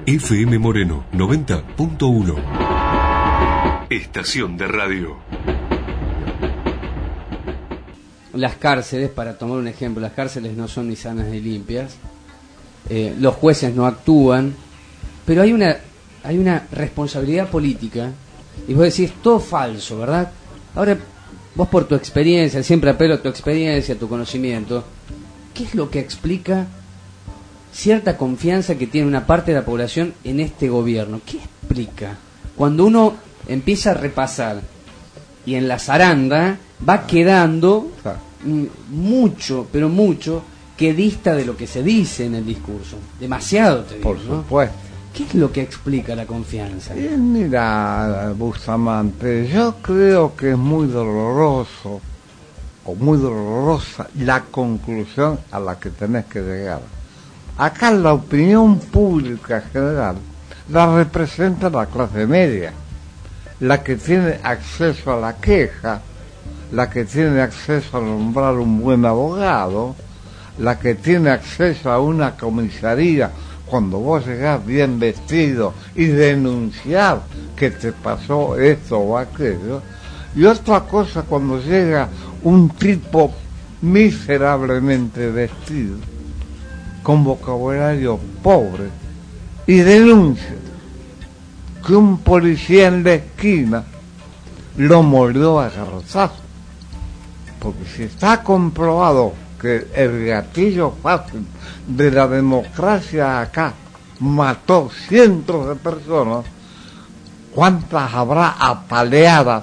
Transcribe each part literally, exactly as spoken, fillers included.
F M Moreno noventa punto uno. Estación de radio. Las cárceles, para tomar un ejemplo, las cárceles no son ni sanas ni limpias. Eh, los jueces no actúan, pero hay una hay una responsabilidad política y vos decís todo falso, ¿verdad? Ahora vos, por tu experiencia, siempre apelo a tu experiencia, a tu conocimiento, ¿qué es lo que explica cierta confianza que tiene una parte de la población en este gobierno? ¿Qué explica? Cuando uno empieza a repasar y en la zaranda va quedando mucho, pero mucho, que dista de lo que se dice en el discurso. Demasiado, te digo, Por supuesto. ¿no? ¿Qué es lo que explica la confianza? Eh, mira, Bustamante, yo creo que es muy doloroso, o muy dolorosa, la conclusión a la que tenés que llegar. Acá la opinión pública general la representa la clase media, la que tiene acceso a la queja, la que tiene acceso a nombrar un buen abogado, la que tiene acceso a una comisaría cuando vos llegás bien vestido y denunciar que te pasó esto o aquello, y otra cosa cuando llega un tipo miserablemente vestido, con vocabulario pobre, y denuncia que un policía en la esquina lo mordió a garrotazos. Porque si está comprobado que el gatillo fácil de la democracia acá mató cientos de personas, ¿cuántas habrá apaleadas,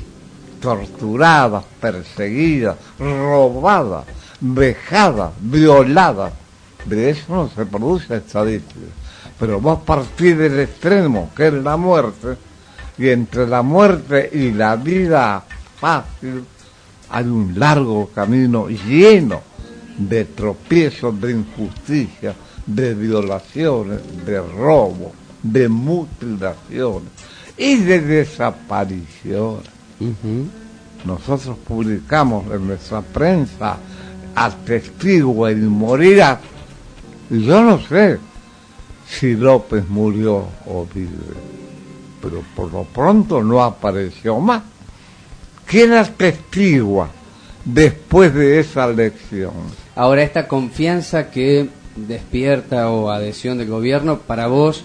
torturadas, perseguidas, robadas, vejadas, violadas? De eso no se produce estadística. Pero vos partís del extremo, que es la muerte, y entre la muerte y la vida fácil hay un largo camino lleno de tropiezos, de injusticia, de violaciones, de robo, de mutilaciones y de desapariciones. Uh-huh. Nosotros publicamos en nuestra prensa atestigua y morirá, y yo no sé si López murió o vive, pero por lo pronto no apareció más. ¿Quién atestigua después de esa elección? Ahora, esta confianza que despierta o adhesión del gobierno, para vos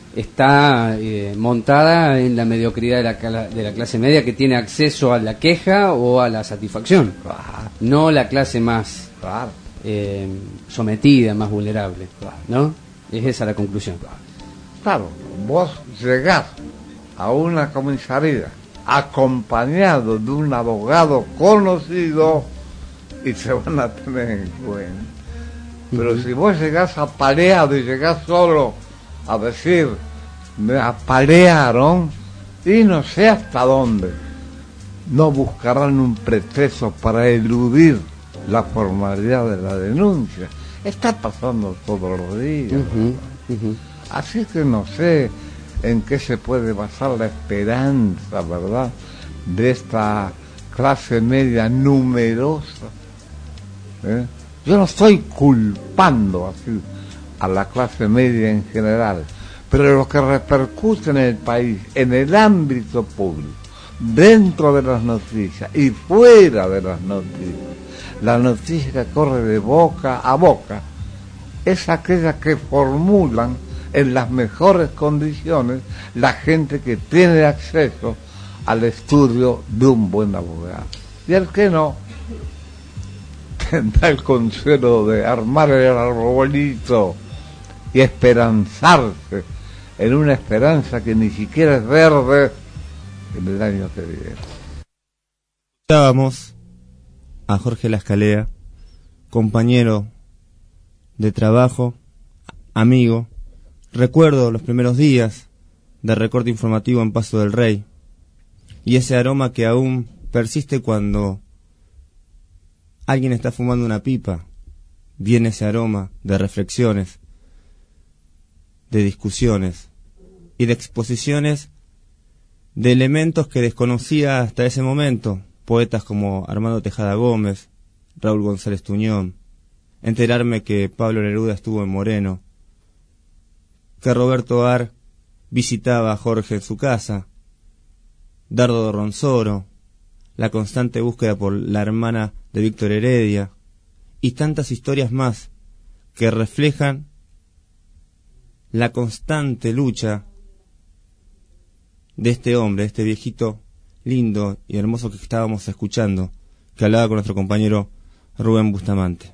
está eh, montada en la mediocridad de la, de la clase media, que tiene acceso a la queja o a la satisfacción, Claro. No la clase más Claro. eh, sometida, más vulnerable, ¿no? Es esa la conclusión. Claro, vos llegás a una comisaría acompañado de un abogado conocido y se van a tener en cuenta. Pero uh-huh. si vos llegás apaleado y llegás solo a decir, me apalearon, y no sé hasta dónde, no buscarán un pretexto para eludir la formalidad de la denuncia. Está pasando todos los días. Uh-huh. Uh-huh. Así que no sé en qué se puede basar la esperanza, ¿verdad?, de esta clase media numerosa. ¿Eh? Yo no estoy culpando así a la clase media en general, pero lo que repercute en el país, en el ámbito público, dentro de las noticias y fuera de las noticias, la noticia que corre de boca a boca, es aquella que formulan en las mejores condiciones la gente que tiene acceso al estudio de un buen abogado. Y el que no, tendrá el consuelo de armar el arbolito y esperanzarse en una esperanza que ni siquiera es verde en el año que viene. Escuchábamos a Jorge Lascalea, compañero de trabajo, amigo. Recuerdo los primeros días de recorte informativo en Paso del Rey y ese aroma que aún persiste cuando alguien está fumando una pipa. Viene ese aroma de reflexiones, de discusiones y de exposiciones de elementos que desconocía hasta ese momento. Poetas como Armando Tejada Gómez, Raúl González Tuñón, enterarme que Pablo Neruda estuvo en Moreno, que Roberto Ar visitaba a Jorge en su casa, Dardo de Ronsoro, la constante búsqueda por la hermana de Víctor Heredia, y tantas historias más que reflejan la constante lucha de este hombre, de este viejito lindo y hermoso que estábamos escuchando, que hablaba con nuestro compañero Rubén Bustamante.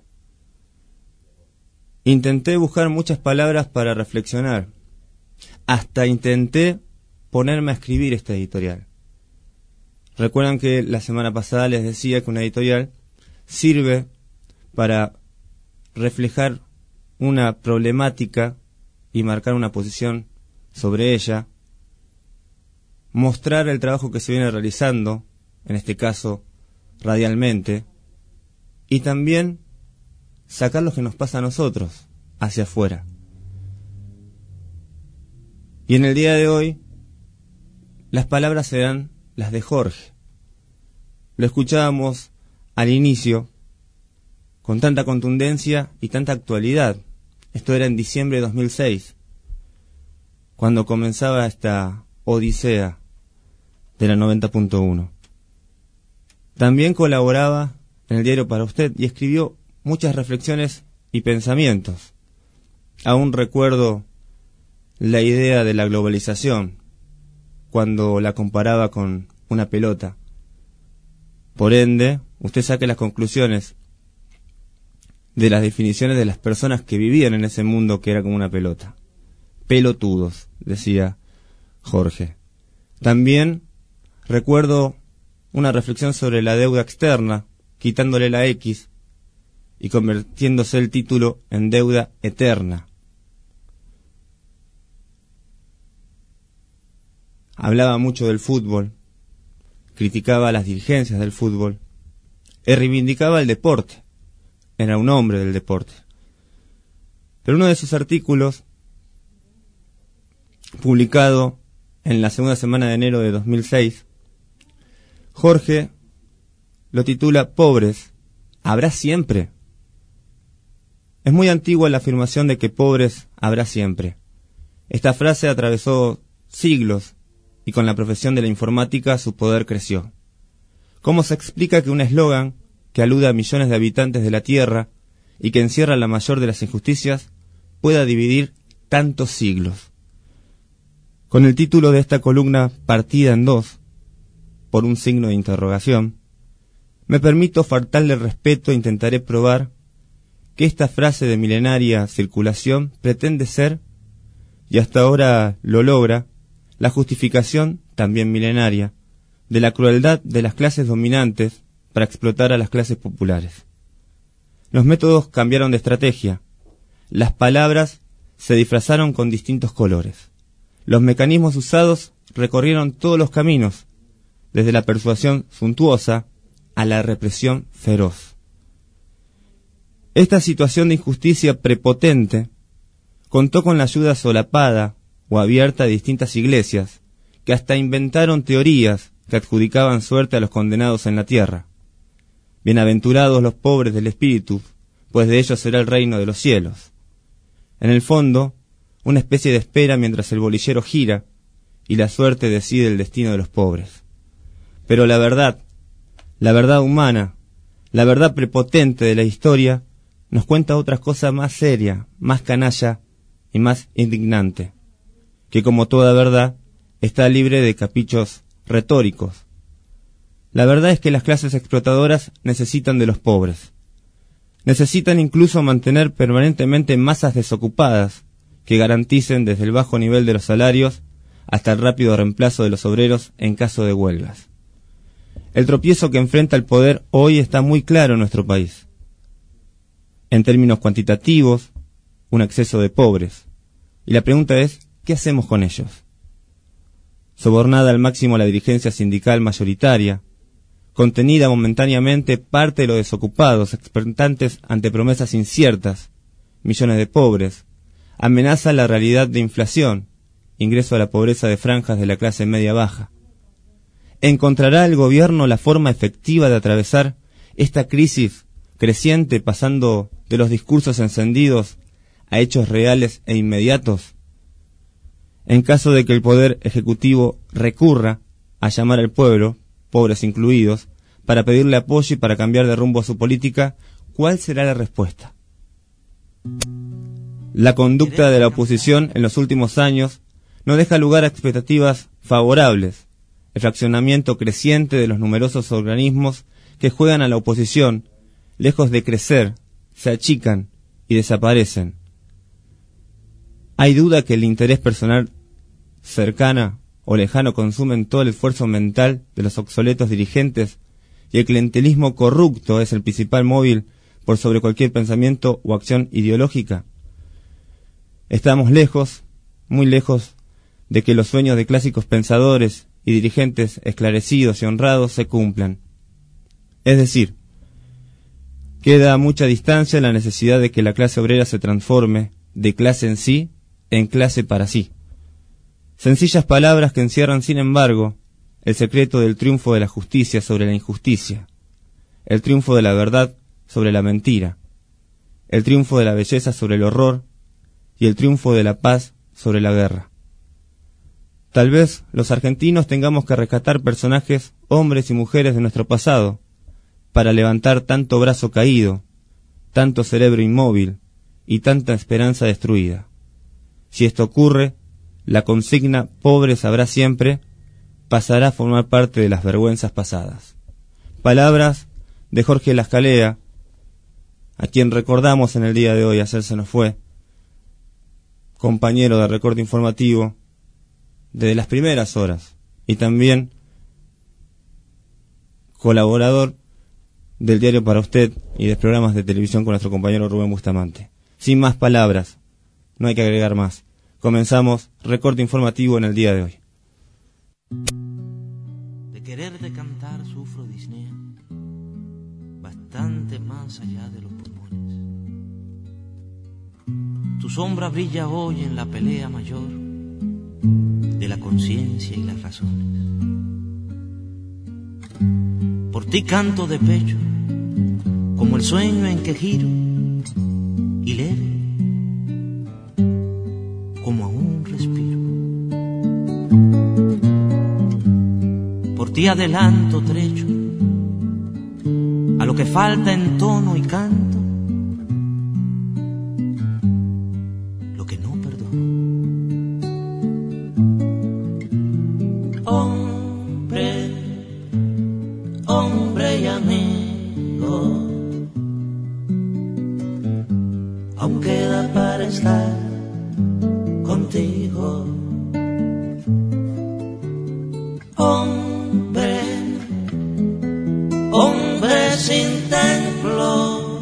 Intenté buscar muchas palabras para reflexionar, hasta intenté ponerme a escribir esta editorial. Recuerdan que la semana pasada les decía que una editorial sirve para reflejar una problemática y marcar una posición sobre ella, mostrar el trabajo que se viene realizando, en este caso radialmente, y también sacar lo que nos pasa a nosotros hacia afuera. Y en el día de hoy las palabras serán las de Jorge. Lo escuchábamos al inicio con tanta contundencia y tanta actualidad. Esto era en diciembre de dos mil seis, cuando comenzaba esta odisea de la noventa punto uno. También colaboraba en el diario Para Usted y escribió muchas reflexiones y pensamientos. Aún recuerdo la idea de la globalización, cuando la comparaba con una pelota. Por ende, usted saque las conclusiones de las definiciones de las personas que vivían en ese mundo que era como una pelota. Pelotudos, decía Jorge. También recuerdo una reflexión sobre la deuda externa, quitándole la X y convirtiéndose el título en deuda eterna. Hablaba mucho del fútbol, criticaba las dirigencias del fútbol, y reivindicaba el deporte. Era un hombre del deporte. Pero uno de sus artículos, publicado en la segunda semana de enero de dos mil seis, Jorge lo titula Pobres, ¿habrá siempre? Es muy antigua la afirmación de que pobres habrá siempre. Esta frase atravesó siglos y con la profesión de la informática su poder creció. ¿Cómo se explica que un eslogan que alude a millones de habitantes de la Tierra y que encierra la mayor de las injusticias pueda dividir tantos siglos? Con el título de esta columna partida en dos, por un signo de interrogación, me permito faltarle respeto e intentaré probar que esta frase de milenaria circulación pretende ser, y hasta ahora lo logra, la justificación, también milenaria, de la crueldad de las clases dominantes para explotar a las clases populares. Los métodos cambiaron de estrategia, las palabras se disfrazaron con distintos colores, los mecanismos usados recorrieron todos los caminos, desde la persuasión suntuosa a la represión feroz. Esta situación de injusticia prepotente contó con la ayuda solapada o abierta de distintas iglesias, que hasta inventaron teorías que adjudicaban suerte a los condenados en la tierra. Bienaventurados los pobres del espíritu, pues de ellos será el reino de los cielos. En el fondo, una especie de espera mientras el bolillero gira y la suerte decide el destino de los pobres. Pero la verdad, la verdad humana, la verdad prepotente de la historia, nos cuenta otra cosa más seria, más canalla y más indignante, que como toda verdad está libre de caprichos retóricos. La verdad es que las clases explotadoras necesitan de los pobres. Necesitan incluso mantener permanentemente masas desocupadas que garanticen desde el bajo nivel de los salarios hasta el rápido reemplazo de los obreros en caso de huelgas. El tropiezo que enfrenta el poder hoy está muy claro en nuestro país. En términos cuantitativos, un exceso de pobres. Y la pregunta es, ¿qué hacemos con ellos? Sobornada al máximo la dirigencia sindical mayoritaria, contenida momentáneamente parte de los desocupados, expectantes ante promesas inciertas, millones de pobres, amenaza la realidad de inflación, ingreso a la pobreza de franjas de la clase media-baja. ¿Encontrará el gobierno la forma efectiva de atravesar esta crisis creciente pasando de los discursos encendidos a hechos reales e inmediatos? En caso de que el Poder Ejecutivo recurra a llamar al pueblo, pobres incluidos, para pedirle apoyo y para cambiar de rumbo a su política, ¿cuál será la respuesta? La conducta de la oposición en los últimos años no deja lugar a expectativas favorables. El fraccionamiento creciente de los numerosos organismos que juegan a la oposición, lejos de crecer, se achican y desaparecen. ¿Hay duda que el interés personal cercana o lejano consumen todo el esfuerzo mental de los obsoletos dirigentes y el clientelismo corrupto es el principal móvil por sobre cualquier pensamiento o acción ideológica? Estamos lejos, muy lejos, de que los sueños de clásicos pensadores y dirigentes esclarecidos y honrados se cumplan. Es decir, queda a mucha distancia la necesidad de que la clase obrera se transforme de clase en sí en clase para sí. Sencillas palabras que encierran, sin embargo, el secreto del triunfo de la justicia sobre la injusticia, el triunfo de la verdad sobre la mentira, el triunfo de la belleza sobre el horror y el triunfo de la paz sobre la guerra. Tal vez los argentinos tengamos que rescatar personajes, hombres y mujeres de nuestro pasado, para levantar tanto brazo caído, tanto cerebro inmóvil y tanta esperanza destruida. Si esto ocurre, la consigna "pobres habrá siempre" pasará a formar parte de las vergüenzas pasadas. Palabras de Jorge Lascalea, a quien recordamos en el día de hoy, ayer se nos fue, compañero de Recorte Informativo desde las primeras horas y también colaborador del diario Para Usted y de programas de televisión con nuestro compañero Rubén Bustamante. Sin más palabras, no hay que agregar más. Comenzamos Recorte Informativo en el día de hoy. De quererte cantar sufro disnea, bastante más allá de los pulmones. Tu sombra brilla hoy en la pelea mayor de la conciencia y las razones. Por ti canto de pecho, como el sueño en que giro, y leve, como aún respiro. Por ti adelanto trecho a lo que falta en tono y canto, lo que no perdono. Hombre, hombre y amigo, aún queda para estar contigo. Hombre, hombre sin templo,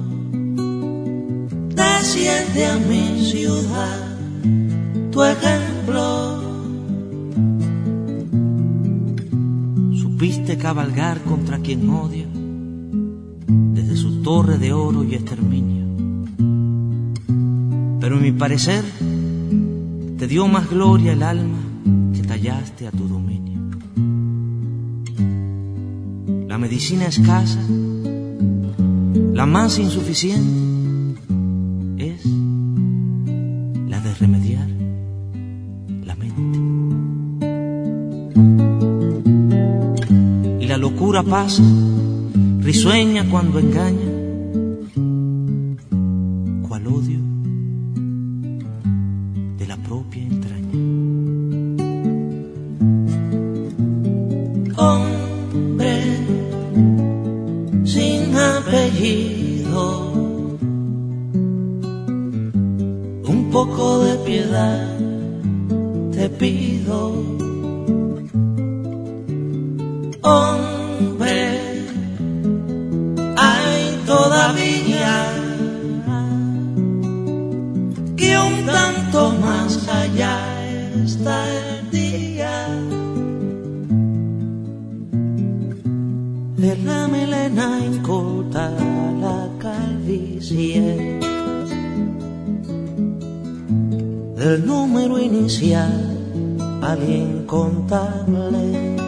desciende a mi ciudad tu ejemplo. Supiste cabalgar contra quien odia desde su torre de oro y exterminio, pero en mi parecer te dio más gloria el alma que tallaste a tu dominio. La medicina escasa, la más insuficiente, es la de remediar la mente. Y la locura pasa, risueña cuando engaña, cual odio de la propia entraña. Hombre sin apellido, un poco de piedad te pido. Hombre, hay todavía que un tanto más allá está el día de la melena inculta a la calvicie, del número inicial al incontable,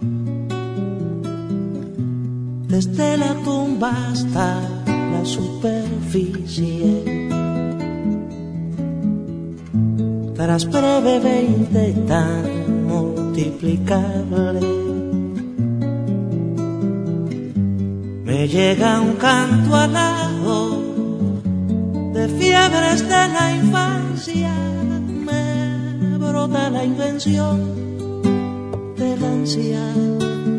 desde la tumba hasta la superficie. tras breve veinte tan multiplicable. Me llega un canto alado de fiebres de la infancia, me brota la invención de la anciana.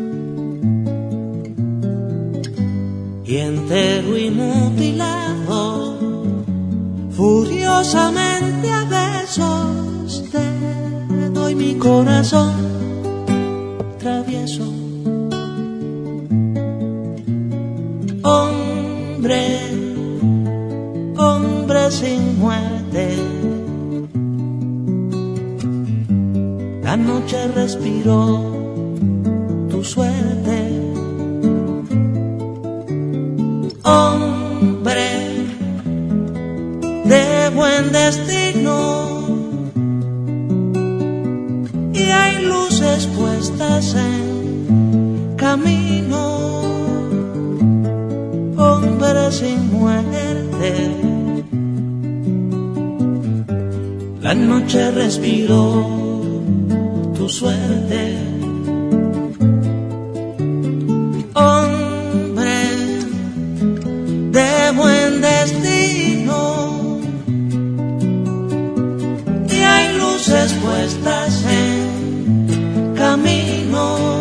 Y entero y mutilado, furiosamente a besos te doy mi corazón travieso. Hombre, hombre sin muerte, la noche respiró tu suerte. Hombre de buen destino, y hay luces puestas en camino. Hombre sin muerte, la noche respiró tu suerte. Hombre de buen destino, y hay luces puestas en camino.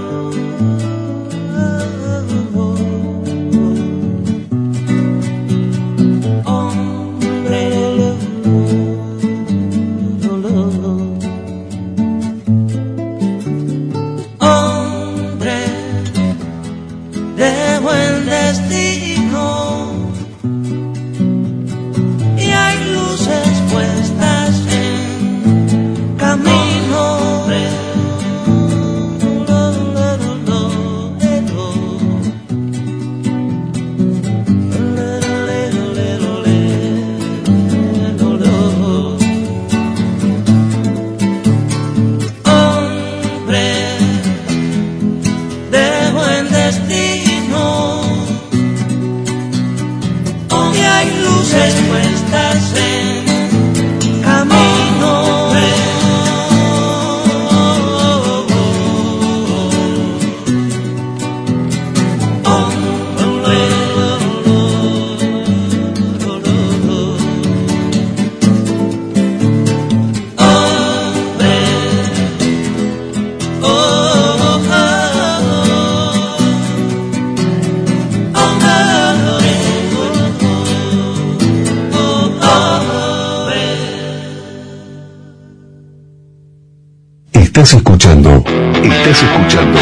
Estás escuchando, estás escuchando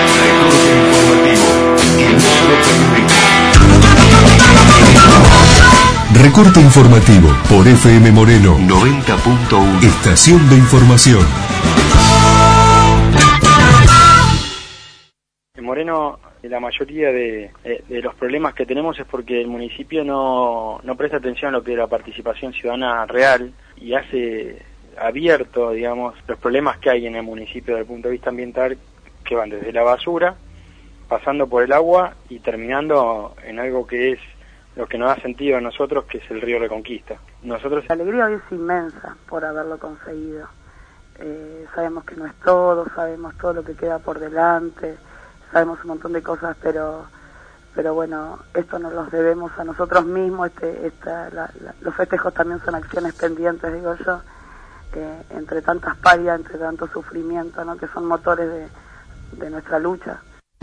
Recorte Informativo, el Recorte Informativo por F M Moreno noventa punto uno. Estación de información. En Moreno, la mayoría de, de, de los problemas que tenemos es porque el municipio no, no presta atención a lo que es la participación ciudadana real y hace abierto, digamos, los problemas que hay en el municipio desde el punto de vista ambiental, que van desde la basura, pasando por el agua y terminando en algo que es lo que nos da sentido a nosotros, que es el río Reconquista. Nosotros... La alegría hoy es inmensa por haberlo conseguido. Eh, sabemos que no es todo, sabemos todo lo que queda por delante, sabemos un montón de cosas, pero pero bueno, esto nos los debemos a nosotros mismos. Este, esta, la, la, los festejos también son acciones pendientes, digo yo, eh, entre tantas parias, entre tanto sufrimiento, ¿no?, que son motores de, de nuestra lucha.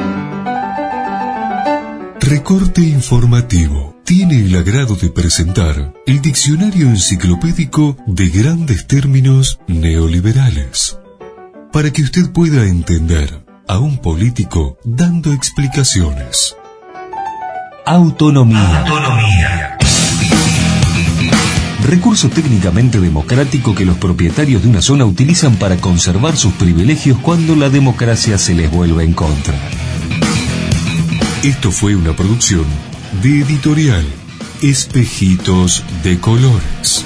Recorte Informativo tiene el agrado de presentar el diccionario enciclopédico de grandes términos neoliberales, para que usted pueda entender a un político dando explicaciones. Autonomía. Autonomía. Recurso técnicamente democrático que los propietarios de una zona utilizan para conservar sus privilegios cuando la democracia se les vuelve en contra. Esto fue una producción de Editorial Espejitos de Colores.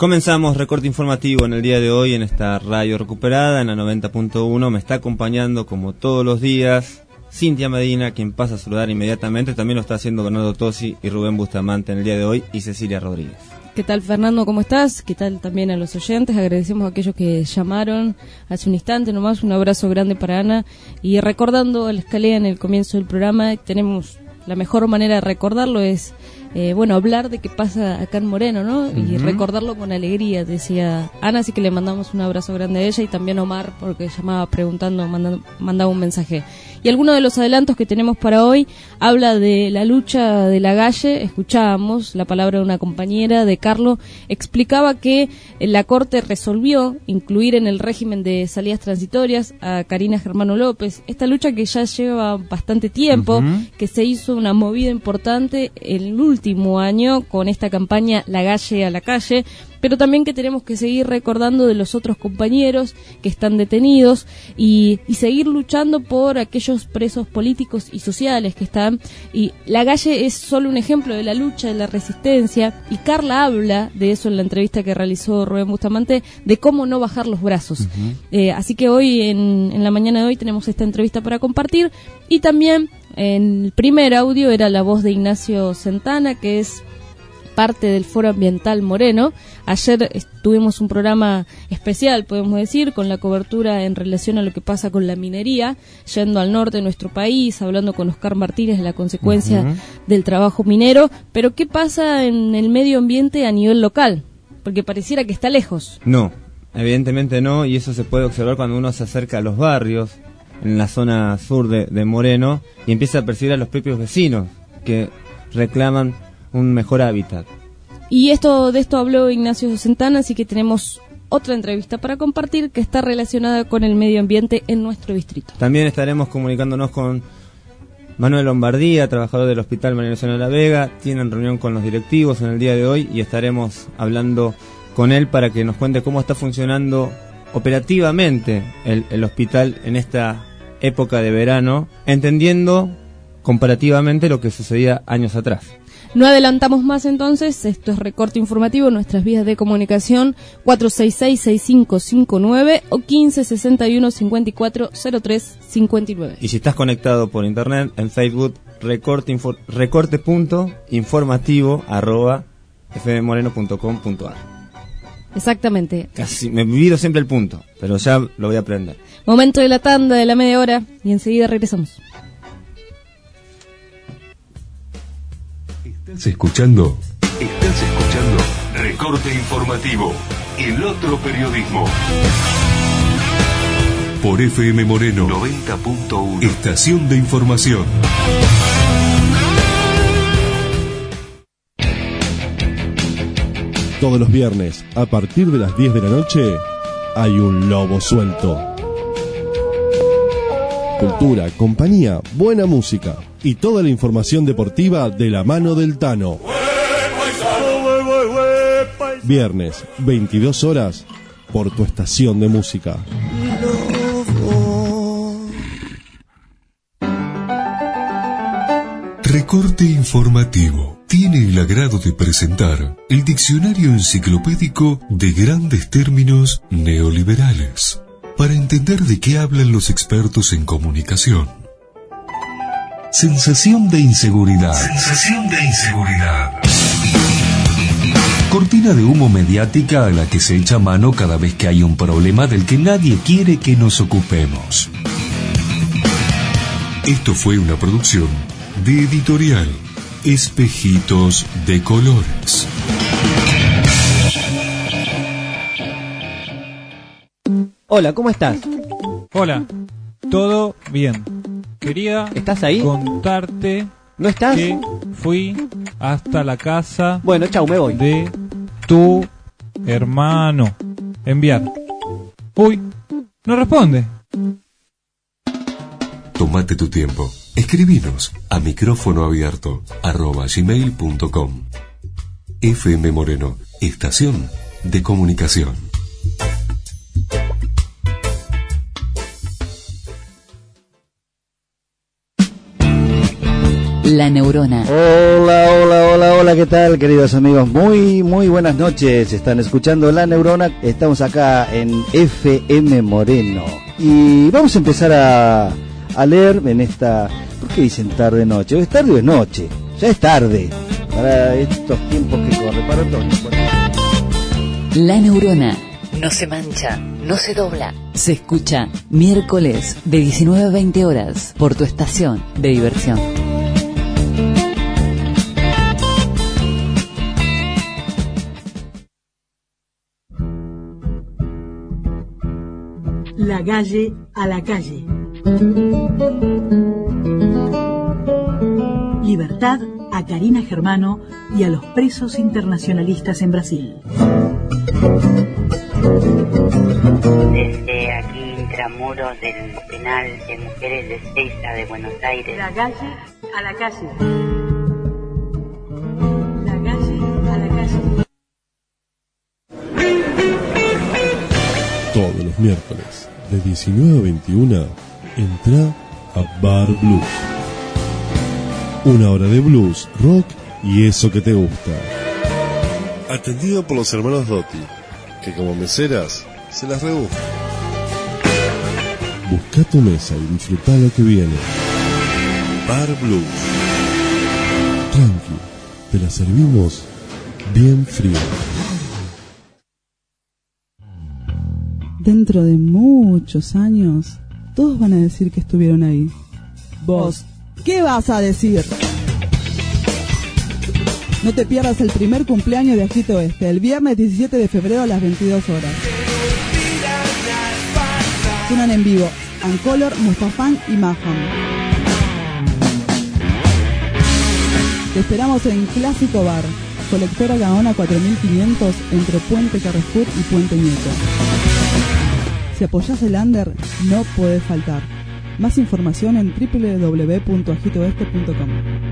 Comenzamos recorte informativo en el día de hoy en esta radio recuperada en la noventa punto uno. Me está acompañando como todos los días Cintia Medina, quien pasa a saludar inmediatamente. También lo está haciendo Bernardo Tosi y Rubén Bustamante en el día de hoy, y Cecilia Rodríguez. ¿Qué tal, Fernando? ¿Cómo estás? ¿Qué tal también a los oyentes? Agradecemos a aquellos que llamaron hace un instante nomás. Un abrazo grande para Ana. Y recordando la escalera en el comienzo del programa, tenemos la mejor manera de recordarlo es Eh, bueno, hablar de qué pasa acá en Moreno, ¿no? Uh-huh. Y recordarlo con alegría, decía Ana, así que le mandamos un abrazo grande a ella, y también a Omar, porque llamaba preguntando, mandando, mandaba un mensaje. Y alguno de los adelantos que tenemos para hoy habla de la lucha de Lagalle. Escuchábamos la palabra de una compañera de Carlos, explicaba que la Corte resolvió incluir en el régimen de salidas transitorias a Karina Germano López. Esta lucha que ya lleva bastante tiempo, uh-huh. que se hizo una movida importante el último año con esta campaña Lagalle a la calle, pero también que tenemos que seguir recordando de los otros compañeros que están detenidos y, y seguir luchando por aquellos presos políticos y sociales que están. Y Lagalle es solo un ejemplo de la lucha, de la resistencia, y Carla habla de eso en la entrevista que realizó Rubén Bustamante, de cómo no bajar los brazos. Uh-huh. Eh, así que hoy, en, en la mañana de hoy, tenemos esta entrevista para compartir, y también en el primer audio era la voz de Ignacio Santana, que es parte del Foro Ambiental Moreno. Ayer tuvimos un programa especial, podemos decir, con la cobertura en relación a lo que pasa con la minería, yendo al norte de nuestro país, hablando con Oscar Martínez de la consecuencia uh-huh. del trabajo minero. Pero ¿qué pasa en el medio ambiente a nivel local? Porque pareciera que está lejos. No, evidentemente no, y eso se puede observar cuando uno se acerca a los barrios, en la zona sur de, de Moreno, y empieza a percibir a los propios vecinos que reclaman un mejor hábitat. Y esto de esto habló Ignacio Santana, así que tenemos otra entrevista para compartir que está relacionada con el medio ambiente en nuestro distrito. También estaremos comunicándonos con Manuel Lombardía, trabajador del Hospital María Luciana de la Vega. Tienen reunión con los directivos en el día de hoy y estaremos hablando con él para que nos cuente cómo está funcionando operativamente el, el hospital en esta época de verano, entendiendo comparativamente lo que sucedía años atrás. No adelantamos más entonces, esto es recorte informativo, nuestras vías de comunicación cuatro seis seis, seis cinco cinco nueve o quince sesenta y uno cincuenta y cuatro cero tres cincuenta y nueve. Y si estás conectado por internet, en Facebook, recorte, info, recorte punto informativo arroba fmmoreno punto com punto ar. Exactamente. Casi me olvido siempre el punto, pero ya lo voy a aprender. Momento de la tanda de la media hora y enseguida regresamos. ¿Estás escuchando? Estás escuchando Recorte Informativo, el otro periodismo. Por F M Moreno noventa punto uno. Estación de información. Todos los viernes, a partir de las diez de la noche, hay un lobo suelto. Cultura, compañía, buena música y toda la información deportiva de la mano del Tano. Viernes, veintidós horas, por tu estación de música. Recorte informativo. Tiene el agrado de presentar el diccionario enciclopédico de grandes términos neoliberales, para entender de qué hablan los expertos en comunicación. Sensación de inseguridad. Sensación de inseguridad. Cortina de humo mediática a la que se echa mano cada vez que hay un problema del que nadie quiere que nos ocupemos. Esto fue una producción de Editorial Espejitos de Colores. Hola, ¿cómo estás? Hola, todo bien. Quería ¿Estás ahí? contarte ¿No estás? que fui hasta la casa Bueno, chau, me voy. de tu hermano. Enviar. Uy, no responde. Tómate tu tiempo. Escribinos a micrófono abierto arroba gmail punto com. F M Moreno, estación de comunicación. La La Neurona. Hola, hola, hola, hola, ¿qué tal, queridos amigos? Muy, muy buenas noches. Están escuchando La Neurona. Estamos acá en F M Moreno. Y vamos a empezar a, a leer en esta... ¿Por qué dicen tarde-noche? ¿Es tarde o es noche? Ya es tarde. Para estos tiempos que corren, para todos. La Neurona. No se mancha, no se dobla. Se escucha miércoles de diecinueve a veinte horas por tu estación de diversión. La calle a la calle. Libertad a Karina Germano y a los presos internacionalistas en Brasil. Desde aquí, intramuros del penal de mujeres de Ezeiza de Buenos Aires. La calle a la calle. La calle a la calle. Todos los miércoles, de diecinueve a veintiuno, entra a Bar Blues. Una hora de blues, rock y eso que te gusta. Atendido por los hermanos Dotti, que como meseras se las rebuscan. Busca tu mesa y disfruta lo que viene. Bar Blues. Tranqui, te la servimos bien fría. Dentro de muchos años, todos van a decir que estuvieron ahí. Vos, ¿qué vas a decir? No te pierdas el primer cumpleaños de Agito Oeste, el viernes diecisiete de febrero a las veintidós horas. Suenan en vivo Ancolor, Mustafán y Maham. Te esperamos en Clásico Bar, Colectora Gaona cuatro mil quinientos, entre Puente Carrefour y Puente Nieto. Si apoyás el under, no podés faltar. Más información en doble u doble u doble u punto agito oeste punto com.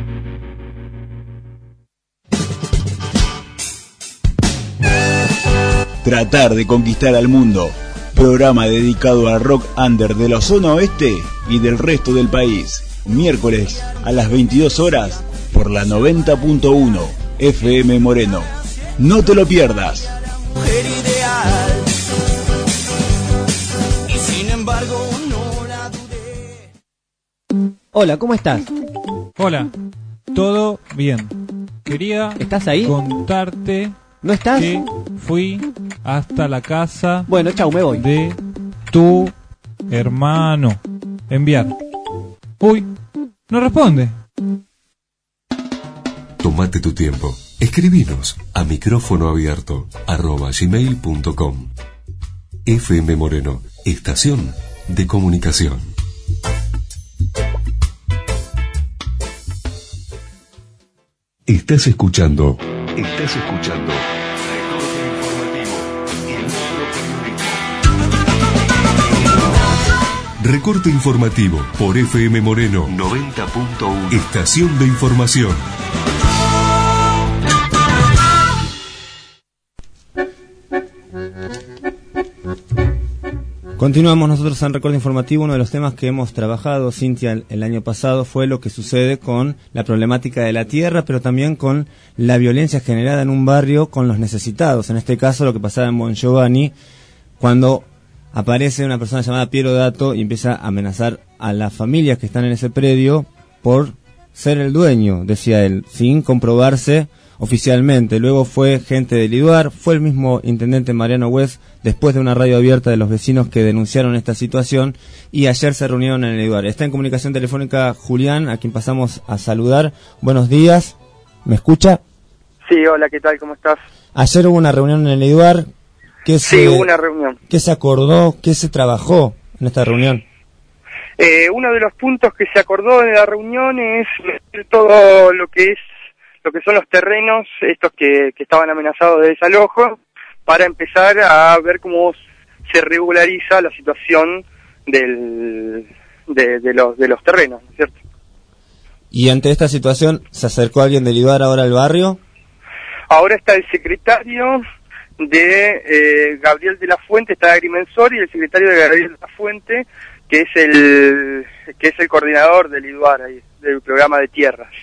Tratar de conquistar al mundo. Programa dedicado al rock under de la zona oeste y del resto del país. Miércoles a las veintidós horas por la noventa punto uno F M Moreno. No te lo pierdas. Mujer ideal. Y sin embargo no la dudé. Hola, ¿cómo estás? Hola, todo bien. Quería ¿Estás ahí? contarte ¿No estás? que fui hasta la casa Bueno, chau, me voy. de tu hermano. Enviar. Uy, no responde. Tómate tu tiempo. Escribinos a micrófono abierto arroba gmail punto com. F M Moreno, estación de comunicación. Estás escuchando. Estás escuchando. Recorte informativo por F M Moreno noventa punto uno. Estación de información. Continuamos nosotros en Recorte Informativo. Uno de los temas que hemos trabajado, Cintia, el, el año pasado fue lo que sucede con la problemática de la tierra, pero también con la violencia generada en un barrio con los necesitados. En este caso, lo que pasaba en Bon Giovanni, cuando aparece una persona llamada Piero Dato y empieza a amenazar a las familias que están en ese predio por ser el dueño, decía él, sin comprobarse oficialmente. Luego fue gente del IDUAR, fue el mismo intendente Mariano West, después de una radio abierta de los vecinos que denunciaron esta situación, y ayer se reunieron en el IDUAR. Está en comunicación telefónica Julián, a quien pasamos a saludar. Buenos días, ¿me escucha? Sí, hola, ¿qué tal? ¿Cómo estás? Ayer hubo una reunión en el IDUAR. ¿Qué se, sí, hubo una reunión. ¿Qué se acordó? ¿Qué se trabajó en esta reunión? Eh, uno de los puntos que se acordó de la reunión es todo lo que es lo que son los terrenos, estos que, que estaban amenazados de desalojo, para empezar a ver cómo se regulariza la situación del, de, de, los, de los terrenos, ¿no es cierto? ¿Y ante esta situación se acercó alguien del IDUAR ahora al barrio? Ahora está el secretario de eh, Gabriel de la Fuente, está de Agrimensor, y el secretario de Gabriel de la Fuente, que es el que es el coordinador del IDUAR, ahí, del programa de tierras.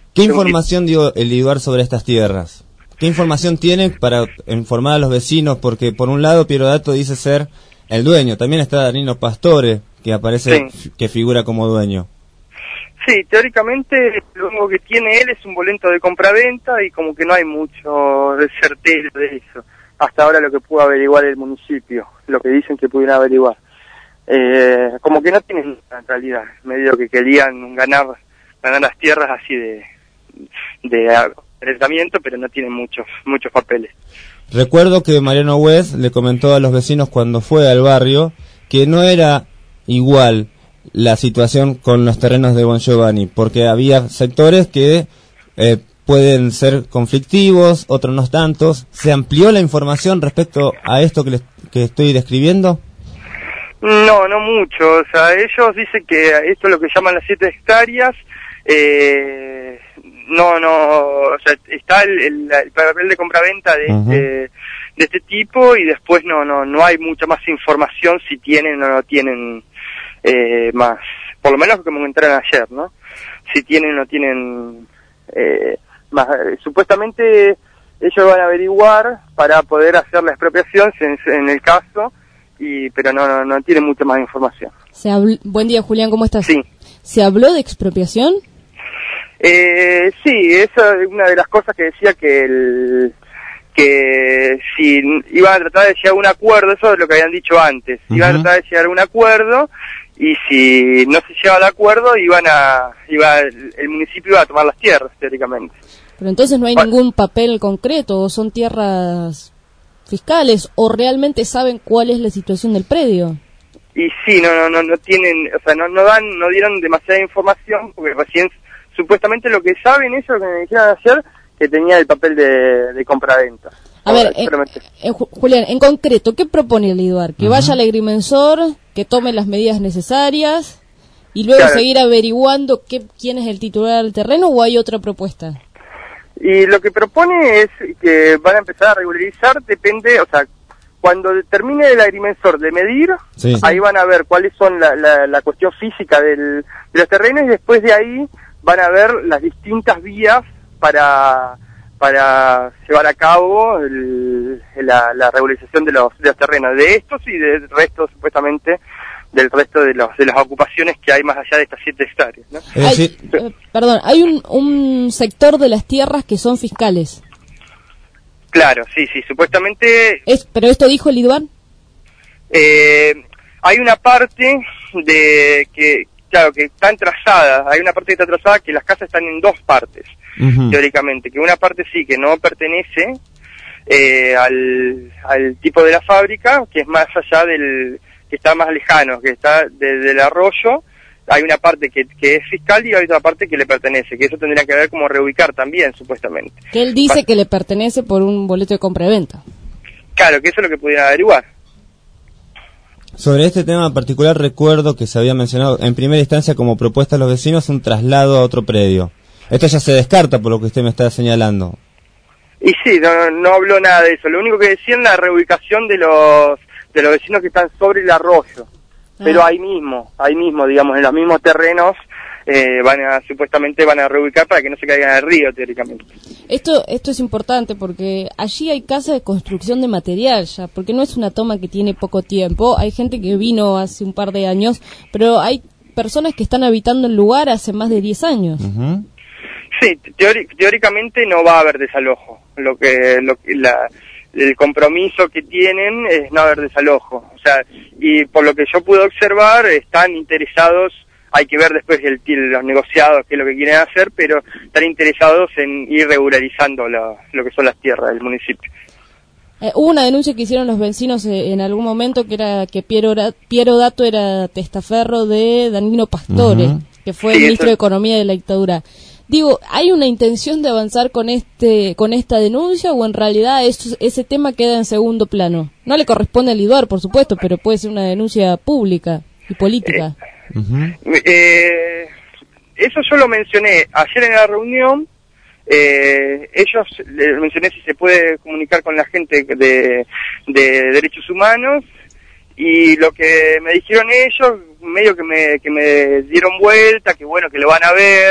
¿Qué información dio el IDUAR sobre estas tierras? ¿Qué información tiene para informar a los vecinos? Porque por un lado Piero Dato dice ser el dueño, también está Danilo Pastore, que aparece, sí. que figura como dueño. Sí, teóricamente lo único que tiene él es un boleto de compraventa y como que no hay mucho de certeza de eso. Hasta ahora lo que pudo averiguar el municipio, lo que dicen que pudieron averiguar. Eh, como que no tienen en realidad, medio que querían ganar ganar las tierras así de de tratamiento, pero no tienen muchos muchos papeles. Recuerdo que Mariano West le comentó a los vecinos cuando fue al barrio que no era igual la situación con los terrenos de Bon Giovanni, porque había sectores que eh, pueden ser conflictivos, otros no tantos. ¿Se amplió la información respecto a esto que, les, que estoy describiendo? No, no mucho. O sea, ellos dicen que esto es lo que llaman las siete hectáreas. Eh, no, no, o sea, está el, el, el papel de compraventa de, uh-huh. este, de este tipo y después no, no, no hay mucha más información si tienen o no tienen eh, más. Por lo menos lo que me comentaron ayer, ¿no? Si tienen o no tienen eh, más. Eh, supuestamente ellos van a averiguar para poder hacer la expropiación en, en el caso. Y, pero no, no, no tiene mucha más información. Se habl- Buen día, Julián, ¿cómo estás? Sí. ¿Se habló de expropiación? Eh, sí, esa es una de las cosas que decía que el, que si iban a tratar de llegar a un acuerdo, eso es lo que habían dicho antes, uh-huh. iban a tratar de llegar a un acuerdo y si no se llegaba al acuerdo iban a, iba el, el municipio iba a tomar las tierras, teóricamente. Pero entonces no hay bueno. ningún papel concreto, o son tierras fiscales, o realmente saben cuál es la situación del predio. Y sí, no, no, no, no tienen, o sea, no, no dan, no dieron demasiada información, porque recién, supuestamente lo que saben eso, lo que me dijeron ayer, que tenía el papel de, de compraventa. A ver, eh, eh, Julián, en concreto, ¿qué propone el IDUAR? ¿Que uh-huh. vaya al agrimensor, que tome las medidas necesarias, y luego claro. seguir averiguando qué, quién es el titular del terreno, o hay otra propuesta? Y lo que propone es que van a empezar a regularizar, depende, o sea, cuando termine el agrimensor de medir, sí. ahí van a ver cuáles son la, la, la cuestión física del, de los terrenos y después de ahí van a ver las distintas vías para para llevar a cabo el, la, la regularización de los, de los terrenos, de estos y del resto, supuestamente, del resto de, los, de las ocupaciones que hay más allá de estas siete hectáreas, ¿no? Hay, eh, perdón, hay un, un sector de las tierras que son fiscales. Claro, sí, sí, supuestamente... Es, ¿Pero esto dijo el IDUAR? Eh, hay una parte de que, claro, que están trazadas, hay una parte que está trazada que las casas están en dos partes, uh-huh. teóricamente, que una parte sí, que no pertenece eh, al, al tipo de la fábrica, que es más allá del... que está más lejano, que está desde el arroyo, hay una parte que, que es fiscal y hay otra parte que le pertenece, que eso tendría que ver como reubicar también, supuestamente. Que él dice pa- que le pertenece por un boleto de compra y venta. Claro, que eso es lo que pudiera averiguar. Sobre este tema en particular recuerdo que se había mencionado en primera instancia como propuesta a los vecinos un traslado a otro predio. Esto ya se descarta por lo que usted me está señalando. Y sí, no, no habló nada de eso, lo único que decían la reubicación de los de los vecinos que están sobre el arroyo, ah. pero ahí mismo, ahí mismo, digamos, en los mismos terrenos, eh, van a, supuestamente van a reubicar para que no se caigan al río, teóricamente. Esto, esto es importante porque allí hay casas de construcción de material ya, porque no es una toma que tiene poco tiempo, hay gente que vino hace un par de años, pero hay personas que están habitando el lugar hace más de diez años. Uh-huh. Sí, teori- teóricamente no va a haber desalojo, lo que, lo que la... el compromiso que tienen es no haber desalojo, o sea, y por lo que yo pude observar, están interesados, hay que ver después el, los negociados, qué es lo que quieren hacer, pero están interesados en ir regularizando lo, lo que son las tierras del municipio. Eh, hubo una denuncia que hicieron los vecinos eh, en algún momento, que era que Piero, Piero Dato era testaferro de Danilo Pastore, uh-huh. que fue sí, el ministro eso... de Economía de la dictadura. Digo, ¿hay una intención de avanzar con este con esta denuncia o en realidad eso, ese tema queda en segundo plano? No le corresponde al IDUAR, por supuesto, pero puede ser una denuncia pública y política. Eh, uh-huh. eh, eso yo lo mencioné ayer en la reunión. Eh, ellos, les mencioné si se puede comunicar con la gente de, de derechos humanos y lo que me dijeron ellos, medio que me, que me dieron vuelta, que bueno, que lo van a ver,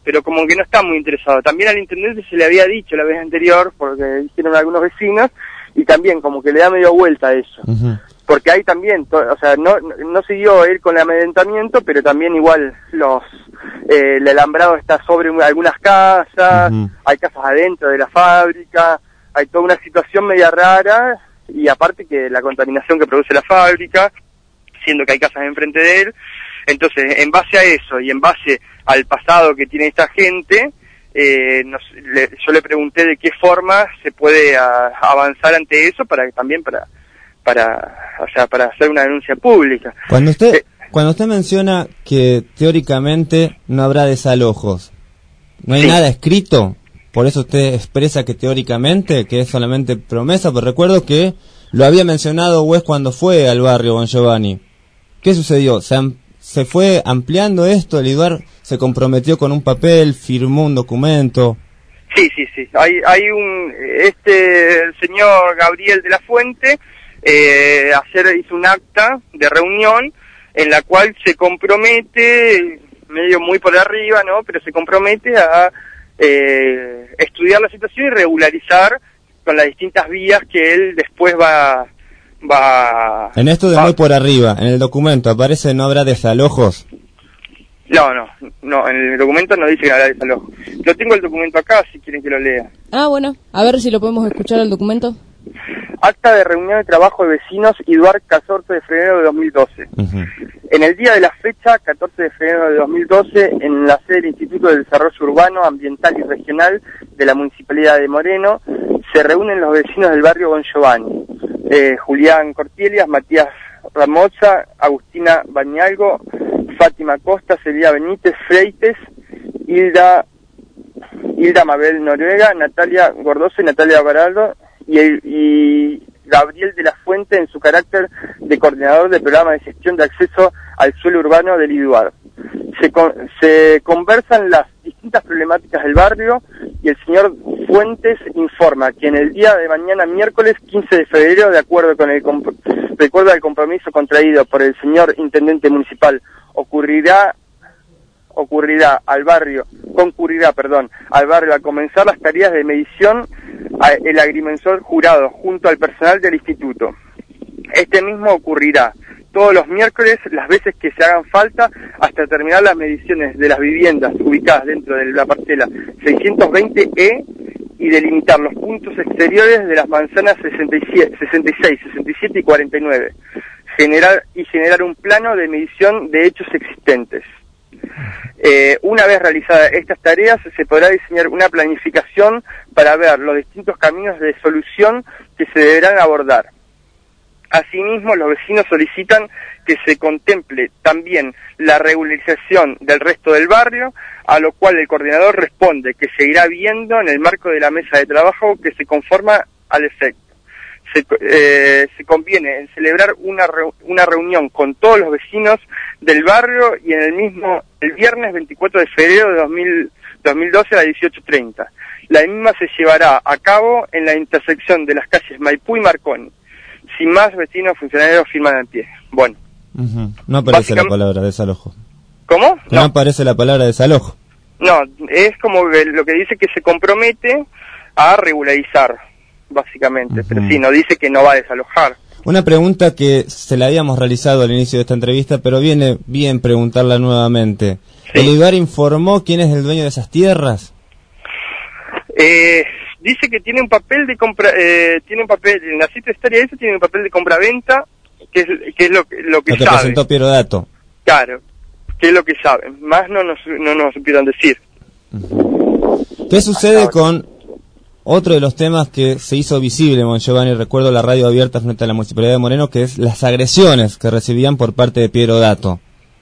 pero como que no está muy interesado. También al intendente se le había dicho la vez anterior, porque dijeron algunos vecinos, y también como que le da medio vuelta a eso. Uh-huh. Porque hay también, to- o sea, no, no siguió él con el amedrentamiento, pero también igual los eh, el alambrado está sobre algunas casas, uh-huh. hay casas adentro de la fábrica, hay toda una situación media rara, y aparte que la contaminación que produce la fábrica, siendo que hay casas enfrente de él. Entonces, en base a eso y en base al pasado que tiene esta gente, eh, nos, le, yo le pregunté de qué forma se puede a, avanzar ante eso para también para para o sea para hacer una denuncia pública. Cuando usted eh, cuando usted menciona que teóricamente no habrá desalojos, no hay sí. nada escrito, por eso usted expresa que teóricamente, que es solamente promesa, pero recuerdo que lo había mencionado Wes cuando fue al barrio Bon Giovanni. ¿Qué sucedió? ¿Se, am- se fue ampliando esto? ¿El IDUAR se comprometió con un papel, firmó un documento? Sí, sí, sí. Hay, hay un, este, el señor Gabriel de la Fuente, eh, ayer hizo un acta de reunión en la cual se compromete, medio muy por arriba, ¿no? Pero se compromete a eh, estudiar la situación y regularizar con las distintas vías que él después va va en esto de va. muy por arriba, en el documento aparece no habrá desalojos. No, no, no, en el documento no dice que habrá desalojo. Yo tengo el documento acá, si quieren que lo lea. Ah, bueno, a ver si lo podemos escuchar el documento. Acta de reunión de trabajo de vecinos Iduar catorce de febrero de dos mil doce. Uh-huh. En el día de la fecha, catorce de febrero de dos mil doce, en la sede del Instituto de Desarrollo Urbano, Ambiental y Regional de la Municipalidad de Moreno, se reúnen los vecinos del barrio Bon Giovanni. Eh, Julián Cortielias, Matías Ramoza, Agustina Bañalgo, Fátima Costa, Celia Benítez, Freites, Hilda, Hilda Mabel Noruega, Natalia Gordoso y Natalia Baraldo, y, y Gabriel de la Fuente en su carácter de coordinador del programa de gestión de acceso al suelo urbano del IDUAR. Se, con, se conversan las distintas problemáticas del barrio y el señor Fuentes informa que en el día de mañana, miércoles quince de febrero, de acuerdo con el comp- de acuerdo al compromiso contraído por el señor intendente municipal, ocurrirá ocurrirá al barrio, concurrirá, perdón, al barrio a comenzar las tareas de medición a, el agrimensor jurado junto al personal del instituto. Este mismo ocurrirá todos los miércoles, las veces que se hagan falta, hasta terminar las mediciones de las viviendas ubicadas dentro de la parcela seiscientos veinte E y delimitar los puntos exteriores de las manzanas sesenta y siete, sesenta y seis, sesenta y siete y cuarenta y nueve. Generar y generar un plano de medición de hechos existentes. Eh, una vez realizadas estas tareas, se podrá diseñar una planificación para ver los distintos caminos de solución que se deberán abordar. Asimismo, los vecinos solicitan que se contemple también la regularización del resto del barrio, a lo cual el coordinador responde que se irá viendo en el marco de la mesa de trabajo que se conforma al efecto. Se, eh, se conviene en celebrar una, re, una reunión con todos los vecinos del barrio y en el mismo, el viernes veinticuatro de febrero de dos mil doce a las dieciocho treinta. La misma se llevará a cabo en la intersección de las calles Maipú y Marconi. Sin más, vecinos funcionarios firman en pie. Bueno. Uh-huh. No aparece la palabra desalojo. ¿Cómo? No, no aparece la palabra desalojo. No, es como lo que dice que se compromete a regularizar, básicamente. Uh-huh. Pero sí, no dice que no va a desalojar. Una pregunta que se la habíamos realizado al inicio de esta entrevista, pero viene bien preguntarla nuevamente. Sí. ¿El IDUAR informó quién es el dueño de esas tierras? Eh... Dice que tiene un papel de compra, eh, tiene un papel, en la cita estaria esa tiene un papel de compra-venta, que es, que es lo, lo que lo que sabe. presentó Piero Dato. Claro, que es lo que saben. Más no nos, no nos supieron decir. ¿Qué sucede con otro de los temas que se hizo visible, Mon Giovanni? Recuerdo la radio abierta frente a la Municipalidad de Moreno, que es las agresiones que recibían por parte de Piero Dato.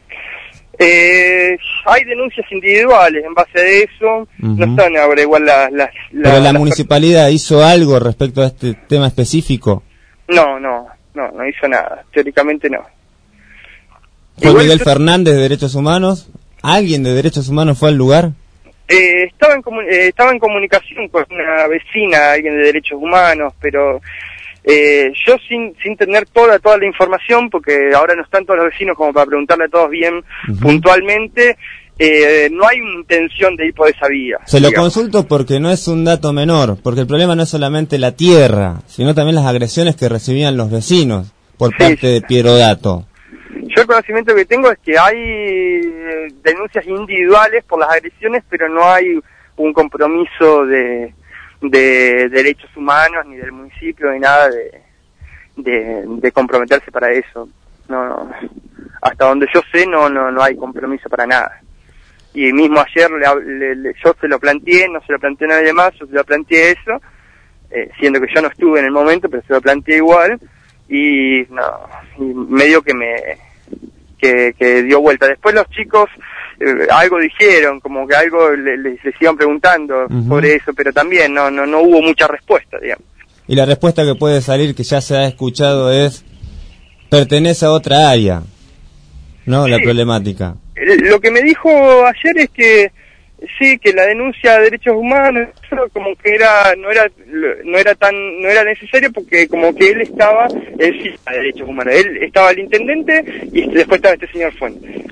Eh, hay denuncias individuales en base a eso, uh-huh. No están ahora igual las... las la, ¿Pero la las municipalidad per- hizo algo respecto a este tema específico? No, no, no, no hizo nada, teóricamente no. ¿Fue igual Miguel yo... Fernández de Derechos Humanos? ¿Alguien de Derechos Humanos fue al lugar? Eh, estaba, en comun- eh, estaba en comunicación con una vecina, alguien de Derechos Humanos, pero... Eh, yo sin sin tener toda toda la información, porque ahora no están todos los vecinos como para preguntarle a todos bien uh-huh. puntualmente, eh, no hay una intención de ir por esa vía. Se lo digamos. consulto porque no es un dato menor, porque el problema no es solamente la tierra, sino también las agresiones que recibían los vecinos por Sí, parte sí. de Piero Dato. Yo el conocimiento que tengo es que hay eh, denuncias individuales por las agresiones, pero no hay un compromiso de, de derechos humanos, ni del municipio, ni nada de, de, de comprometerse para eso. No, no. Hasta donde yo sé no, no, no hay compromiso para nada. Y mismo ayer le, le, le, yo se lo planteé, no se lo planteé a nadie más, yo se lo planteé eso, eh, siendo que yo no estuve en el momento, pero se lo planteé igual, y no, y medio que me que, que dio vuelta. Después los chicos eh, algo dijeron, como que algo le, les, les iban preguntando Uh-huh. por eso, pero también no, no, no hubo mucha respuesta, digamos. Y la respuesta que puede salir, que ya se ha escuchado, es: pertenece a otra área, ¿no? La Sí. problemática. Lo que me dijo ayer es que sí, que la denuncia de derechos humanos eso como que era no era no era tan no era necesario, porque como que él estaba encima de derechos humanos, él estaba el intendente y después estaba este señor Fuentes.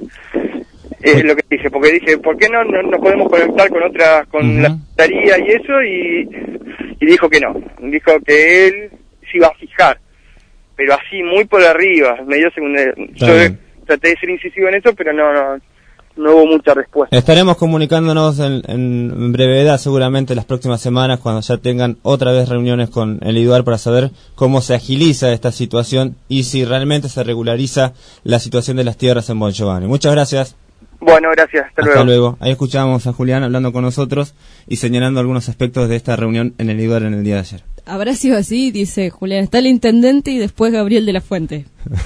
Es lo que dije, porque dije, ¿por qué no no nos podemos conectar con otras, con Uh-huh. la secretaría y eso? Y, y dijo que no, dijo que él se iba a fijar, pero así muy por arriba, medio secundario. Está Yo bien. traté de ser incisivo en eso, pero no, no, no hubo mucha respuesta. Estaremos comunicándonos en, en brevedad, seguramente las próximas semanas, cuando ya tengan otra vez reuniones con el IDUAR para saber cómo se agiliza esta situación y si realmente se regulariza la situación de las tierras en Bon Giovanni. Muchas gracias. Bueno, gracias, hasta, Hasta luego. luego. Ahí escuchábamos a Julián hablando con nosotros y señalando algunos aspectos de esta reunión en el IDUAR en el día de ayer. Habrá sido así, dice Julián. Está el intendente y después Gabriel de la Fuente.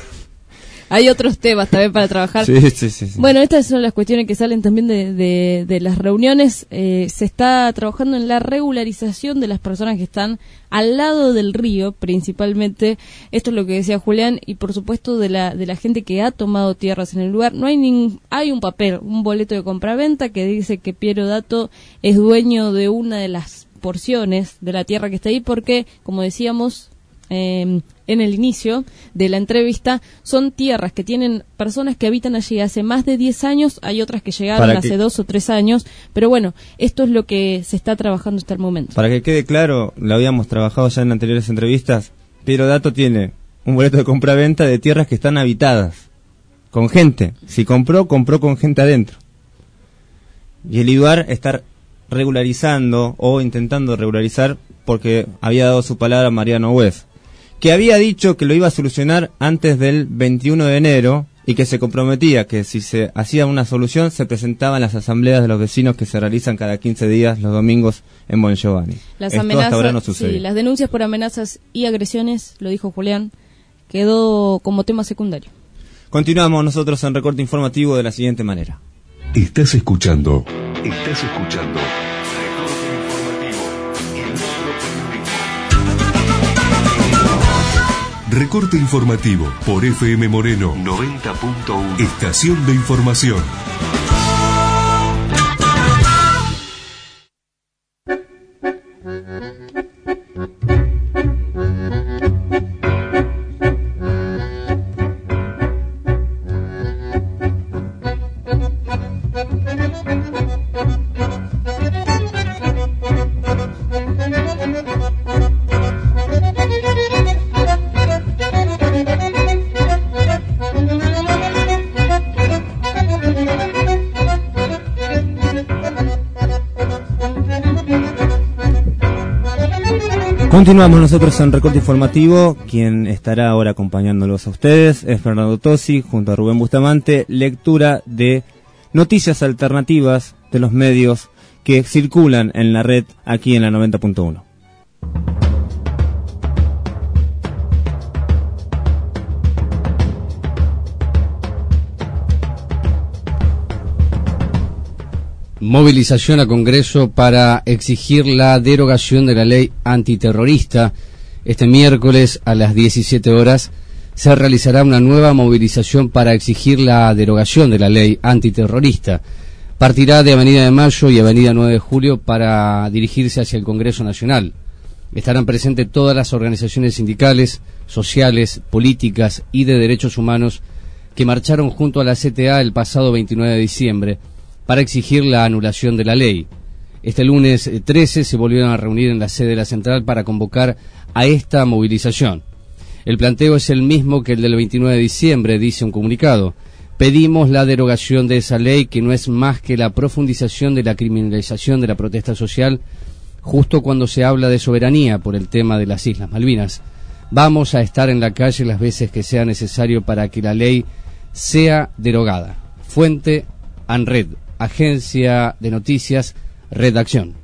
Hay otros temas también para trabajar. Sí, sí, sí, sí. Bueno, estas son las cuestiones que salen también de, de, de las reuniones. Eh, se está trabajando en la regularización de las personas que están al lado del río, principalmente. Esto es lo que decía Julián, y por supuesto de la de la gente que ha tomado tierras en el lugar. No hay ningún, hay un papel, un boleto de compraventa que dice que Piero Dato es dueño de una de las porciones de la tierra que está ahí, porque, como decíamos eh, en el inicio de la entrevista, son tierras que tienen personas que habitan allí hace más de diez años, hay otras que llegaron Para hace que- dos o tres años, pero bueno, esto es lo que se está trabajando hasta el momento. Para que quede claro, lo habíamos trabajado ya en anteriores entrevistas, Piero Dato tiene un boleto de compra-venta de tierras que están habitadas, con gente. Si compró, compró con gente adentro. Y el IDUAR está regularizando o intentando regularizar porque había dado su palabra a Mariano West, que había dicho que lo iba a solucionar antes del veintiuno de enero y que se comprometía que si se hacía una solución se presentaban las asambleas de los vecinos que se realizan cada quince días los domingos en Bon Giovanni. Las Esto amenazas, hasta ahora no sí, sucedió. las denuncias por amenazas y agresiones, lo dijo Julián, quedó como tema secundario. Continuamos nosotros en recorte informativo de la siguiente manera. Estás escuchando. Estás escuchando. Recorte informativo por F M Moreno noventa punto uno. Estación de información. Continuamos nosotros en Recorte Informativo. Quien estará ahora acompañándolos a ustedes es Fernando Tosi, junto a Rubén Bustamante. Lectura de noticias alternativas de los medios que circulan en la red aquí en la noventa punto uno. Movilización a Congreso para exigir la derogación de la ley antiterrorista. Este miércoles a las diecisiete horas se realizará una nueva movilización para exigir la derogación de la ley antiterrorista. Partirá de Avenida de Mayo y Avenida nueve de Julio para dirigirse hacia el Congreso Nacional. Estarán presentes todas las organizaciones sindicales, sociales, políticas y de derechos humanos que marcharon junto a la C T A el pasado veintinueve de diciembre para exigir la anulación de la ley. Este lunes trece se volvieron a reunir en la sede de la central para convocar a esta movilización. El planteo es el mismo que el del veintinueve de diciembre, dice un comunicado. Pedimos la derogación de esa ley, que no es más que la profundización de la criminalización de la protesta social, justo cuando se habla de soberanía por el tema de las Islas Malvinas. Vamos a estar en la calle las veces que sea necesario para que la ley sea derogada. Fuente, ANRED, Agencia de Noticias, Redacción.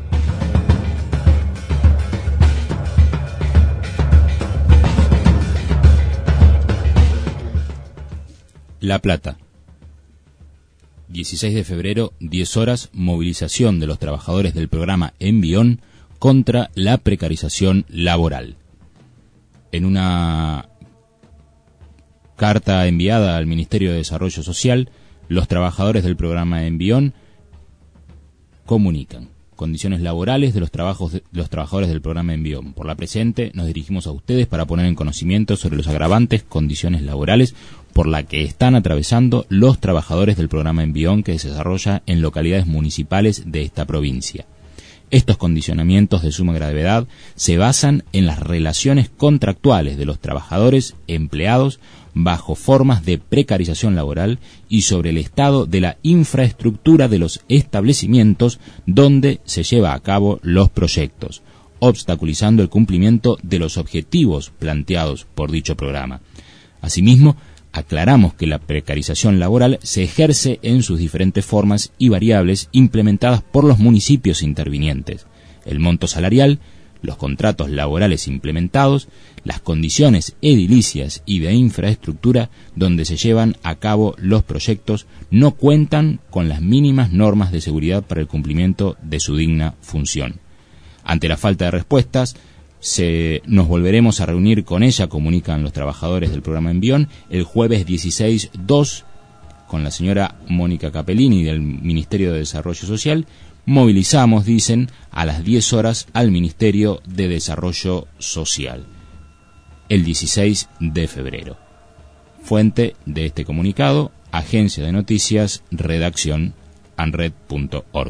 La Plata. dieciséis de febrero, diez horas, movilización de los trabajadores del programa Envión contra la precarización laboral. En una carta enviada al Ministerio de Desarrollo Social, los trabajadores del programa Envión comunican condiciones laborales de los trabajos de los trabajadores del programa Envión. Por la presente, nos dirigimos a ustedes para poner en conocimiento sobre los agravantes condiciones laborales por la que están atravesando los trabajadores del programa Envión que se desarrolla en localidades municipales de esta provincia. Estos condicionamientos de suma gravedad se basan en las relaciones contractuales de los trabajadores empleados bajo formas de precarización laboral y sobre el estado de la infraestructura de los establecimientos donde se lleva a cabo los proyectos, obstaculizando el cumplimiento de los objetivos planteados por dicho programa. Asimismo, aclaramos que la precarización laboral se ejerce en sus diferentes formas y variables implementadas por los municipios intervinientes: el monto salarial, los contratos laborales implementados, las condiciones edilicias y de infraestructura donde se llevan a cabo los proyectos no cuentan con las mínimas normas de seguridad para el cumplimiento de su digna función. Ante la falta de respuestas, Se, nos volveremos a reunir con ella, comunican los trabajadores del programa Envión, el jueves dieciséis dos con la señora Mónica Capellini del Ministerio de Desarrollo Social. Movilizamos, dicen, a las diez horas al Ministerio de Desarrollo Social, el dieciséis de febrero. Fuente de este comunicado, Agencia de Noticias, Redacción, anred punto org.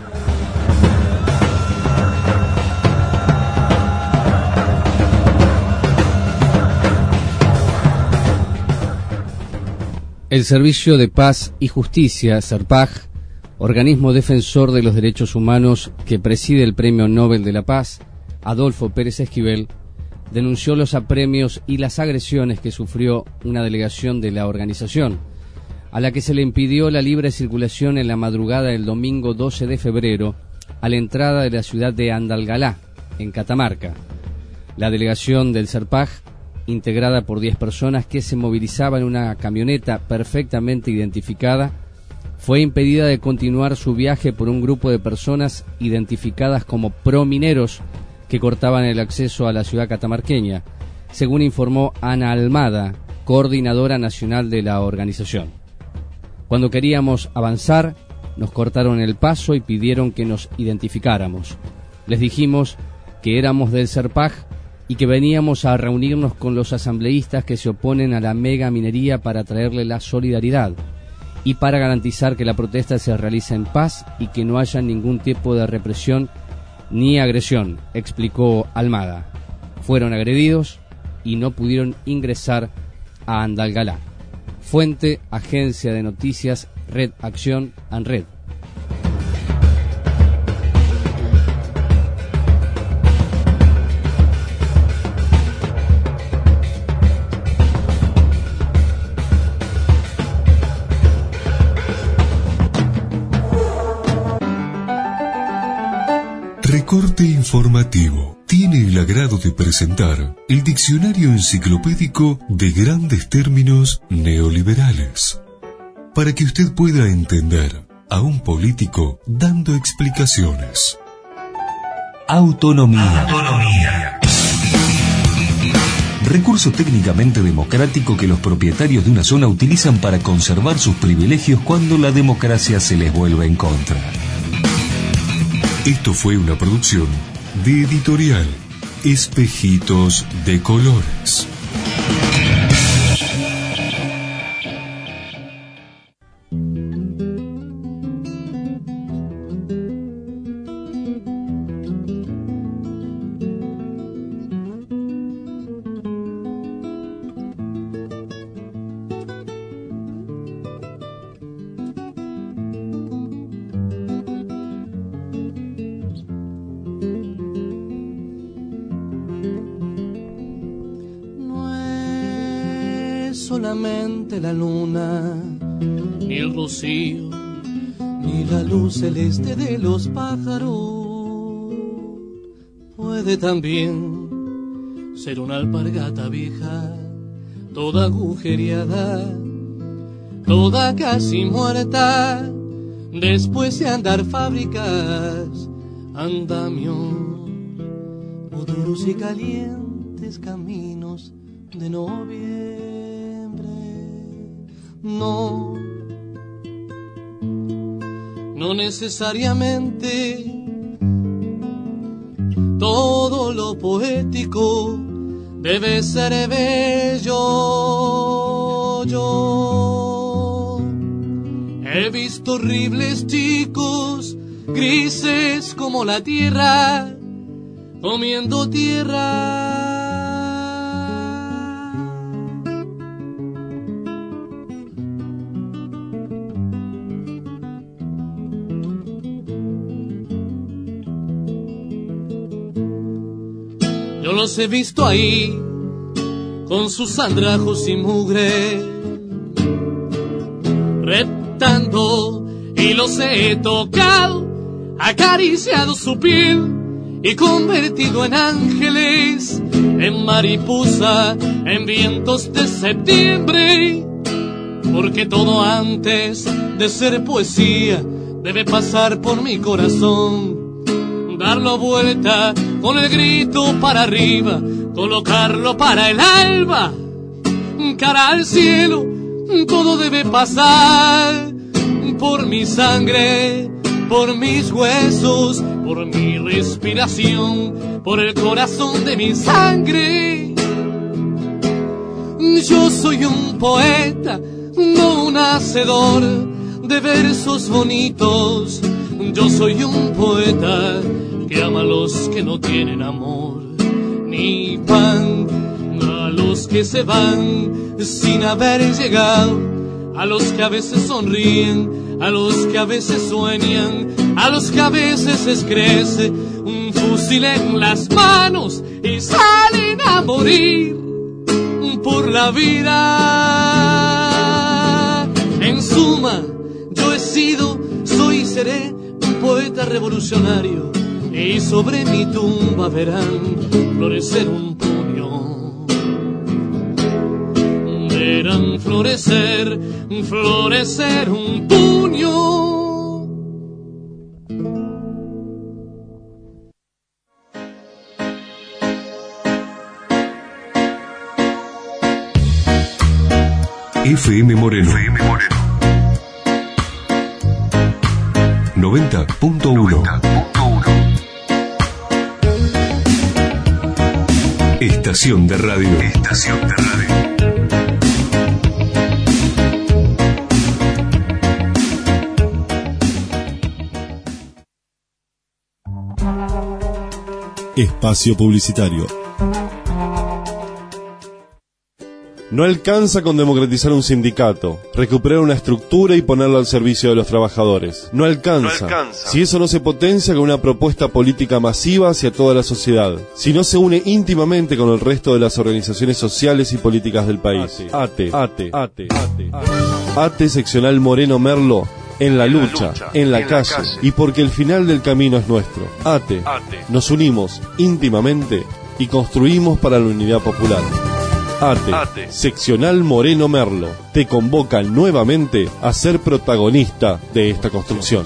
El Servicio de Paz y Justicia, SERPAJ, organismo defensor de los derechos humanos que preside el Premio Nobel de la Paz, Adolfo Pérez Esquivel, denunció los apremios y las agresiones que sufrió una delegación de la organización, a la que se le impidió la libre circulación en la madrugada del domingo doce de febrero a la entrada de la ciudad de Andalgalá, en Catamarca. La delegación del SERPAJ, integrada por diez personas que se movilizaban en una camioneta perfectamente identificada, fue impedida de continuar su viaje por un grupo de personas identificadas como promineros que cortaban el acceso a la ciudad catamarqueña, según informó Ana Almada, coordinadora nacional de la organización. Cuando queríamos avanzar, nos cortaron el paso y pidieron que nos identificáramos. Les dijimos que éramos del SERPAJ y que veníamos a reunirnos con los asambleístas que se oponen a la mega minería para traerle la solidaridad y para garantizar que la protesta se realice en paz y que no haya ningún tipo de represión ni agresión, explicó Almada. Fueron agredidos y no pudieron ingresar a Andalgalá. Fuente, Agencia de Noticias, Red Acción, ANRED. Recorte informativo. Tiene el agrado de presentar el diccionario enciclopédico de grandes términos neoliberales, para que usted pueda entender a un político dando explicaciones. Autonomía. Autonomía. Recurso técnicamente democrático que los propietarios de una zona utilizan para conservar sus privilegios cuando la democracia se les vuelve en contra. Esto fue una producción de Editorial Espejitos de Colores. solamente la luna, ni el rocío, ni la luz celeste de los pájaros. Puede también ser una alpargata vieja, toda agujereada, toda casi muerta, después de andar fábricas, andamios, o duros y calientes caminos de noviembre. No, no necesariamente todo lo poético debe ser bello. Yo he visto horribles chicos, grises como la tierra, comiendo tierra. Yo los he visto ahí, con sus andrajos y mugre, reptando, y los he tocado, acariciado su piel y convertido en ángeles, en mariposa, en vientos de septiembre. Porque todo antes de ser poesía debe pasar por mi corazón, darlo vuelta con el grito para arriba, colocarlo para el alba, cara al cielo. Todo debe pasar por mi sangre, por mis huesos, por mi respiración, por el corazón de mi sangre. Yo soy un poeta, no un hacedor de versos bonitos. Yo soy un poeta que ama a los que no tienen amor ni pan, a los que se van sin haber llegado, a los que a veces sonríen, a los que a veces sueñan, a los que a veces les crece un fusil en las manos y salen a morir por la vida. En suma, yo he sido, soy y seré un poeta revolucionario, y sobre mi tumba verán florecer un puño. Verán florecer, florecer un puño. F M Moreno. F M Moreno. noventa punto uno. Estación de radio. Estación de radio. Espacio publicitario. No alcanza con democratizar un sindicato, recuperar una estructura y ponerlo al servicio de los trabajadores. No alcanza, no alcanza si eso no se potencia con una propuesta política masiva hacia toda la sociedad, si no se une íntimamente con el resto de las organizaciones sociales y políticas del país. ATE, ATE, ATE, ATE, ATE seccional Moreno Merlo, en la lucha, en la calle, y porque el final del camino es nuestro. ATE, nos unimos íntimamente y construimos para la unidad popular. ATE, ATE, seccional Moreno Merlo, te convoca nuevamente a ser protagonista de esta construcción.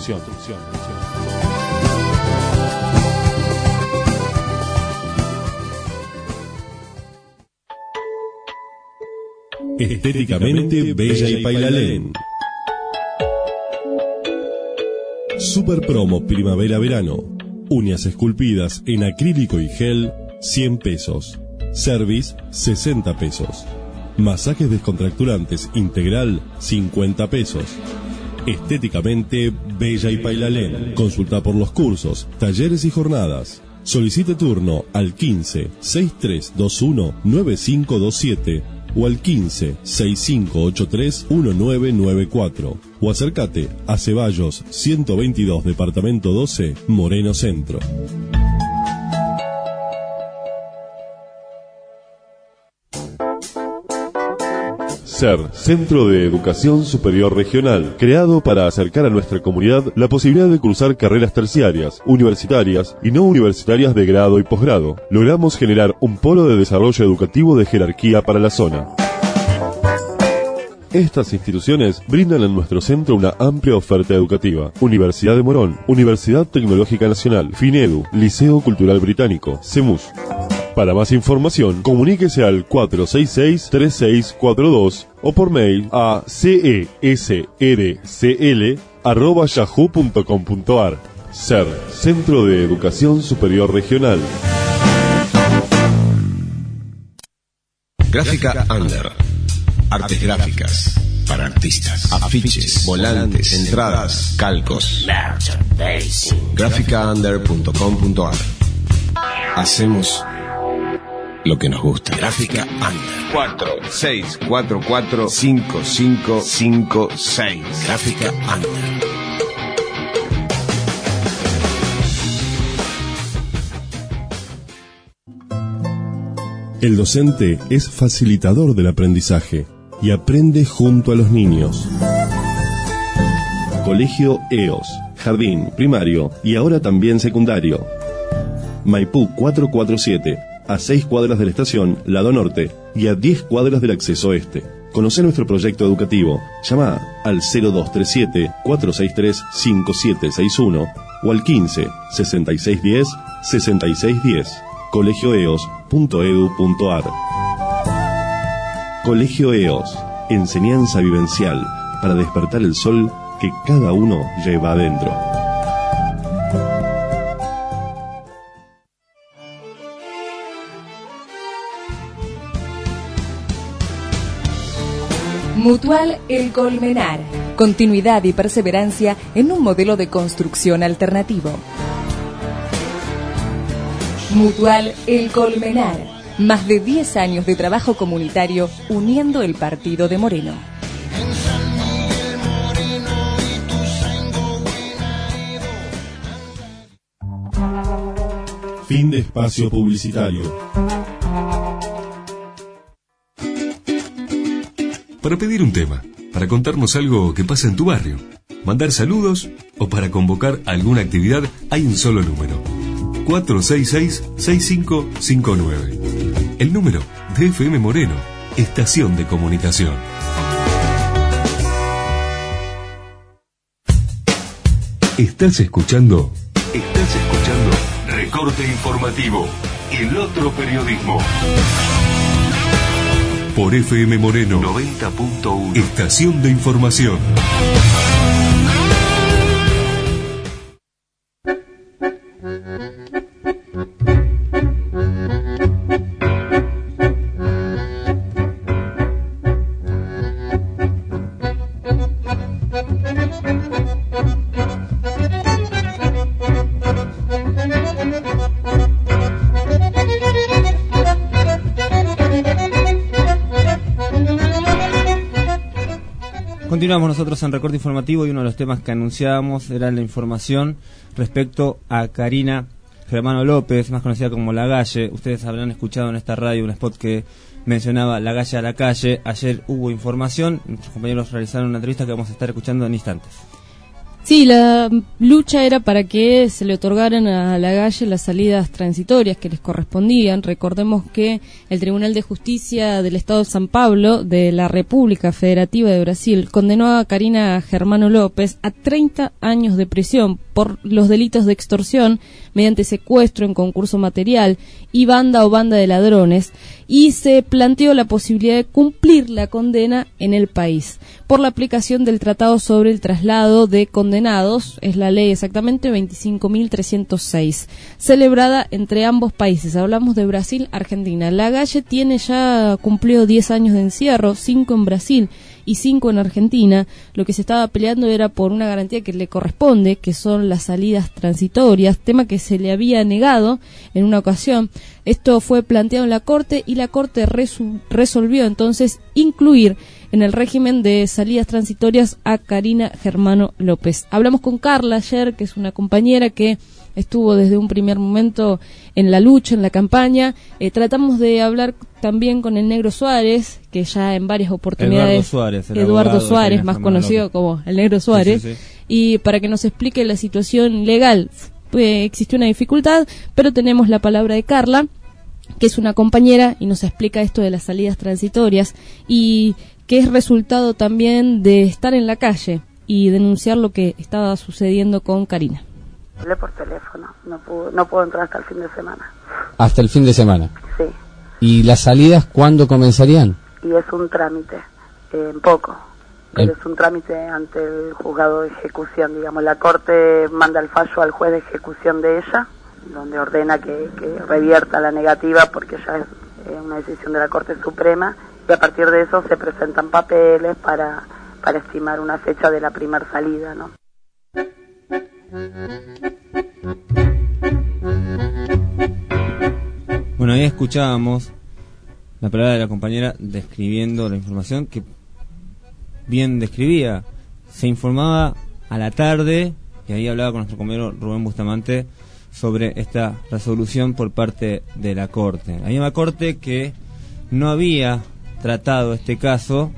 Estéticamente bella y Pailalén. Super promo primavera-verano. Uñas esculpidas en acrílico y gel, cien pesos. Service, sesenta pesos. Masajes descontracturantes integral, cincuenta pesos. Estéticamente bella y Pailalén. Consulta por los cursos, talleres y jornadas. Solicite turno al quince, sesenta y tres veintiuno, noventa y cinco veintisiete o al quince, sesenta y cinco ochenta y tres, diecinueve noventa y cuatro o acércate a Ceballos ciento veintidós, departamento doce, Moreno Centro. SER, Centro de Educación Superior Regional, creado para acercar a nuestra comunidad la posibilidad de cursar carreras terciarias, universitarias y no universitarias de grado y posgrado. Logramos generar un polo de desarrollo educativo de jerarquía para la zona. Estas instituciones brindan en nuestro centro una amplia oferta educativa. Universidad de Morón, Universidad Tecnológica Nacional, FINEDU, Liceo Cultural Británico, CEMUS. Para más información, comuníquese al cuatro seis seis, tres seis cuatro dos o por mail a cesrcl arroba yahoo punto com punto ar. SER, Centro de Educación Superior Regional. Gráfica Under. Artes gráficas para artistas, afiches, volantes, entradas, calcos. gráfica under punto com punto ar. Hacemos lo que nos gusta. Gráfica Under. cuatro seis cuatro cuatro cinco cinco cinco seis. Gráfica Under. El docente es facilitador del aprendizaje y aprende junto a los niños. Colegio E O S, jardín, primario y ahora también secundario. Maipú cuatrocientos cuarenta y siete, a seis cuadras de la estación Lado Norte y a diez cuadras del acceso este. Conoce nuestro proyecto educativo. Llama al cero dos tres siete, cuatro seis tres, cinco siete seis uno o al quince, sesenta y seis diez, sesenta y seis diez. colegio e o s punto e d u punto a r. Colegio E O S, enseñanza vivencial para despertar el sol que cada uno lleva adentro. Mutual El Colmenar. Continuidad y perseverancia en un modelo de construcción alternativo. Mutual El Colmenar. Más de diez años de trabajo comunitario uniendo el partido de Moreno. Fin de espacio publicitario. Para pedir un tema, para contarnos algo que pasa en tu barrio, mandar saludos o para convocar alguna actividad, hay un solo número. cuatro seis seis, seis cinco cinco nueve. El número de F M Moreno, Estación de Comunicación. Estás escuchando. Estás escuchando Recorte Informativo, el otro periodismo. Por F M Moreno noventa punto uno. Estación de Información. Continuamos nosotros en Recorte Informativo y uno de los temas que anunciábamos era la información respecto a Karina Germano López, más conocida como La Galle. Ustedes habrán escuchado en esta radio un spot que mencionaba La Galle a la calle. Ayer hubo información, nuestros compañeros realizaron una entrevista que vamos a estar escuchando en instantes. Sí, la lucha era para que se le otorgaran a La Galle las salidas transitorias que les correspondían. Recordemos que el Tribunal de Justicia del Estado de San Pablo de la República Federativa de Brasil condenó a Karina Germano López a treinta años de prisión por los delitos de extorsión mediante secuestro en concurso material y banda o banda de ladrones, y se planteó la posibilidad de cumplir la condena en el país por la aplicación del Tratado sobre el Traslado de Condenados, es la ley exactamente veinticinco mil trescientos seis, celebrada entre ambos países. Hablamos de Brasil, Argentina. La Galle tiene ya cumplido diez años de encierro, cinco en Brasil y cinco en Argentina. Lo que se estaba peleando era por una garantía que le corresponde, que son las salidas transitorias, tema que se le había negado en una ocasión. Esto fue planteado en la Corte y la Corte resu- resolvió entonces incluir en el régimen de salidas transitorias a Karina Germano López. Hablamos con Carla ayer, que es una compañera que estuvo desde un primer momento en la lucha, en la campaña. Eh, tratamos de hablar también con el Negro Suárez, que ya en varias oportunidades... Eduardo Suárez, el Eduardo abogado Suárez, más conocido López. como el Negro Suárez, Sí, sí, sí. y para que nos explique la situación legal. Eh, existió una dificultad, pero tenemos la palabra de Carla, que es una compañera y nos explica esto de las salidas transitorias y que es resultado también de estar en la calle y denunciar lo que estaba sucediendo con Karina. Hablé por teléfono, no puedo, no puedo entrar hasta el fin de semana. Hasta el fin de semana. Sí, ¿Y las salidas cuándo comenzarían? y es un trámite, eh, en poco. Pero El- es un trámite ante el juzgado de ejecución, digamos. La corte manda el fallo al juez de ejecución de ella, donde ordena que, que revierta la negativa porque ya es eh, una decisión de la Corte Suprema, y a partir de eso se presentan papeles para, para estimar una fecha de la primer salida, ¿no? Bueno, ahí escuchábamos la palabra de la compañera describiendo la información que bien describía. Se informaba a la tarde, y ahí hablaba con nuestro compañero Rubén Bustamante sobre esta resolución por parte de la Corte. Hay una Corte que no había tratado este caso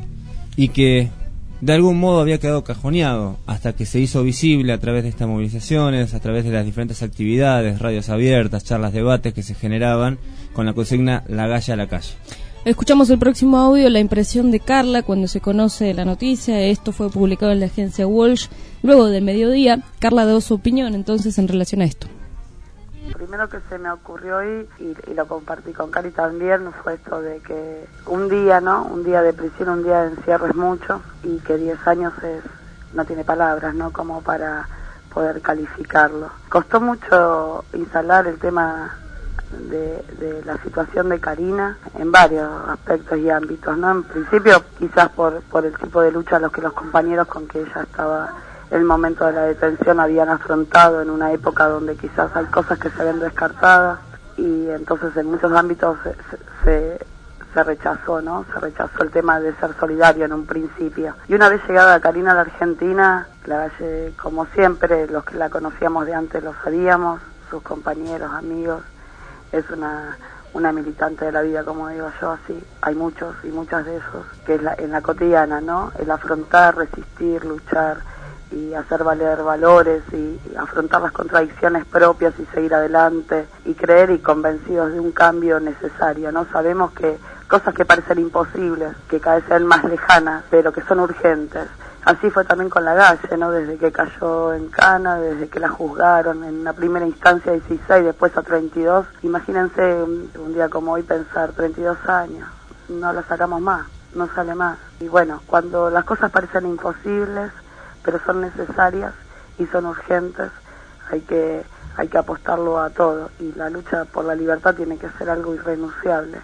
y que de algún modo había quedado cajoneado hasta que se hizo visible a través de estas movilizaciones, a través de las diferentes actividades, radios abiertas, charlas, debates que se generaban con la consigna La Galla a la calle. Escuchamos el próximo audio, la impresión de Carla cuando se conoce la noticia. Esto fue publicado en la agencia Walsh. Luego del mediodía, Carla dio su opinión entonces en relación a esto. Lo primero que se me ocurrió hoy, y, y lo compartí con Cari también, fue esto de que un día, ¿no? Un día de prisión, un día de encierro es mucho, y que diez años es, no tiene palabras, ¿no? Como para poder calificarlo. Costó mucho instalar el tema de, de la situación de Karina en varios aspectos y ámbitos, ¿no? En principio, quizás por, por el tipo de lucha a los que los compañeros con que ella estaba el momento de la detención habían afrontado en una época donde quizás hay cosas que se ven descartadas, y entonces en muchos ámbitos se, se, se rechazó, ¿no? Se rechazó el tema de ser solidario en un principio. Y una vez llegada Karina a la Argentina, la Galle, como siempre, los que la conocíamos de antes lo sabíamos, sus compañeros, amigos, es una una militante de la vida, como digo yo, así. Hay muchos y muchas de esos, que es la, en la cotidiana, ¿no? El afrontar, resistir, luchar y hacer valer valores y, y afrontar las contradicciones propias y seguir adelante y creer y convencidos de un cambio necesario, ¿no? Sabemos que cosas que parecen imposibles, que cada vez sean más lejanas, pero que son urgentes. Así fue también con la Galle, ¿no? Desde que cayó en cana, desde que la juzgaron en una primera instancia a dieciséis, después a treinta y dos. Imagínense un, un día como hoy pensar, treinta y dos años, no la sacamos más, no sale más. Y bueno, cuando las cosas parecen imposibles, pero son necesarias y son urgentes, hay que hay que apostarlo a todo, y la lucha por la libertad tiene que ser algo irrenunciable.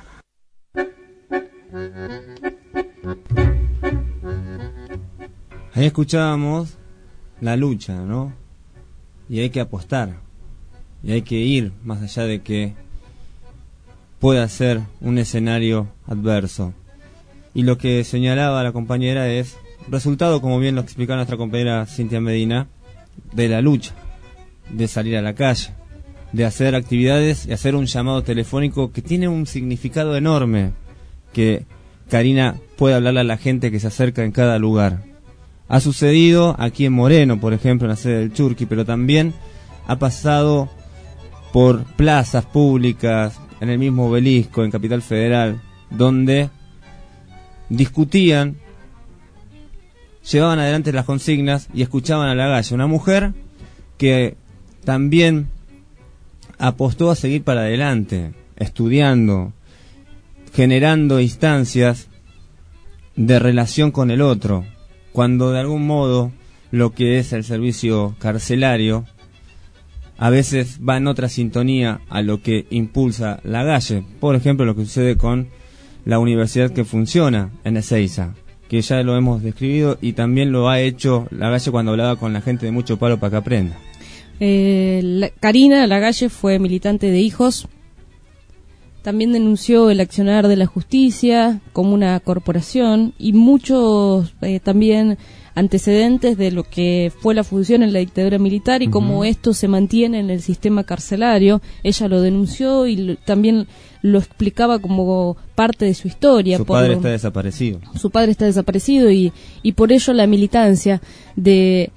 Ahí escuchábamos la lucha, ¿no? Y hay que apostar, y hay que ir más allá de que pueda ser un escenario adverso. Y lo que señalaba la compañera es resultado, como bien lo explicaba nuestra compañera Cintia Medina, de la lucha, de salir a la calle, de hacer actividades y hacer un llamado telefónico que tiene un significado enorme, que Karina puede hablarle a la gente que se acerca en cada lugar. Ha sucedido aquí en Moreno, por ejemplo, en la sede del Churqui, pero también ha pasado por plazas públicas, en el mismo Obelisco, en Capital Federal, donde discutían, llevaban adelante las consignas y escuchaban a la Galle, una mujer que también apostó a seguir para adelante, estudiando, generando instancias de relación con el otro, cuando de algún modo lo que es el servicio carcelario a veces va en otra sintonía a lo que impulsa la Galle. Por ejemplo, lo que sucede con la universidad que funciona en Ezeiza, que ya lo hemos describido, y también lo ha hecho la Galle cuando hablaba con la gente de Mucho Palo para que aprenda. Eh, la, Karina Lagalle fue militante de Hijos, También denunció el accionar de la justicia como una corporación y muchos eh, también antecedentes de lo que fue la fusión en la dictadura militar y uh-huh. cómo esto se mantiene en el sistema carcelario. Ella lo denunció y lo, también lo explicaba como parte de su historia. Su por padre lo, está desaparecido. Su padre está desaparecido y, y por ello la militancia de,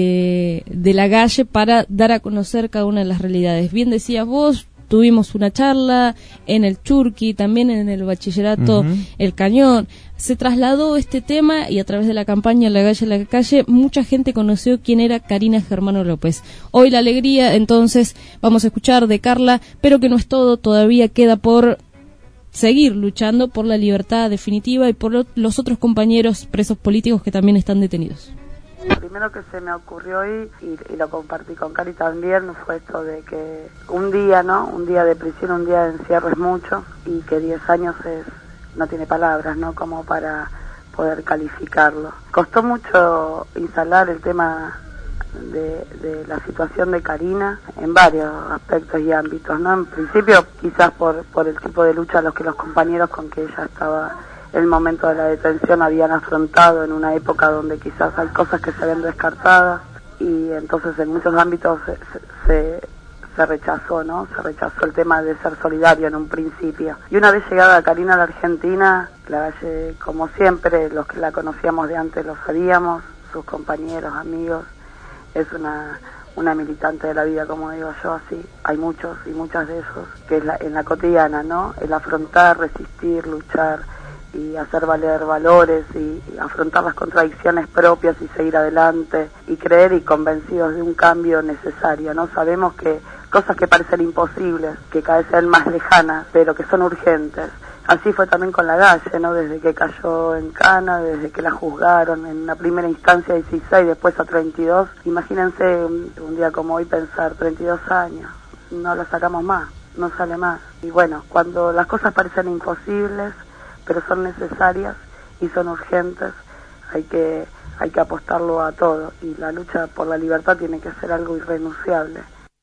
de, de la Galle para dar a conocer cada una de las realidades. Bien decías vos, tuvimos una charla en el Churqui, también en el bachillerato uh-huh. El Cañón. Se trasladó este tema y a través de la campaña La Galle a la Calle, mucha gente conoció quién era Karina Germano López. Hoy la alegría, entonces, vamos a escuchar de Carla, pero que no es todo, todavía queda por seguir luchando por la libertad definitiva y por lo, los otros compañeros presos políticos que también están detenidos. Lo primero que se me ocurrió hoy, y, y lo compartí con Cari también, fue esto de que un día, ¿no? Un día de prisión, un día de encierro es mucho, y que diez años es, no tiene palabras, ¿no? Como para poder calificarlo. Costó mucho instalar el tema de, de la situación de Karina en varios aspectos y ámbitos, ¿no? En principio, quizás por, por el tipo de lucha a los que los compañeros con que ella estaba el momento de la detención habían afrontado en una época donde quizás hay cosas que se ven descartadas y entonces en muchos ámbitos se, se, se rechazó, ¿no? Se rechazó el tema de ser solidario en un principio. Y una vez llegada Karina a la Argentina, la Galle, como siempre, los que la conocíamos de antes lo sabíamos, sus compañeros, amigos, es una una militante de la vida, como digo yo, así. Hay muchos y muchas de esos, que es la, en la cotidiana, ¿no? El afrontar, resistir, luchar y hacer valer valores y, y afrontar las contradicciones propias y seguir adelante y creer y convencidos de un cambio necesario, ¿no? Sabemos que cosas que parecen imposibles, que cada vez sean más lejanas, pero que son urgentes. Así fue también con la Galle, ¿no? Desde que cayó en cana, desde que la juzgaron en una primera instancia a dieciséis, después a treinta y dos. Imagínense un, un día como hoy pensar, treinta y dos años, no la sacamos más, no sale más. Y bueno, cuando las cosas parecen imposibles, pero son necesarias y son urgentes, hay que hay que apostarlo a todo, y la lucha por la libertad tiene que ser algo irrenunciable.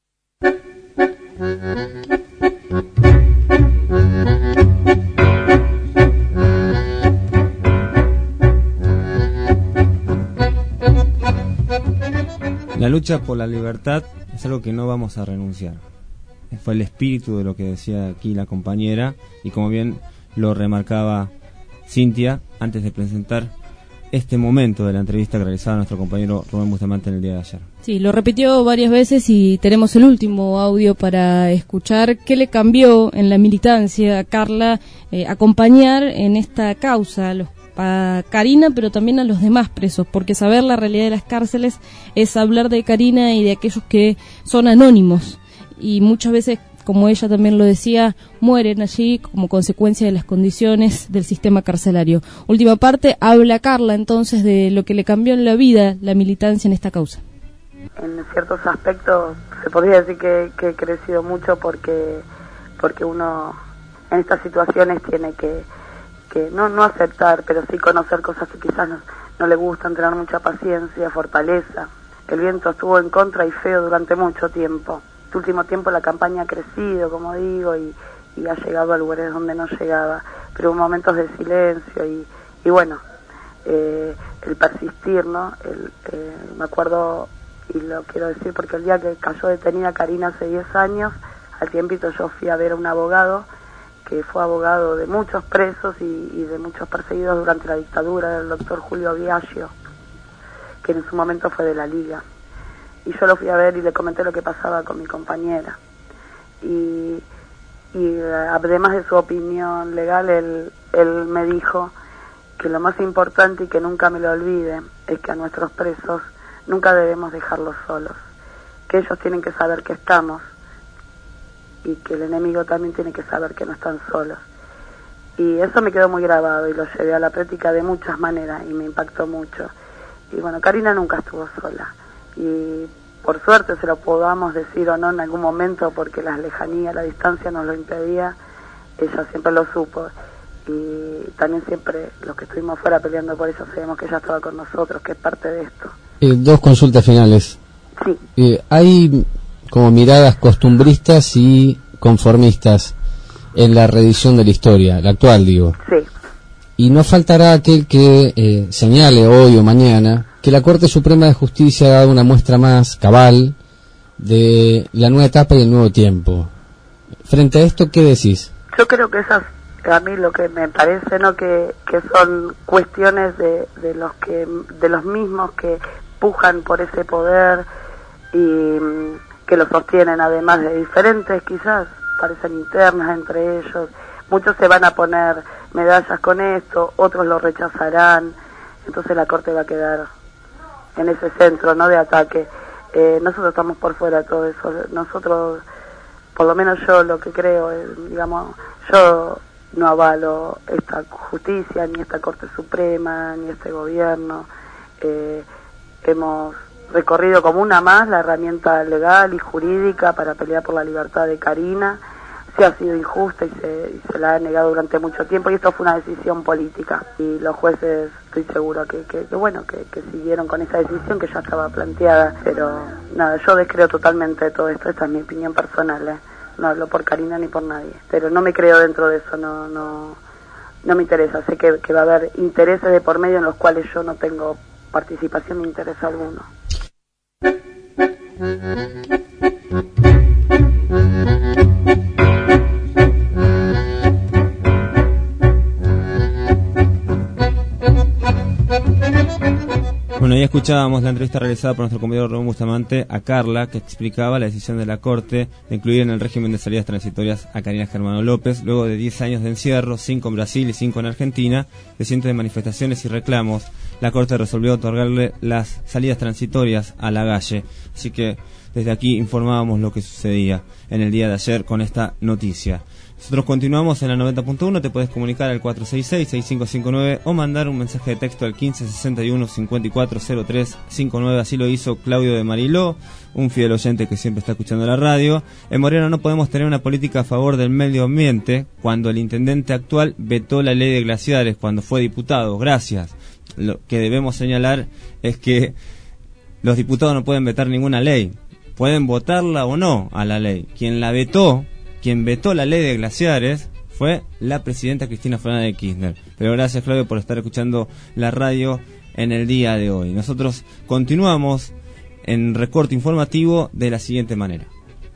La lucha por la libertad es algo que no vamos a renunciar. Fue el espíritu de lo que decía aquí la compañera, y como bien lo remarcaba Cintia antes de presentar este momento de la entrevista que realizaba nuestro compañero Rubén Bustamante en el día de ayer. Sí, lo repitió varias veces y tenemos el último audio para escuchar qué le cambió en la militancia a Carla eh, acompañar en esta causa a, los, a Karina, pero también a los demás presos, porque saber la realidad de las cárceles es hablar de Karina y de aquellos que son anónimos y muchas veces, como ella también lo decía, mueren allí como consecuencia de las condiciones del sistema carcelario. Última parte, habla Carla entonces de lo que le cambió en la vida la militancia en esta causa. En ciertos aspectos se podría decir que, que he crecido mucho porque porque uno en estas situaciones tiene que, que no, no aceptar, pero sí conocer cosas que quizás no, no le gustan, tener mucha paciencia, fortaleza. El viento estuvo en contra y feo durante mucho tiempo. Este último tiempo la campaña ha crecido, como digo, y, y ha llegado a lugares donde no llegaba, pero hubo momentos de silencio y, y bueno, eh, el persistir, ¿no? El, eh, me acuerdo, y lo quiero decir porque el día que cayó detenida Karina hace diez años, al tiempito yo fui a ver a un abogado que fue abogado de muchos presos y, y de muchos perseguidos durante la dictadura, el doctor Julio Biagio, que en su momento fue de la Liga. Y yo lo fui a ver y le comenté lo que pasaba con mi compañera. Y, y además de su opinión legal, él, él me dijo que lo más importante y que nunca me lo olvide es que a nuestros presos nunca debemos dejarlos solos, que ellos tienen que saber que estamos y que el enemigo también tiene que saber que no están solos. Y eso me quedó muy grabado y lo llevé a la práctica de muchas maneras y me impactó mucho. Y bueno, Karina nunca estuvo sola. Y por suerte se lo podamos decir o no en algún momento, porque la lejanía, la distancia nos lo impedía, ella siempre lo supo. Y también siempre los que estuvimos fuera peleando por ella sabemos que ella estaba con nosotros, que es parte de esto. Eh, dos consultas finales. Sí. Eh, hay como miradas costumbristas y conformistas. en la reedición de la historia, la actual digo. Sí. Y no faltará aquel que eh, señale hoy o mañana que la Corte Suprema de Justicia ha dado una muestra más cabal de la nueva etapa y el nuevo tiempo. Frente a esto, ¿qué decís? Yo creo que esas, a mí lo que me parece, ¿no?, que, que son cuestiones de, de los que de los mismos que pujan por ese poder y mm, que lo sostienen, además de diferentes, quizás parecen internas entre ellos. Muchos se van a poner medallas con esto, otros lo rechazarán, entonces la Corte va a quedar en ese centro, ¿no?, de ataque. Eh, nosotros estamos por fuera de todo eso. Nosotros, por lo menos yo lo que creo es, digamos, yo no avalo esta justicia, ni esta Corte Suprema, ni este gobierno. Eh, hemos recorrido como una más la herramienta legal y jurídica para pelear por la libertad de Karina. Se ha sido injusta y se, y se la ha negado durante mucho tiempo, y esto fue una decisión política, y los jueces estoy segura que, que, que bueno que, que siguieron con esa decisión que ya estaba planteada, pero nada, yo descreo totalmente de todo esto. Esta es mi opinión personal, ¿eh? No hablo por Karina ni por nadie, pero no me creo dentro de eso, no no no me interesa. Sé que, que va a haber intereses de por medio en los cuales yo no tengo participación ni interés alguno. Bueno, ya escuchábamos la entrevista realizada por nuestro compañero Rubén Bustamante a Carla, que explicaba la decisión de la Corte de incluir en el régimen de salidas transitorias a Karina Germano López, luego de diez años de encierro, cinco en Brasil y cinco en Argentina, de cientos de manifestaciones y reclamos. La Corte resolvió otorgarle las salidas transitorias a Lagalle. Así que desde aquí informábamos lo que sucedía en el día de ayer con esta noticia. Nosotros continuamos en la noventa punto uno, te puedes comunicar al cuatro seis seis, seis cinco cinco nueve o mandar un mensaje de texto al quince sesenta y uno, cincuenta y cuatro cero tres cincuenta y nueve. Así lo hizo Claudio de Mariló, un fiel oyente que siempre está escuchando la radio. En Moreno no podemos tener una política a favor del medio ambiente cuando el intendente actual vetó la ley de glaciares cuando fue diputado. Gracias. Lo que debemos señalar es que los diputados no pueden vetar ninguna ley. Pueden votarla o no a la ley. Quien la vetó, quien vetó la ley de glaciares fue la presidenta Cristina Fernández de Kirchner. Pero gracias, Claudio, por estar escuchando la radio en el día de hoy. Nosotros continuamos en recorte informativo de la siguiente manera.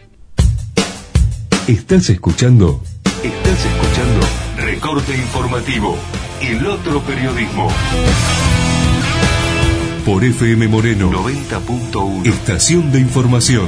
Estás escuchando, estás escuchando Recorte Informativo, el otro periodismo. Por F M Moreno noventa punto uno, estación de información.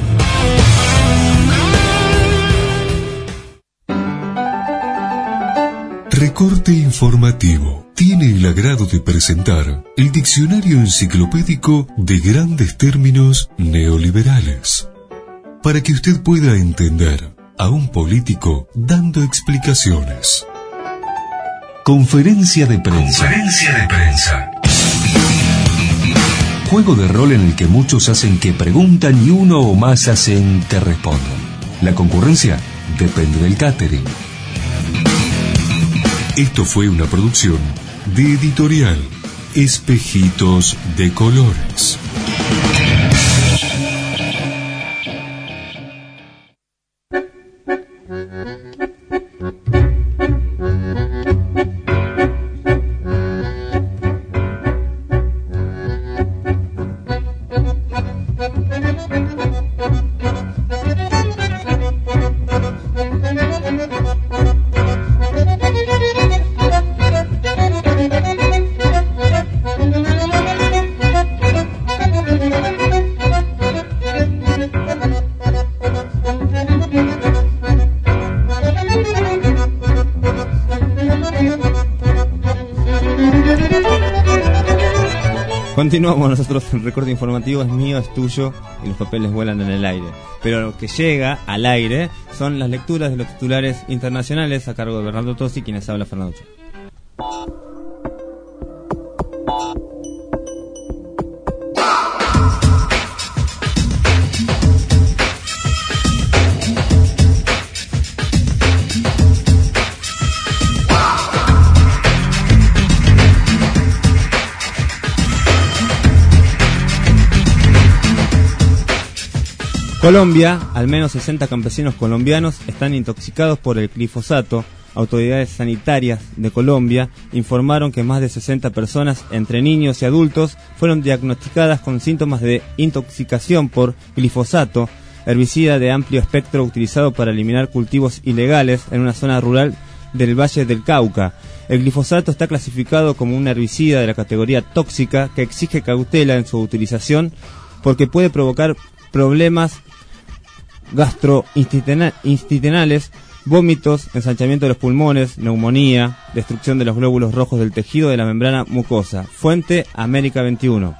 Recorte Informativo tiene el agrado de presentar el diccionario enciclopédico de grandes términos neoliberales, para que usted pueda entender a un político dando explicaciones. Conferencia de prensa. Conferencia de prensa. Juego de rol en el que muchos hacen que preguntan y uno o más hacen que respondan. La concurrencia depende del catering. Esto fue una producción de Editorial Espejitos de Colores. Continuamos nosotros, el recorte informativo es mío, es tuyo y los papeles vuelan en el aire. Pero lo que llega al aire son las lecturas de los titulares internacionales a cargo de Bernardo Tosi, quienes habla Fernando Cho. Colombia, al menos sesenta campesinos colombianos están intoxicados por el glifosato. Autoridades sanitarias de Colombia informaron que más de sesenta personas, entre niños y adultos, fueron diagnosticadas con síntomas de intoxicación por glifosato, herbicida de amplio espectro utilizado para eliminar cultivos ilegales en una zona rural del Valle del Cauca. El glifosato está clasificado como un herbicida de la categoría tóxica que exige cautela en su utilización porque puede provocar problemas gastrointestinales, vómitos, ensanchamiento de los pulmones, neumonía, destrucción de los glóbulos rojos del tejido de la membrana mucosa. Fuente América veintiuno.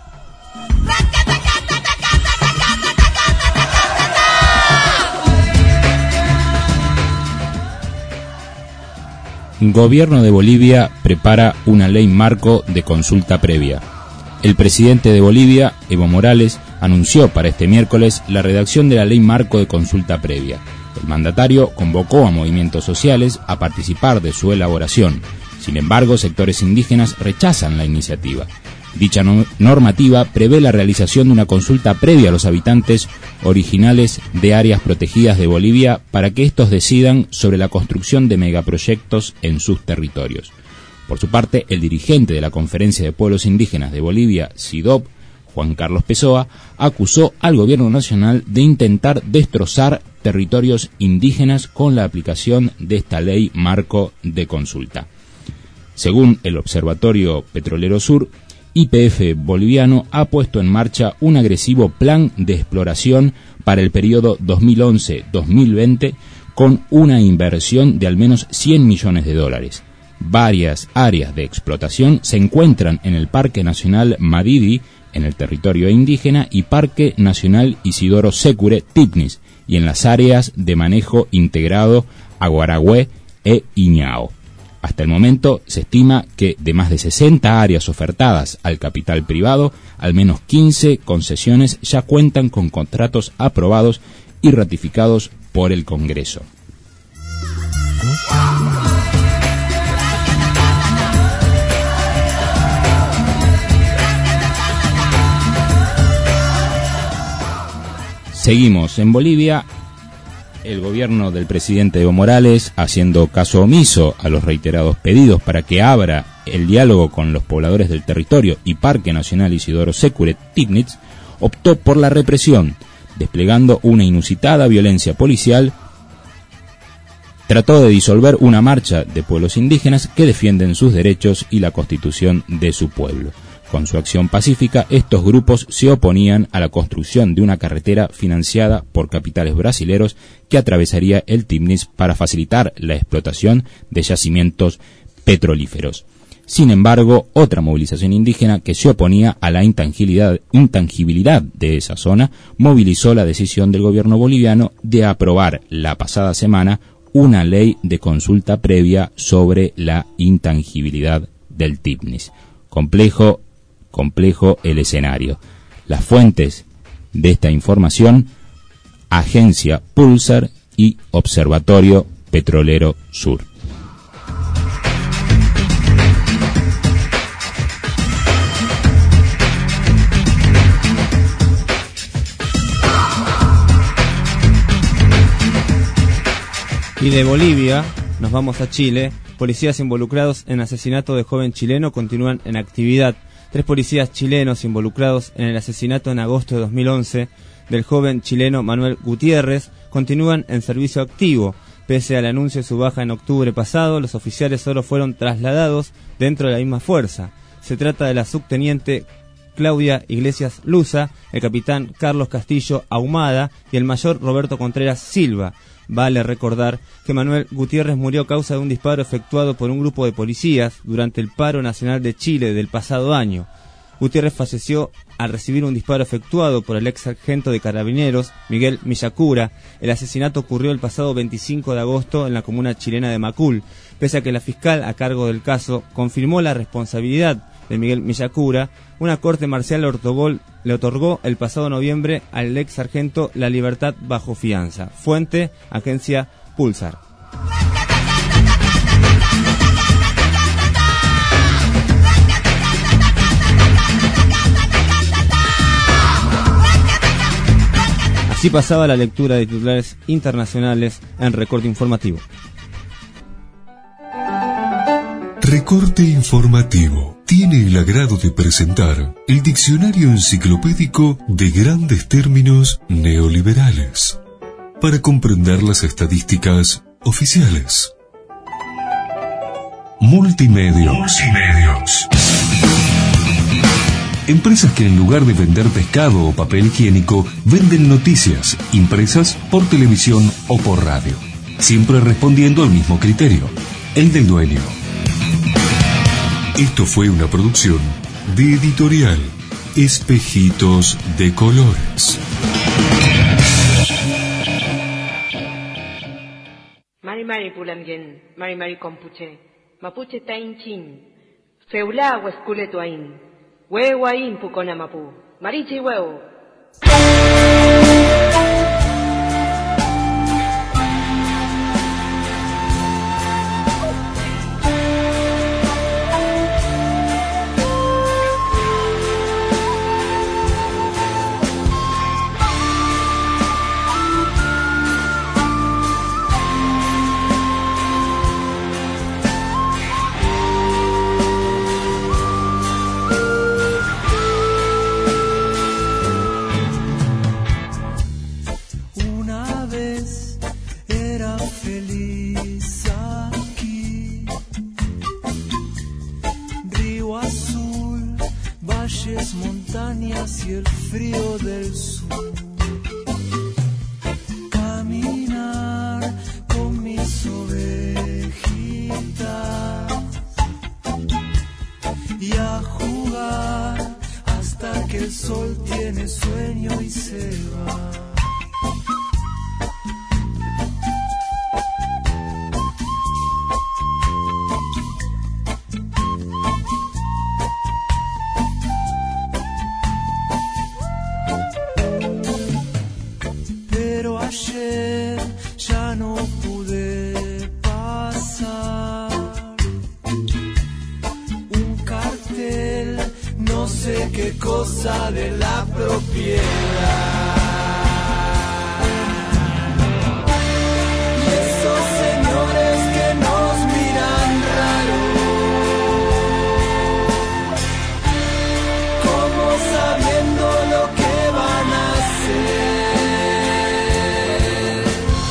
Gobierno de Bolivia prepara una ley marco de consulta previa. El presidente de Bolivia, Evo Morales, anunció para este miércoles la redacción de la ley marco de consulta previa. El mandatario convocó a movimientos sociales a participar de su elaboración. Sin embargo, sectores indígenas rechazan la iniciativa. Dicha no- normativa prevé la realización de una consulta previa a los habitantes originales de áreas protegidas de Bolivia para que estos decidan sobre la construcción de megaproyectos en sus territorios. Por su parte, el dirigente de la Conferencia de Pueblos Indígenas de Bolivia, SIDOB, Juan Carlos Pessoa, acusó al gobierno nacional de intentar destrozar territorios indígenas con la aplicación de esta ley marco de consulta. Según el Observatorio Petrolero Sur, Y P F boliviano ha puesto en marcha un agresivo plan de exploración para el periodo dos mil once a dos mil veinte con una inversión de al menos cien millones de dólares. Varias áreas de explotación se encuentran en el Parque Nacional Madidi, en el territorio indígena, y Parque Nacional Isidoro Secure Tignis, y en las áreas de manejo integrado Aguaragüe e Iñao. Hasta el momento se estima que de más de sesenta áreas ofertadas al capital privado, al menos quince concesiones ya cuentan con contratos aprobados y ratificados por el Congreso. Seguimos en Bolivia. El gobierno del presidente Evo Morales, haciendo caso omiso a los reiterados pedidos para que abra el diálogo con los pobladores del territorio y Parque Nacional Isidoro Secure Tignis, optó por la represión, desplegando una inusitada violencia policial. Trató de disolver una marcha de pueblos indígenas que defienden sus derechos y la constitución de su pueblo. Con su acción pacífica, estos grupos se oponían a la construcción de una carretera financiada por capitales brasileros que atravesaría el Tignis para facilitar la explotación de yacimientos petrolíferos. Sin embargo, otra movilización indígena que se oponía a la intangibilidad, intangibilidad de esa zona movilizó la decisión del gobierno boliviano de aprobar la pasada semana una ley de consulta previa sobre la intangibilidad del Tignis. Complejo Complejo el escenario. Las fuentes de esta información: Agencia Pulsar y Observatorio Petrolero Sur. Y de Bolivia nos vamos a Chile. Policías involucrados en asesinato de joven chileno continúan en actividad. Tres policías chilenos involucrados en el asesinato en agosto de dos mil once del joven chileno Manuel Gutiérrez continúan en servicio activo. Pese al anuncio de su baja en octubre pasado, los oficiales solo fueron trasladados dentro de la misma fuerza. Se trata de la subteniente Claudia Iglesias Luza, el capitán Carlos Castillo Ahumada y el mayor Roberto Contreras Silva. Vale recordar que Manuel Gutiérrez murió a causa de un disparo efectuado por un grupo de policías durante el paro nacional de Chile del pasado año. Gutiérrez falleció al recibir un disparo efectuado por el ex sargento de carabineros Miguel Millacura. El asesinato ocurrió el pasado veinticinco de agosto en la comuna chilena de Macul. Pese a que la fiscal a cargo del caso confirmó la responsabilidad de Miguel Millacura, una corte marcial ortogol le otorgó el pasado noviembre al ex sargento la libertad bajo fianza. Fuente, Agencia Pulsar. Así pasaba la lectura de titulares internacionales en Recorte Informativo. Recorte Informativo tiene el agrado de presentar el diccionario enciclopédico de grandes términos neoliberales para comprender las estadísticas oficiales. Multimedios. Multimedios. Empresas que en lugar de vender pescado o papel higiénico, venden noticias impresas por televisión o por radio, siempre respondiendo al mismo criterio, el del dueño. Esto fue una producción de Editorial Espejitos de Colores. Mari Mari Pulamgen, Mari Mari Compuche, Mapuche Tainchin, Feula Huesculetuain, Huehuain Pucona Mapu, Marichi Huevo. Montañas y el frío del sur. Caminar con mis ovejitas y a jugar hasta que el sol tiene sueño y se va. Cosa de la propiedad. Y esos señores que nos miran raro, como sabiendo lo que van a hacer.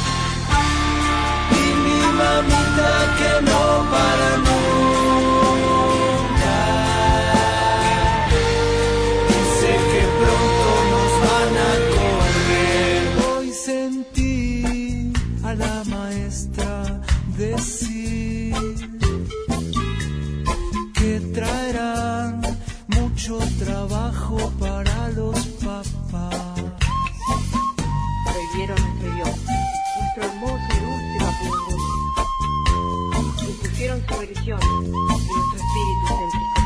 Y mi mamita que no para nunca. Decir que traerán mucho trabajo para los papás. Prohibieron nuestro idioma, nuestro hermoso y dulce mapudungún. Impusieron su religión y nuestro espíritu se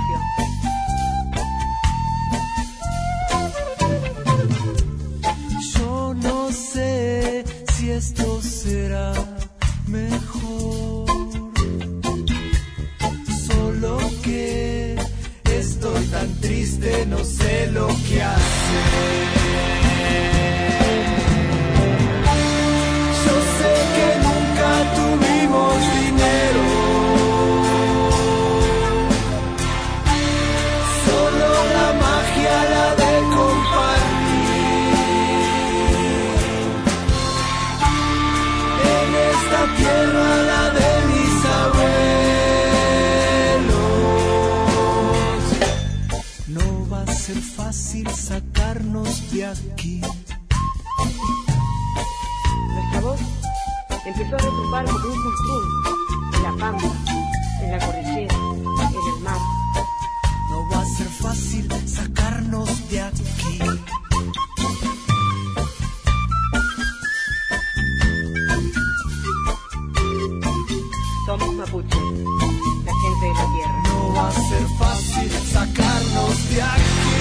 entristeció. Yo no sé si esto será mejor, solo que estoy tan triste, no sé lo que hacer. Yo sé que nunca tuvimos dinero, solo la magia, la de tierra, la de mis abuelos. No va a ser fácil sacarnos de aquí. Nuestra voz empezó a retumbar como un cultún en la pampa, en la cordillera, en el mar. No va a ser fácil sacarnos de aquí. Somos mapuche, la gente de la tierra. No va a ser fácil sacarnos de aquí.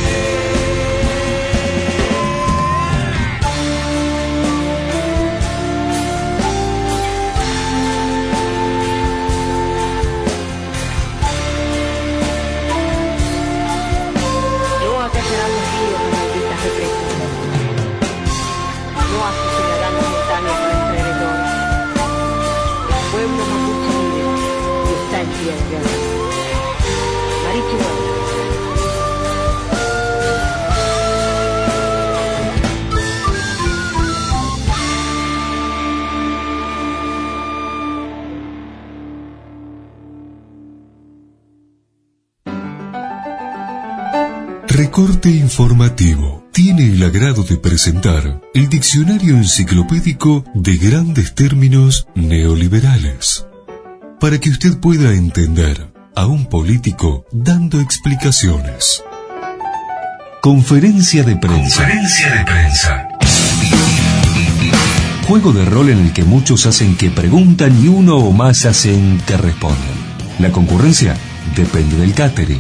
Recorte informativo. Tiene el agrado de presentar el diccionario enciclopédico de grandes términos neoliberales, para que usted pueda entender a un político dando explicaciones. Conferencia de prensa. Conferencia de prensa. Juego de rol en el que muchos hacen que preguntan y uno o más hacen que responden. La concurrencia depende del catering.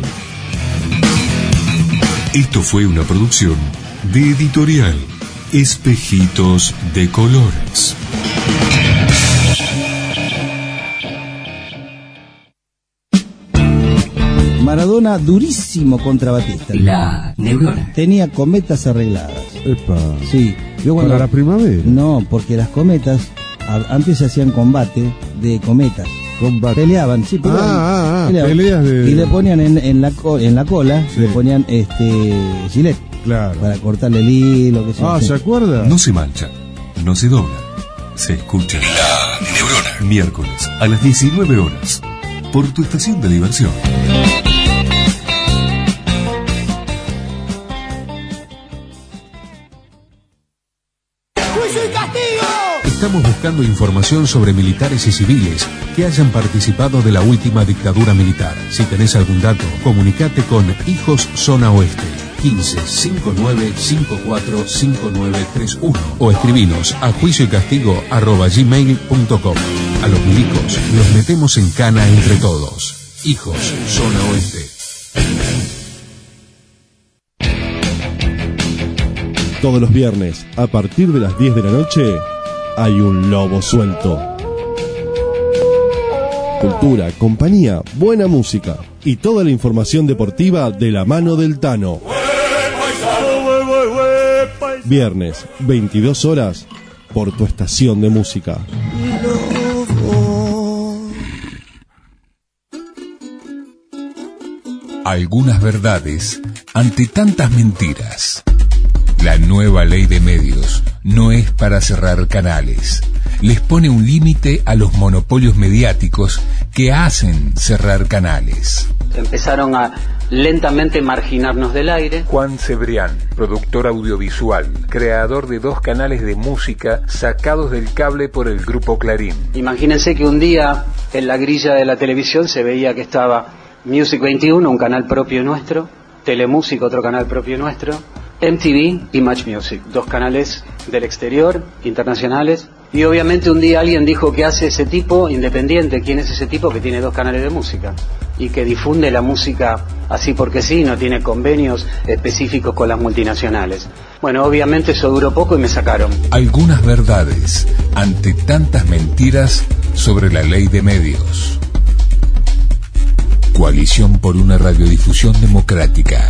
Esto fue una producción de Editorial Espejitos de Colores. Maradona durísimo contra Batista. La neurona. Tenía cometas arregladas. Epa. Sí. Yo cuando, ¿Para la primavera? No, porque las cometas, a, antes se hacían combate de cometas. Combate. Peleaban, sí, peleaban. Ah, ah, ah, peleaban. peleas de... Y le ponían en, en, la, en la cola, sí. le ponían este gilet. Claro. Para cortarle el hilo, que sea. Ah, así. ¿se acuerda? No se mancha, no se dobla, se escucha. La Neurona. Miércoles a las diecinueve horas, por tu estación de diversión. Estamos buscando información sobre militares y civiles que hayan participado de la última dictadura militar. Si tenés algún dato, comunicate con Hijos Zona Oeste quince cincuenta y nueve cincuenta y cuatro cincuenta y nueve treinta y uno o escribinos a juicio y castigo arroba gmail punto com. A los milicos los metemos en cana entre todos. Hijos Zona Oeste. Todos los viernes, a partir de las diez de la noche, hay un lobo suelto. Cultura, compañía, buena música y toda la información deportiva de la mano del Tano. Viernes, veintidós horas, por tu estación de música. Algunas verdades ante tantas mentiras. La nueva ley de medios no es para cerrar canales. Les pone un límite a los monopolios mediáticos que hacen cerrar canales. Empezaron a lentamente marginarnos del aire. Juan Cebrián, productor audiovisual, creador de dos canales de música sacados del cable por el Grupo Clarín. Imagínense que un día en la grilla de la televisión se veía que estaba Music veintiuno, un canal propio nuestro, Telemusic, otro canal propio nuestro, M T V y Match Music, dos canales del exterior, internacionales. Y obviamente un día alguien dijo que hace ese tipo independiente. ¿Quién es ese tipo que tiene dos canales de música? Y que difunde la música así porque sí, no tiene convenios específicos con las multinacionales. Bueno, obviamente eso duró poco y me sacaron. Algunas verdades ante tantas mentiras sobre la ley de medios. Coalición por una radiodifusión democrática.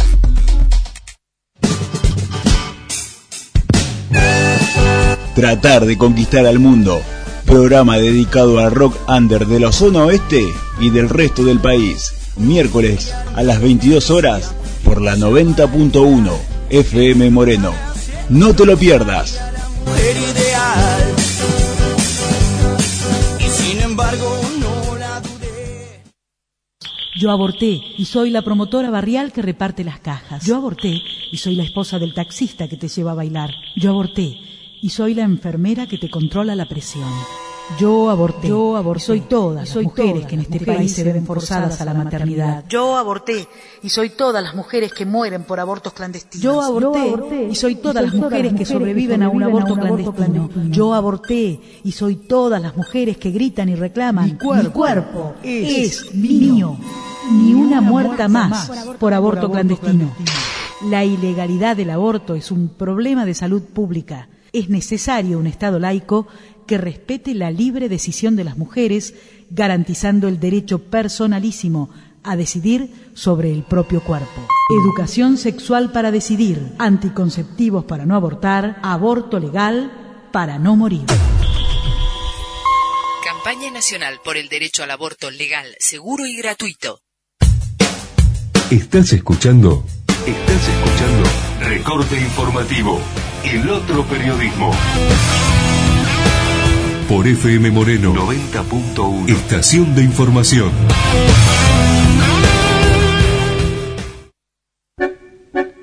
Tratar de conquistar al mundo. Programa dedicado al rock under de la zona oeste y del resto del país. Miércoles a las veintidós horas por la noventa punto uno F M Moreno. No te lo pierdas. Era ideal. Y sin embargo no la dudé. Yo aborté y soy la promotora barrial que reparte las cajas. Yo aborté y soy la esposa del taxista que te lleva a bailar. Yo aborté y soy la enfermera que te controla la presión. Yo aborté. Yo aborté. Y soy todas soy las mujeres todas que en este país se ven forzadas a la maternidad. Yo aborté y soy todas las mujeres que mueren por abortos clandestinos. Yo aborté, Yo aborté y soy todas y soy las mujeres todas que sobreviven, que sobreviven a un aborto, a un aborto clandestino. clandestino. Yo aborté y soy todas las mujeres que gritan y reclaman. Mi cuerpo, mi cuerpo es, es mío. Ni una muerta más por aborto clandestino. La ilegalidad del aborto es un problema de salud pública. Es necesario un Estado laico que respete la libre decisión de las mujeres, garantizando el derecho personalísimo a decidir sobre el propio cuerpo. Educación sexual para decidir, anticonceptivos para no abortar, aborto legal para no morir. Campaña Nacional por el Derecho al Aborto Legal, Seguro y Gratuito. ¿Estás escuchando? Estás escuchando Recorte Informativo, el otro periodismo. Por F M Moreno noventa punto uno. Estación de información.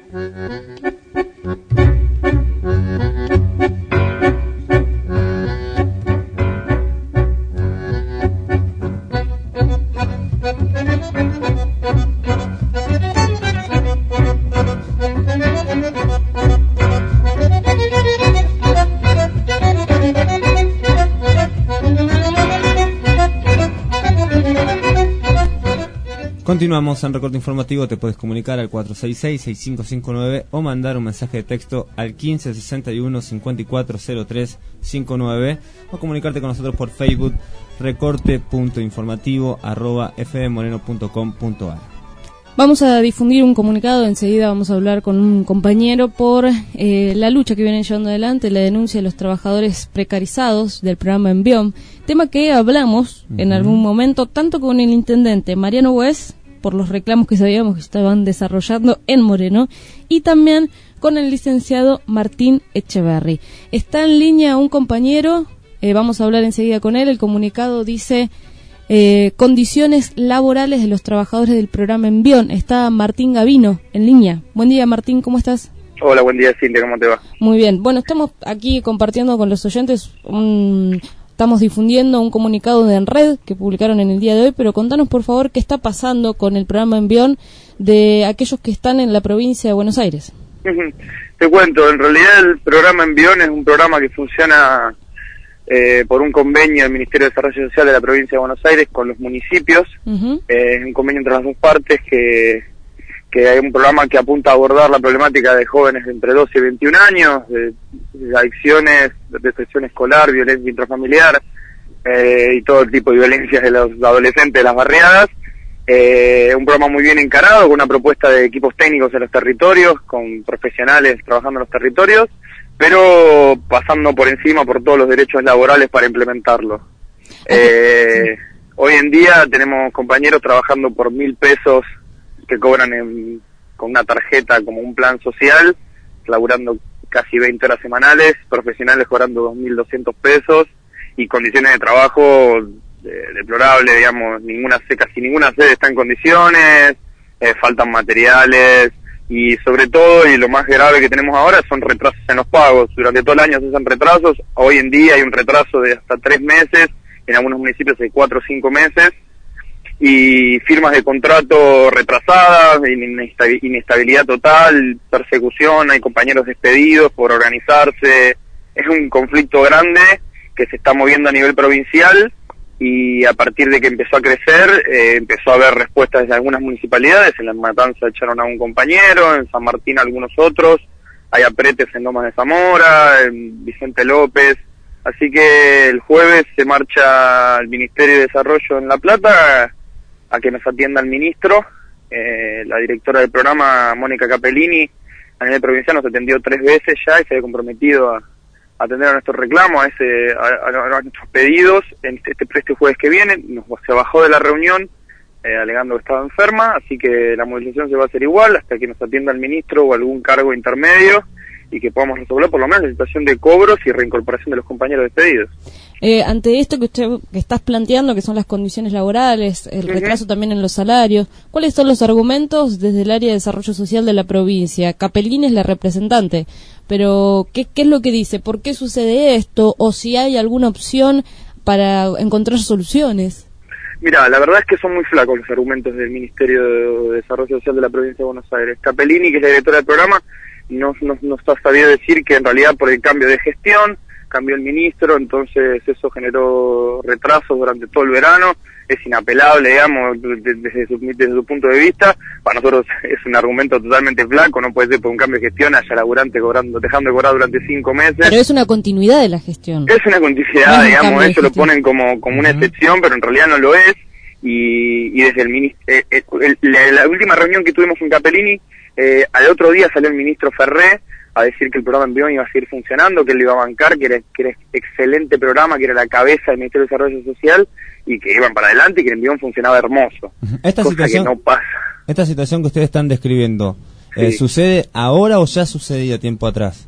Continuamos en Recorte Informativo. Te puedes comunicar al cuatro seis seis, seis cinco cinco nueve o mandar un mensaje de texto al quince sesenta y uno cincuenta y cuatro cero tres cincuenta y nueve o comunicarte con nosotros por Facebook, recorte punto informativo arroba fmmoreno punto com punto ar. Vamos a difundir un comunicado, enseguida vamos a hablar con un compañero por eh, la lucha que vienen llevando adelante, la denuncia de los trabajadores precarizados del programa Envión, tema que hablamos uh-huh. en algún momento tanto con el intendente Mariano Bues, por los reclamos que sabíamos que estaban desarrollando en Moreno, y también con el licenciado Martín Echeverry. Está en línea un compañero, eh, vamos a hablar enseguida con él. El comunicado dice eh, condiciones laborales de los trabajadores del programa Envión. Está Martín Gavino en línea. Buen día, Martín, ¿cómo estás? Hola, buen día, Cintia, ¿cómo te va? Muy bien. Bueno, estamos aquí compartiendo con los oyentes un... Estamos difundiendo un comunicado de Enred que publicaron en el día de hoy, pero contanos por favor qué está pasando con el programa Envión de aquellos que están en la provincia de Buenos Aires. Te cuento, en realidad el programa Envión es un programa que funciona eh, por un convenio del Ministerio de Desarrollo Social de la provincia de Buenos Aires con los municipios. Uh-huh. eh, es un convenio entre las dos partes que, que hay un programa que apunta a abordar la problemática de jóvenes de entre doce y veintiún años, de, de adicciones, de depresión escolar, violencia intrafamiliar eh, y todo tipo de violencias de los adolescentes de las barriadas. Eh, un programa muy bien encarado, con una propuesta de equipos técnicos en los territorios, con profesionales trabajando en los territorios, pero pasando por encima por todos los derechos laborales para implementarlo. Eh, hoy en día tenemos compañeros trabajando por mil pesos que cobran en, con una tarjeta como un plan social, laburando casi veinte horas semanales, profesionales cobrando dos mil doscientos pesos y condiciones de trabajo de, deplorables, digamos, ninguna casi ninguna sede está en condiciones, eh, faltan materiales y sobre todo, y lo más grave que tenemos ahora, son retrasos en los pagos. Durante todo el año se hacen retrasos, hoy en día hay un retraso de hasta tres meses, en algunos municipios de cuatro o cinco meses, y firmas de contrato retrasadas, inestabilidad total, persecución, hay compañeros despedidos por organizarse. Es un conflicto grande que se está moviendo a nivel provincial y a partir de que empezó a crecer, eh, empezó a haber respuestas de algunas municipalidades. En La Matanza echaron a un compañero, en San Martín a algunos otros, hay apretes en Lomas de Zamora, en Vicente López. Así que el jueves se marcha al Ministerio de Desarrollo en La Plata a que nos atienda el ministro. Eh, la directora del programa, Mónica Capellini, a nivel provincial nos atendió tres veces ya y se había comprometido a, a atender a nuestros reclamos, a, ese, a, a, a nuestros pedidos. En este, este jueves que viene nos, se bajó de la reunión eh, alegando que estaba enferma, así que la movilización se va a hacer igual hasta que nos atienda el ministro o algún cargo intermedio y que podamos resolver por lo menos la situación de cobros y reincorporación de los compañeros despedidos. Eh, ante esto que usted que estás planteando, que son las condiciones laborales, el uh-huh. retraso también en los salarios, ¿cuáles son los argumentos desde el área de desarrollo social de la provincia? Capellini es la representante, pero ¿qué, qué es lo que dice? ¿Por qué sucede esto? ¿O si hay alguna opción para encontrar soluciones? Mira, la verdad es que son muy flacos los argumentos del Ministerio de Desarrollo Social de la provincia de Buenos Aires. Capellini, que es la directora del programa, nos, nos, nos ha sabido decir que en realidad por el cambio de gestión cambió el ministro, entonces eso generó retrasos durante todo el verano. Es inapelable, digamos, desde su, desde su punto de vista. Para nosotros es un argumento totalmente flaco, no puede ser por un cambio de gestión haya laburante cobrando, dejando de cobrar durante cinco meses. Pero es una continuidad de la gestión. Es una continuidad, no es digamos, ellos lo ponen como, como una uh-huh. excepción, pero en realidad no lo es. Y, y desde el ministro, eh, eh, el, la, la última reunión que tuvimos con Capellini, eh, al otro día salió el ministro Ferré a decir que el programa Envión iba a seguir funcionando, que él lo iba a bancar, que era, que era excelente programa, que era la cabeza del Ministerio de Desarrollo Social y que iban para adelante y que el Envión funcionaba hermoso. Esta cosa situación, que no pasa. Esta situación que ustedes están describiendo, sí. eh, ¿sucede ahora o ya sucedía tiempo atrás?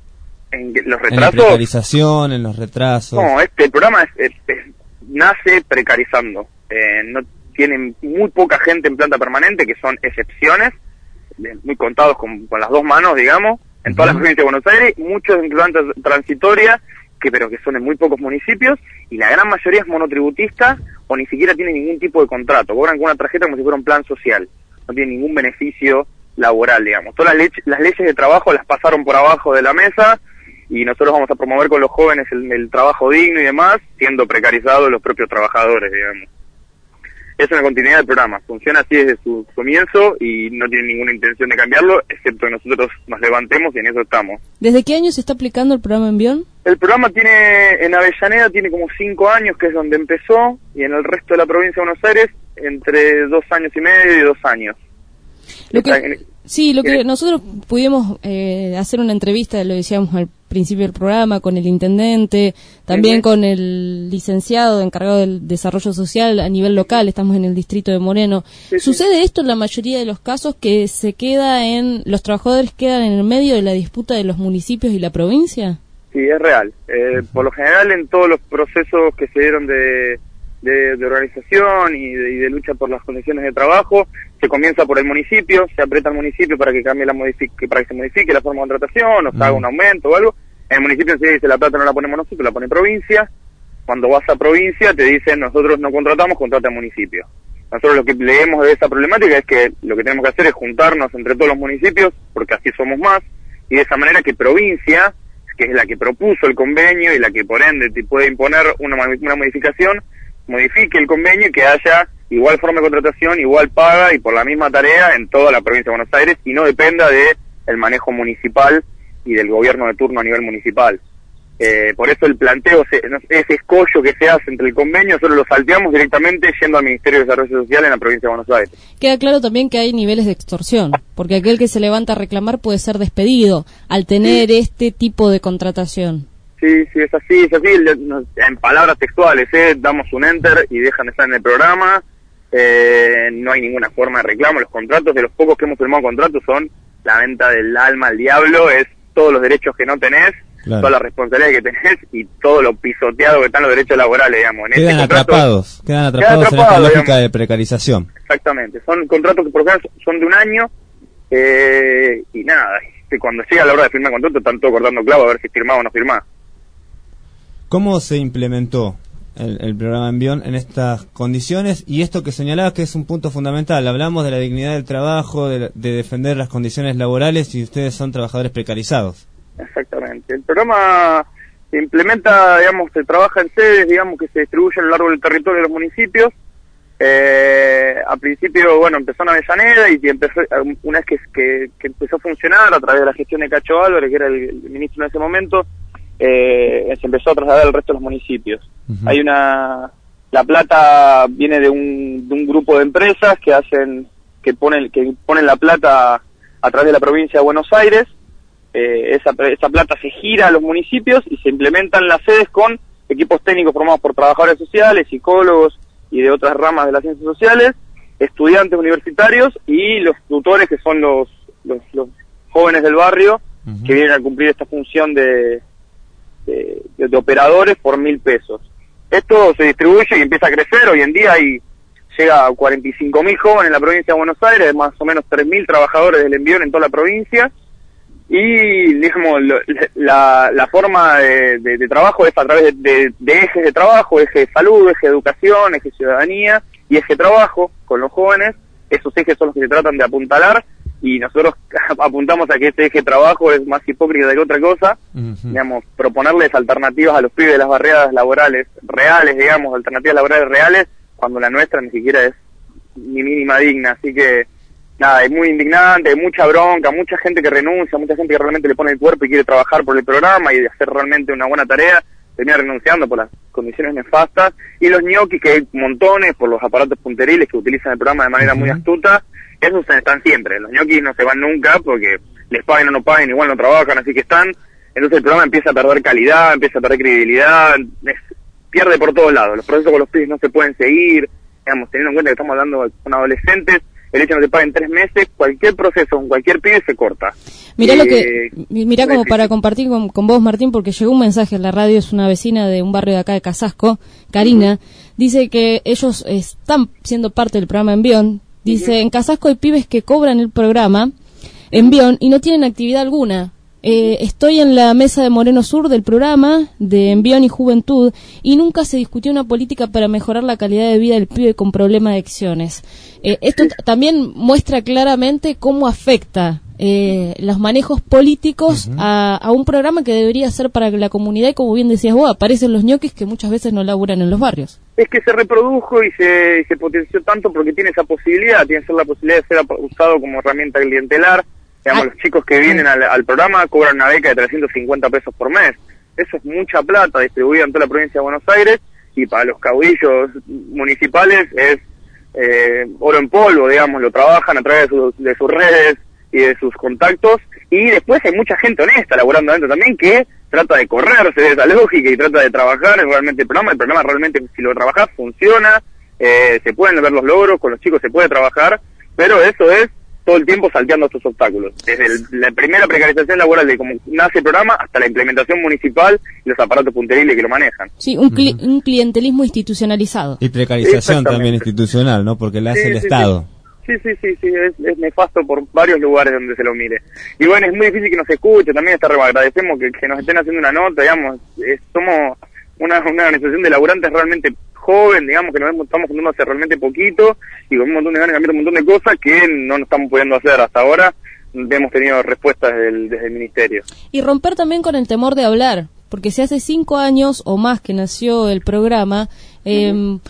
¿En los retrasos? En la precarización, en los retrasos. No, este el programa es, es, es, nace precarizando. Eh, no tienen muy poca gente en planta permanente, que son excepciones. muy contados con, con las dos manos, digamos, en todas las provincias de Buenos Aires, muchos en planta transitoria, que pero que son en muy pocos municipios, y la gran mayoría es monotributista o ni siquiera tiene ningún tipo de contrato, cobran con una tarjeta como si fuera un plan social, no tiene ningún beneficio laboral, digamos. Todas las, le- las leyes de trabajo las pasaron por abajo de la mesa, y nosotros vamos a promover con los jóvenes el, el trabajo digno y demás, siendo precarizados los propios trabajadores, digamos. Es una continuidad del programa, funciona así desde su comienzo y no tiene ninguna intención de cambiarlo, excepto que nosotros nos levantemos y en eso estamos. ¿Desde qué año se está aplicando el programa Envión? El programa tiene, en Avellaneda tiene como cinco años, que es donde empezó, y en el resto de la provincia de Buenos Aires, entre dos años y medio y dos años. Lo que, Está en- sí, lo que nosotros pudimos eh, hacer una entrevista, lo decíamos al principio del programa, con el intendente, también Ujú. con el licenciado encargado del desarrollo social a nivel local, estamos en el distrito de Moreno. ¿Sucede esto en la mayoría de los casos, que se queda en, los trabajadores quedan en el medio de la disputa de los municipios y la provincia? Sí, es real. Eh, por lo general, en todos los procesos que se dieron de, de, de organización y de, y de lucha por las condiciones de trabajo, se comienza por el municipio, se aprieta al municipio para que cambie la modifique, para que se modifique la forma de contratación, o se haga un aumento o algo. En el municipio se dice, la plata no la ponemos nosotros, la pone provincia. Cuando vas a provincia te dicen, nosotros no contratamos, contrata al municipio. Nosotros lo que leemos de esa problemática es que lo que tenemos que hacer es juntarnos entre todos los municipios, porque así somos más, y de esa manera que provincia, que es la que propuso el convenio y la que por ende te puede imponer una, una modificación, modifique el convenio y que haya igual forma de contratación, igual paga y por la misma tarea en toda la provincia de Buenos Aires y no dependa de el manejo municipal y del gobierno de turno a nivel municipal. Eh, por eso el planteo, se, ese escollo que se hace entre el convenio, nosotros lo salteamos directamente yendo al Ministerio de Desarrollo Social en la provincia de Buenos Aires. Queda claro también que hay niveles de extorsión, porque aquel que se levanta a reclamar puede ser despedido al tener sí. este tipo de contratación. Sí, sí, es así, es así, en palabras textuales, ¿eh? Damos un enter y dejan de estar en el programa, eh, no hay ninguna forma de reclamo, los contratos, de los pocos que hemos firmado contratos son la venta del alma al diablo, es todos los derechos que no tenés, claro. todas las responsabilidades que tenés y todo lo pisoteado que están los derechos laborales, digamos. En quedan, este contrato, atrapados, quedan atrapados, quedan atrapados en esta lógica digamos. de precarización. Exactamente, son contratos que por ejemplo son de un año eh, y nada, y cuando llega la hora de firmar contrato están todos cortando clavo a ver si firmás o no firmás. ¿Cómo se implementó el, el programa Envión en estas condiciones? Y esto que señalabas que es un punto fundamental, hablamos de la dignidad del trabajo, de, de defender las condiciones laborales y ustedes son trabajadores precarizados. Exactamente. El programa se implementa, digamos, se trabaja en sedes, digamos, que se distribuyen a lo largo del territorio de los municipios. Eh, al principio, bueno, empezó en Avellaneda y empezó, una vez que, que, que empezó a funcionar a través de la gestión de Cacho Álvarez, que era el, el ministro en ese momento, eh, se empezó a trasladar al resto de los municipios. Uh-huh. Hay una... La plata viene de un, de un grupo de empresas que hacen, que ponen, que ponen la plata a través de la provincia de Buenos Aires. Eh, esa, esa plata se gira a los municipios y se implementan las sedes con equipos técnicos formados por trabajadores sociales, psicólogos y de otras ramas de las ciencias sociales, estudiantes universitarios y los tutores que son los, los, los jóvenes del barrio uh-huh. que vienen a cumplir esta función de, de, de, de operadores por mil pesos. Esto se distribuye y empieza a crecer, hoy en día hay, llega a cuarenta y cinco mil jóvenes en la provincia de Buenos Aires, más o menos tres mil trabajadores del Envión en toda la provincia. Y, digamos, la, la forma de, de, de trabajo es a través de, de, de ejes de trabajo, eje de salud, eje de educación, eje de ciudadanía y eje de trabajo con los jóvenes. Esos ejes son los que se tratan de apuntalar y nosotros apuntamos a que ese eje de trabajo es más hipócrita que otra cosa. Uh-huh. Digamos, proponerles alternativas a los pibes de las barriadas laborales reales, digamos, alternativas laborales reales, cuando la nuestra ni siquiera es ni mínima digna. Así que nada, es muy indignante, hay mucha bronca, mucha gente que renuncia, mucha gente que realmente le pone el cuerpo y quiere trabajar por el programa y de hacer realmente una buena tarea, termina renunciando por las condiciones nefastas, y los ñoquis, que hay montones por los aparatos punteriles que utilizan el programa de manera uh-huh. muy astuta, esos están siempre, los ñoquis no se van nunca porque les paguen o no paguen, igual no trabajan, así que están, entonces el programa empieza a perder calidad, empieza a perder credibilidad, es, pierde por todos lados, los procesos con los pibes no se pueden seguir, digamos, teniendo en cuenta que estamos hablando con adolescentes, el hecho de que te paguen tres meses, cualquier proceso con cualquier pibe se corta. Mirá, eh, lo que, mirá como para compartir con, con vos, Martín, porque llegó un mensaje en la radio, es una vecina de un barrio de acá de Casasco, Karina, uh-huh. dice que ellos están siendo parte del programa Envión, dice, uh-huh. en Casasco hay pibes que cobran el programa en Bion y no tienen actividad alguna. Eh, estoy en la mesa de Moreno Sur del programa de Envión y Juventud y nunca se discutió una política para mejorar la calidad de vida del pibe con problemas de adicciones. Eh, esto t- también muestra claramente cómo afecta eh, los manejos políticos uh-huh. a, a un programa que debería ser para la comunidad y, como bien decías vos, aparecen los ñoquis que muchas veces no laburan en los barrios. Es que se reprodujo y se, y se potenció tanto porque tiene esa posibilidad, tiene la posibilidad de ser usado como herramienta clientelar. Digamos, ah, los chicos que vienen al, al programa cobran una beca de trescientos cincuenta pesos por mes. Eso es mucha plata distribuida en toda la provincia de Buenos Aires, y para los caudillos municipales es eh, oro en polvo, digamos, lo trabajan a través de sus, de sus redes y de sus contactos, y después hay mucha gente honesta laburando adentro también que trata de correrse de esa lógica y trata de trabajar realmente el programa. El programa realmente, si lo trabajás, funciona, eh, se pueden ver los logros, con los chicos se puede trabajar, pero eso es todo el tiempo salteando estos obstáculos, desde el, la primera precarización laboral de cómo nace el programa hasta la implementación municipal y los aparatos punteriles que lo manejan. Sí, un, cli- uh-huh. un clientelismo institucionalizado. Y precarización también institucional, ¿no? Porque la hace sí, el sí, Estado. Sí, sí, sí, sí, es, es nefasto por varios lugares donde se lo mire. Y bueno, es muy difícil que nos escuche, también está, agradecemos que, que nos estén haciendo una nota, digamos, es, somos una, una organización de laburantes realmente joven, digamos, que nos estamos juntando hace realmente poquito y con un montón de ganas de cambiar un montón de cosas que no nos estamos pudiendo hacer hasta ahora. Hemos tenido respuestas desde el, desde el ministerio. Y romper también con el temor de hablar, porque si hace cinco años o más que nació el programa, eh, uh-huh.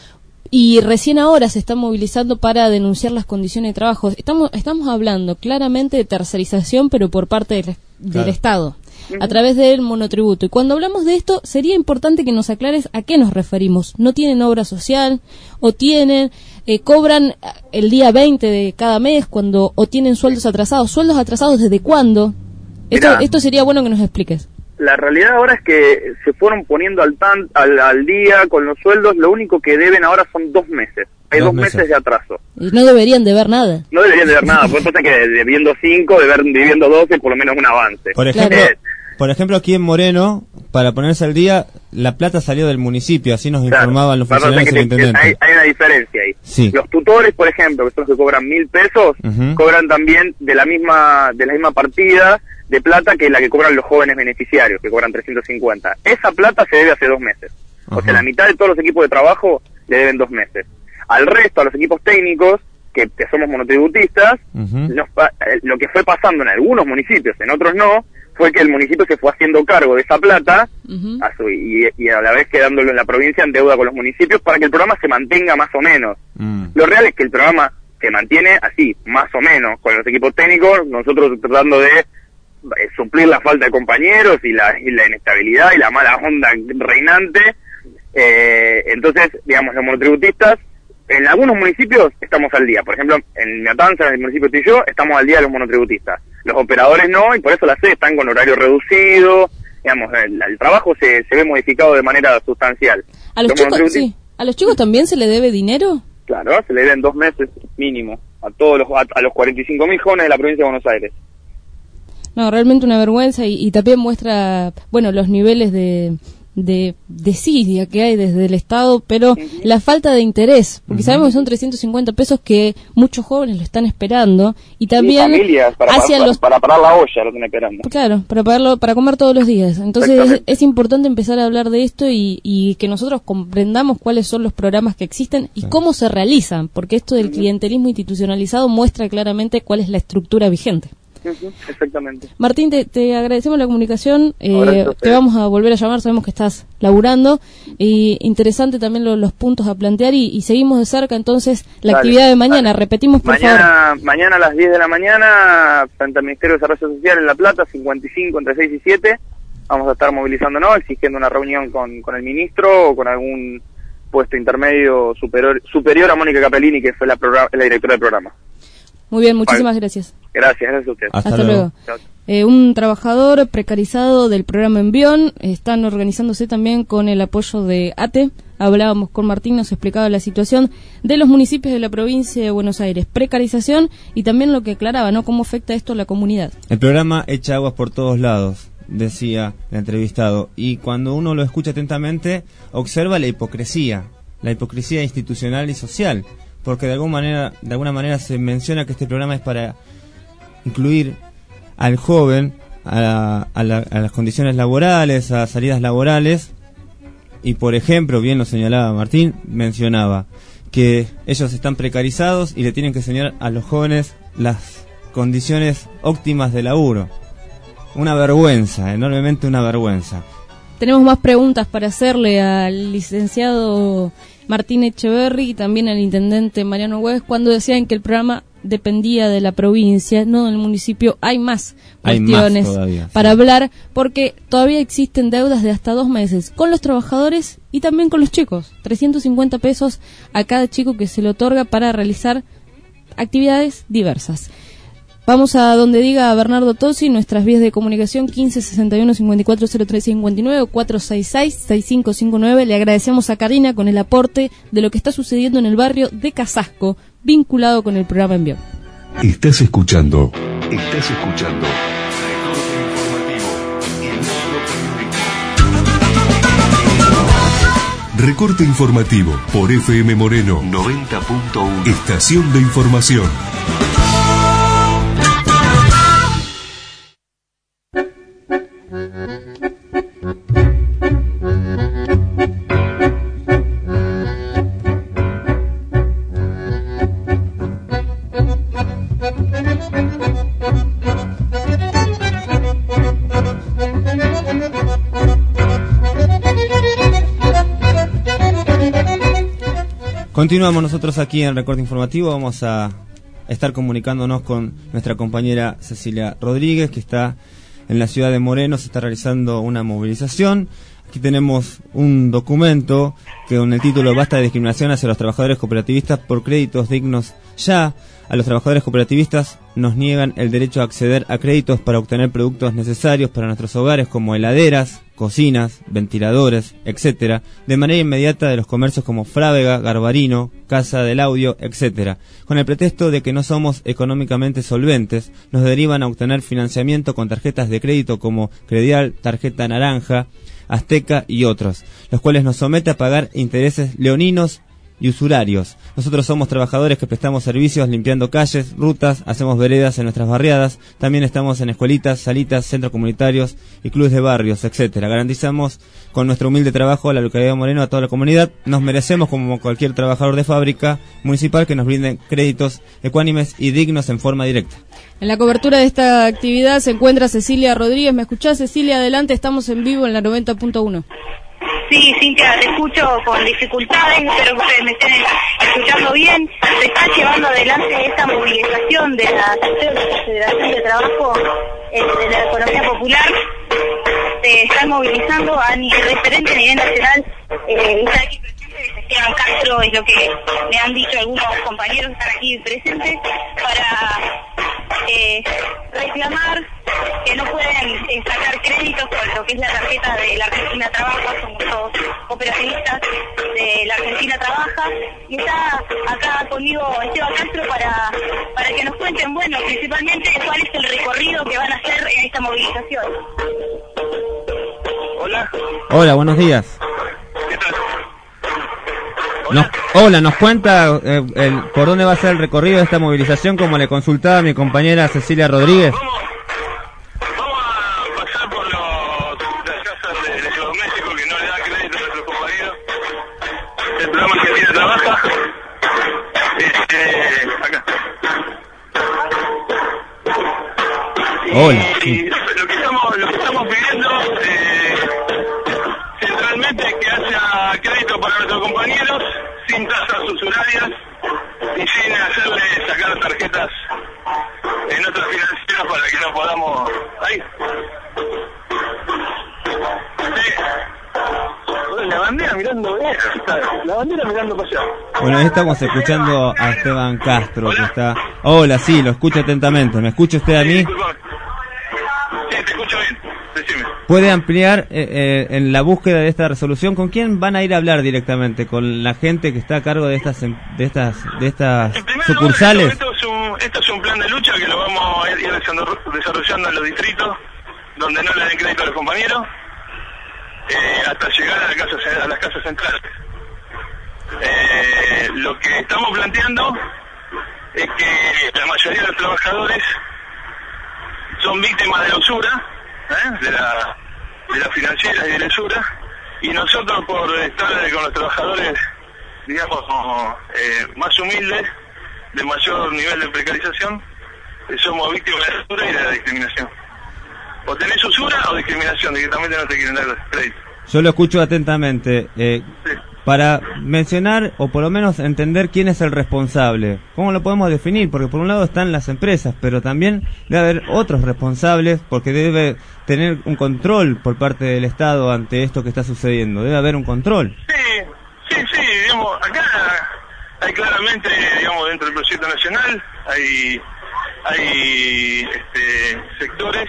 y recién ahora se está movilizando para denunciar las condiciones de trabajo, estamos estamos hablando claramente de tercerización, pero por parte del, del claro. Estado, a través del monotributo. Y cuando hablamos de esto, sería importante que nos aclares a qué nos referimos. ¿No tienen obra social? ¿O tienen, eh, cobran el día veinte de cada mes cuando, o tienen sueldos atrasados? ¿Sueldos atrasados desde cuándo? Esto, Mirá, esto sería bueno que nos expliques. La realidad ahora es que se fueron poniendo al, tan, al, al día con los sueldos. Lo único que deben ahora son dos meses. Hay dos, dos meses. meses de atraso. Y no deberían deber nada. No deberían deber nada. Por eso que debiendo cinco, deber, debiendo doce, por lo menos un avance. Por ejemplo, eh, por ejemplo, aquí en Moreno, para ponerse al día, la plata salió del municipio, así nos claro, informaban los funcionarios del intendente. Hay, hay una diferencia ahí. Sí. Los tutores, por ejemplo, que son los que cobran mil pesos, uh-huh. cobran también de la misma de la misma partida de plata que la que cobran los jóvenes beneficiarios, que cobran trescientos cincuenta. Esa plata se debe hace dos meses. Uh-huh. O sea, la mitad de todos los equipos de trabajo le deben dos meses. Al resto, a los equipos técnicos, que, que somos monotributistas, uh-huh. nos, lo que fue pasando en algunos municipios, en otros no, fue que el municipio se fue haciendo cargo de esa plata uh-huh. a su, y, y a la vez quedándolo en la provincia en deuda con los municipios para que el programa se mantenga más o menos. Uh-huh. Lo real es que el programa se mantiene así, más o menos, con los equipos técnicos, nosotros tratando de eh, suplir la falta de compañeros y la, y la inestabilidad y la mala onda reinante. Eh, entonces, digamos, los monotributistas, en algunos municipios estamos al día. Por ejemplo, en Matanza, en el municipio de Tilló, estamos al día de los monotributistas. Los operadores no, y por eso las sedes están con horario reducido. Digamos, el, el trabajo se, se ve modificado de manera sustancial. ¿A los, los chicos, sí. ¿A los chicos también se le debe dinero? Claro, se le deben dos meses mínimo a todos los a, a los cuarenta y cinco mil jóvenes de la provincia de Buenos Aires. No, realmente una vergüenza, y, y también muestra, bueno, los niveles de... de desidia que hay desde el Estado, pero uh-huh. la falta de interés, porque uh-huh. sabemos que son trescientos cincuenta pesos que muchos jóvenes lo están esperando, y también y familias para, hacia para, los... para parar la olla lo están esperando. Claro, para pagarlo, para comer todos los días. Entonces es, es importante empezar a hablar de esto y, y que nosotros comprendamos cuáles son los programas que existen y cómo se realizan, porque esto del uh-huh. clientelismo institucionalizado muestra claramente cuál es la estructura vigente. Uh-huh, exactamente. Martín, te, te agradecemos la comunicación, eh, te vamos a volver a llamar, sabemos que estás laburando, y interesante también lo, los puntos a plantear, y, y seguimos de cerca entonces la dale, actividad de mañana, dale. Repetimos por mañana, favor. Mañana a las diez de la mañana, frente al Ministerio de Desarrollo Social en La Plata, cincuenta y cinco entre seis y siete, vamos a estar movilizándonos, exigiendo una reunión con, con el ministro o con algún puesto intermedio superior, superior a Mónica Capellini, que fue la, programa, la directora del programa. Muy bien, muchísimas vale. gracias. Gracias, gracias a usted. Hasta, Hasta luego. luego. Eh, un trabajador precarizado del programa Envión, están organizándose también con el apoyo de A T E. Hablábamos con Martín, nos explicaba la situación de los municipios de la provincia de Buenos Aires, precarización y también lo que aclaraba, ¿no? Cómo afecta esto a la comunidad. El programa echa aguas por todos lados, decía el entrevistado, y cuando uno lo escucha atentamente, observa la hipocresía, la hipocresía institucional y social, porque de alguna manera, de alguna manera se menciona que este programa es para incluir al joven a, la, a, la, a las condiciones laborales, a salidas laborales. Y por ejemplo, bien lo señalaba Martín, mencionaba que ellos están precarizados y le tienen que enseñar a los jóvenes las condiciones óptimas de laburo. Una vergüenza, enormemente una vergüenza. Tenemos más preguntas para hacerle al licenciado Martín Echeverri y también al intendente Mariano Güemes cuando decían que el programa dependía de la provincia, no del municipio. Hay más cuestiones Hay más todavía, para sí. hablar, porque todavía existen deudas de hasta dos meses con los trabajadores y también con los chicos. trescientos cincuenta pesos a cada chico que se le otorga para realizar actividades diversas. Vamos a donde diga Bernardo Tosi, nuestras vías de comunicación quince sesenta y uno cincuenta y cuatro cero tres cincuenta y nueve o cuatro seis seis seis cinco cinco nueve. Le agradecemos a Karina con el aporte de lo que está sucediendo en el barrio de Casasco, vinculado con el programa Envión. Estás escuchando, estás escuchando Recorte Informativo por F M Moreno noventa punto uno. Estación de información. Continuamos nosotros aquí en Recorte Informativo. Vamos a estar comunicándonos con nuestra compañera Cecilia Rodríguez, que está en la ciudad de Moreno. Se está realizando una movilización. Aquí tenemos un documento que con el título Basta de discriminación hacia los trabajadores cooperativistas por créditos dignos ya. A los trabajadores cooperativistas nos niegan el derecho a acceder a créditos para obtener productos necesarios para nuestros hogares como heladeras, cocinas, ventiladores, etcétera, de manera inmediata de los comercios como Frávega, Garbarino, Casa del Audio, etcétera. Con el pretexto de que no somos económicamente solventes, nos derivan a obtener financiamiento con tarjetas de crédito como Credial, Tarjeta Naranja, Azteca y otros, los cuales nos somete a pagar intereses leoninos y usurarios. Nosotros somos trabajadores que prestamos servicios limpiando calles, rutas, hacemos veredas en nuestras barriadas, también estamos en escuelitas, salitas, centros comunitarios y clubes de barrios, etcétera. Garantizamos con nuestro humilde trabajo a la localidad de Moreno, a toda la comunidad. Nos merecemos, como cualquier trabajador de fábrica municipal, que nos brinden créditos ecuánimes y dignos en forma directa. En la cobertura de esta actividad se encuentra Cecilia Rodríguez. ¿Me escuchás, Cecilia? Adelante, estamos en vivo en la noventa punto uno. Sí, Cintia, te escucho con dificultades, espero que ustedes me estén escuchando bien. Se está llevando adelante esta movilización de la Federación de Trabajo eh, de la Economía Popular. Se están movilizando a nivel referente, a nivel nacional. Eh, está aquí presente Esteban Castro, es lo que me han dicho algunos compañeros que están aquí presentes, para eh, reclamar que no pueden eh, sacar créditos con lo que es la tarjeta de la Argentina Trabaja. Somos todos cooperativistas de la Argentina Trabaja, y está acá conmigo Esteban Castro para, para que nos cuenten, bueno, principalmente cuál es el recorrido que van a hacer en esta movilización. Hola. Hola, buenos días. ¿Qué tal? Nos, hola, nos cuenta eh, el, por dónde va a ser el recorrido de esta movilización, como le consultaba a mi compañera Cecilia Rodríguez. Vamos a pasar por los, las casas de electrodomésticos que no le da crédito a nuestros compañeros. El programa Argentina Trabaja. Este, acá. Hola. Y, Sí. y lo que estamos, lo que estamos pidiendo eh, centralmente es que haya crédito para nuestros compañeros sin tasas usurarias y sin hacerle sacar tarjetas en otras financieras para que no podamos... Ahí. Sí. La bandera mirando bien, la bandera mirando para allá. Bueno, ahí estamos escuchando a Esteban Castro, que está... Hola, sí, lo escucho atentamente. ¿Me escucha usted a mí? Sí, te escucho bien, decime. ¿Puede ampliar eh, eh, en la búsqueda de esta resolución? ¿Con quién van a ir a hablar directamente? ¿Con la gente que está a cargo de estas de estas de estas sucursales? Esto es, un, esto es un plan de lucha que lo vamos a ir desarrollando en los distritos donde no le den crédito a los compañeros, eh, hasta llegar a, la casa, a las casas centrales. Eh, lo que estamos planteando es que la mayoría de los trabajadores son víctimas de la usura, ¿eh? de la de las financieras y de la usura, y nosotros por estar con los trabajadores, digamos, eh, más humildes, de mayor nivel de precarización, eh, somos víctimas de la usura y de la discriminación. O tenés usura o discriminación, directamente no te quieren dar crédito. Yo lo escucho atentamente. Eh, sí. Para mencionar, o por lo menos entender quién es el responsable, ¿cómo lo podemos definir? Porque por un lado están las empresas, pero también debe haber otros responsables, porque debe tener un control por parte del Estado ante esto que está sucediendo. Debe haber un control. Sí, sí, sí, digamos, acá hay claramente, digamos, dentro del proyecto nacional, hay, hay este, sectores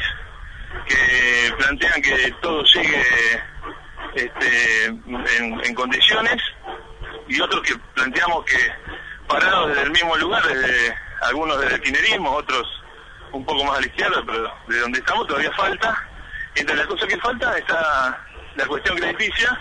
que plantean que todo sigue este, en, en condiciones, y otros que planteamos que parados desde el mismo lugar, desde algunos desde el kirchnerismo, otros un poco más a la izquierda, pero de donde estamos todavía falta. Entre las cosas que falta está la cuestión crediticia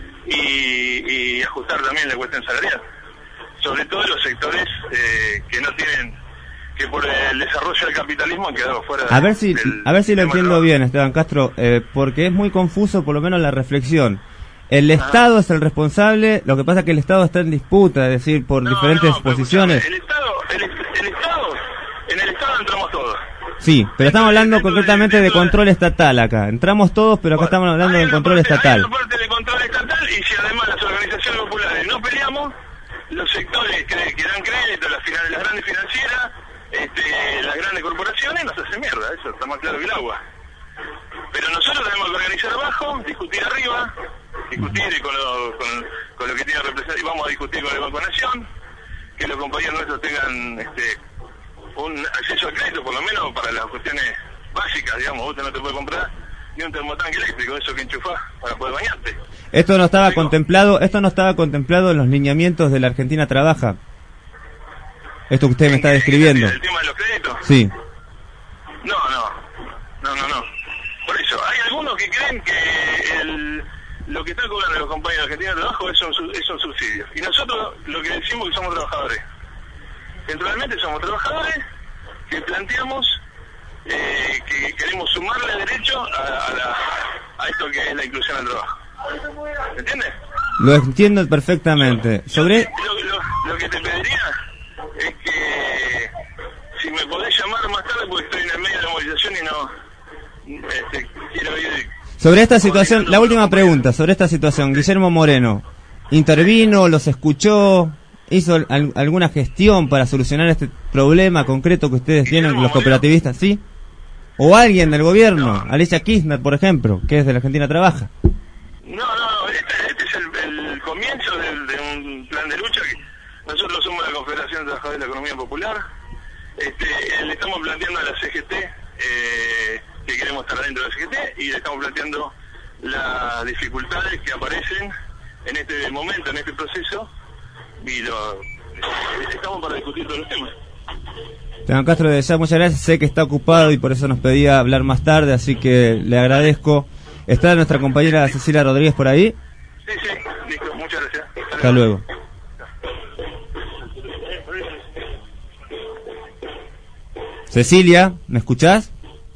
y, y ajustar también la cuestión salarial, sobre todo los sectores eh, que no tienen, que por el desarrollo del capitalismo han quedado fuera. A ver si, del, a ver si lo entiendo trabajo. bien, Esteban Castro, eh, porque es muy confuso, por lo menos la reflexión. El Estado es el responsable, lo que pasa es que el Estado está en disputa, es decir, por no, diferentes no, pero posiciones. El Estado, el, el Estado, en el Estado entramos todos. Sí, pero estamos hablando concretamente de control estatal acá. Entramos todos, pero acá estamos hablando de control estatal. Hay una parte de control estatal, y si además las organizaciones populares no peleamos, los sectores que, que dan crédito, las, finan- las grandes financieras, este, las grandes corporaciones, nos hacen mierda, eso está más claro que el agua. Pero nosotros tenemos que organizar abajo, discutir arriba, discutir con lo, con, con lo que tiene representado, y vamos a discutir con el Banco Nación, que los compañeros nuestros tengan este, un acceso al crédito, por lo menos para las cuestiones básicas, digamos. Usted no te puede comprar ni un termotanque eléctrico, eso que enchufás para poder bañarte. Esto no estaba Digo, contemplado, esto no estaba contemplado en los lineamientos de la Argentina Trabaja. Esto que usted me está describiendo. ¿El tema de los créditos? Sí. No, no, no, no, no. Por eso, hay algunos que creen que el, lo que están cobrando los compañeros de Argentina de Trabajo es un, su- es un subsidio. Y nosotros lo que decimos que somos trabajadores. Centralmente somos trabajadores que planteamos eh, que queremos sumarle derecho a, a, la, a esto que es la inclusión al trabajo. ¿Entiendes? Lo entiendo perfectamente. Sobre Lo, lo, lo que te pediría es que si me podés llamar más tarde, porque estoy en el medio de la movilización y no este, quiero ir. sobre esta situación, la última pregunta sobre esta situación. Guillermo Moreno intervino, los escuchó, hizo al- alguna gestión para solucionar este problema concreto que ustedes tienen los cooperativistas, ¿sí? O alguien del gobierno, Alicia Kirchner, por ejemplo, que es de la Argentina Trabaja. No, no, no, este, este es el, el comienzo de, de un plan de lucha. Que nosotros somos la Confederación de Trabajadores de la Economía Popular. Este, le estamos planteando a la C G T eh, que queremos estar dentro de la C G T, y le estamos planteando las dificultades que aparecen en este momento, en este proceso, y lo, estamos para discutir todos los temas. Esteban Castro, de ya muchas gracias. Sé que está ocupado y por eso nos pedía hablar más tarde, así que le agradezco. ¿Está nuestra compañera Cecilia Rodríguez por ahí? Sí, sí, listo, muchas gracias. Hasta luego. Cecilia, ¿me escuchás?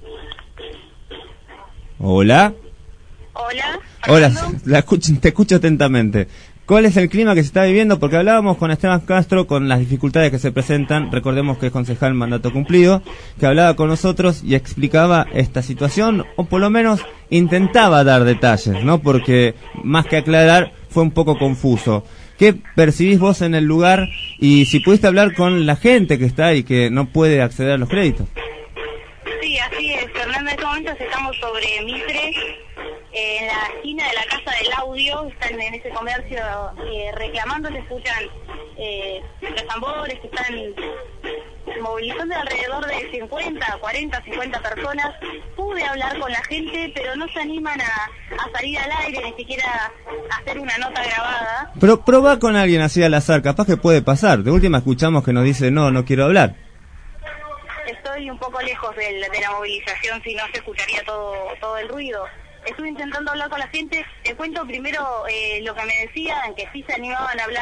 Hola. Hola. Hola, la escucho, te escucho atentamente. ¿Cuál es el clima que se está viviendo? Porque hablábamos con Esteban Castro con las dificultades que se presentan. Recordemos que es concejal mandato cumplido, que hablaba con nosotros y explicaba esta situación, o por lo menos intentaba dar detalles, ¿no? Porque más que aclarar fue un poco confuso. ¿Qué percibís vos en el lugar? Y si pudiste hablar con la gente que está y que no puede acceder a los créditos. Sí, así es, Fernando. En estos momentos estamos sobre Mitre, eh, en la esquina de la Casa del Audio. Están en ese comercio eh, reclamando, se escuchan eh, los tambores que están movilizando alrededor de cincuenta, cuarenta, cincuenta personas. Pude hablar con la gente, pero no se animan a, a salir al aire, ni siquiera a hacer una nota grabada. Pero probá con alguien así al azar, capaz que puede pasar. De última escuchamos que nos dice, no, no quiero hablar. Estoy un poco lejos del, de la movilización, si no se escucharía todo, todo el ruido. Estuve intentando hablar con la gente. Te cuento primero eh, lo que me decían, que sí se animaban a hablar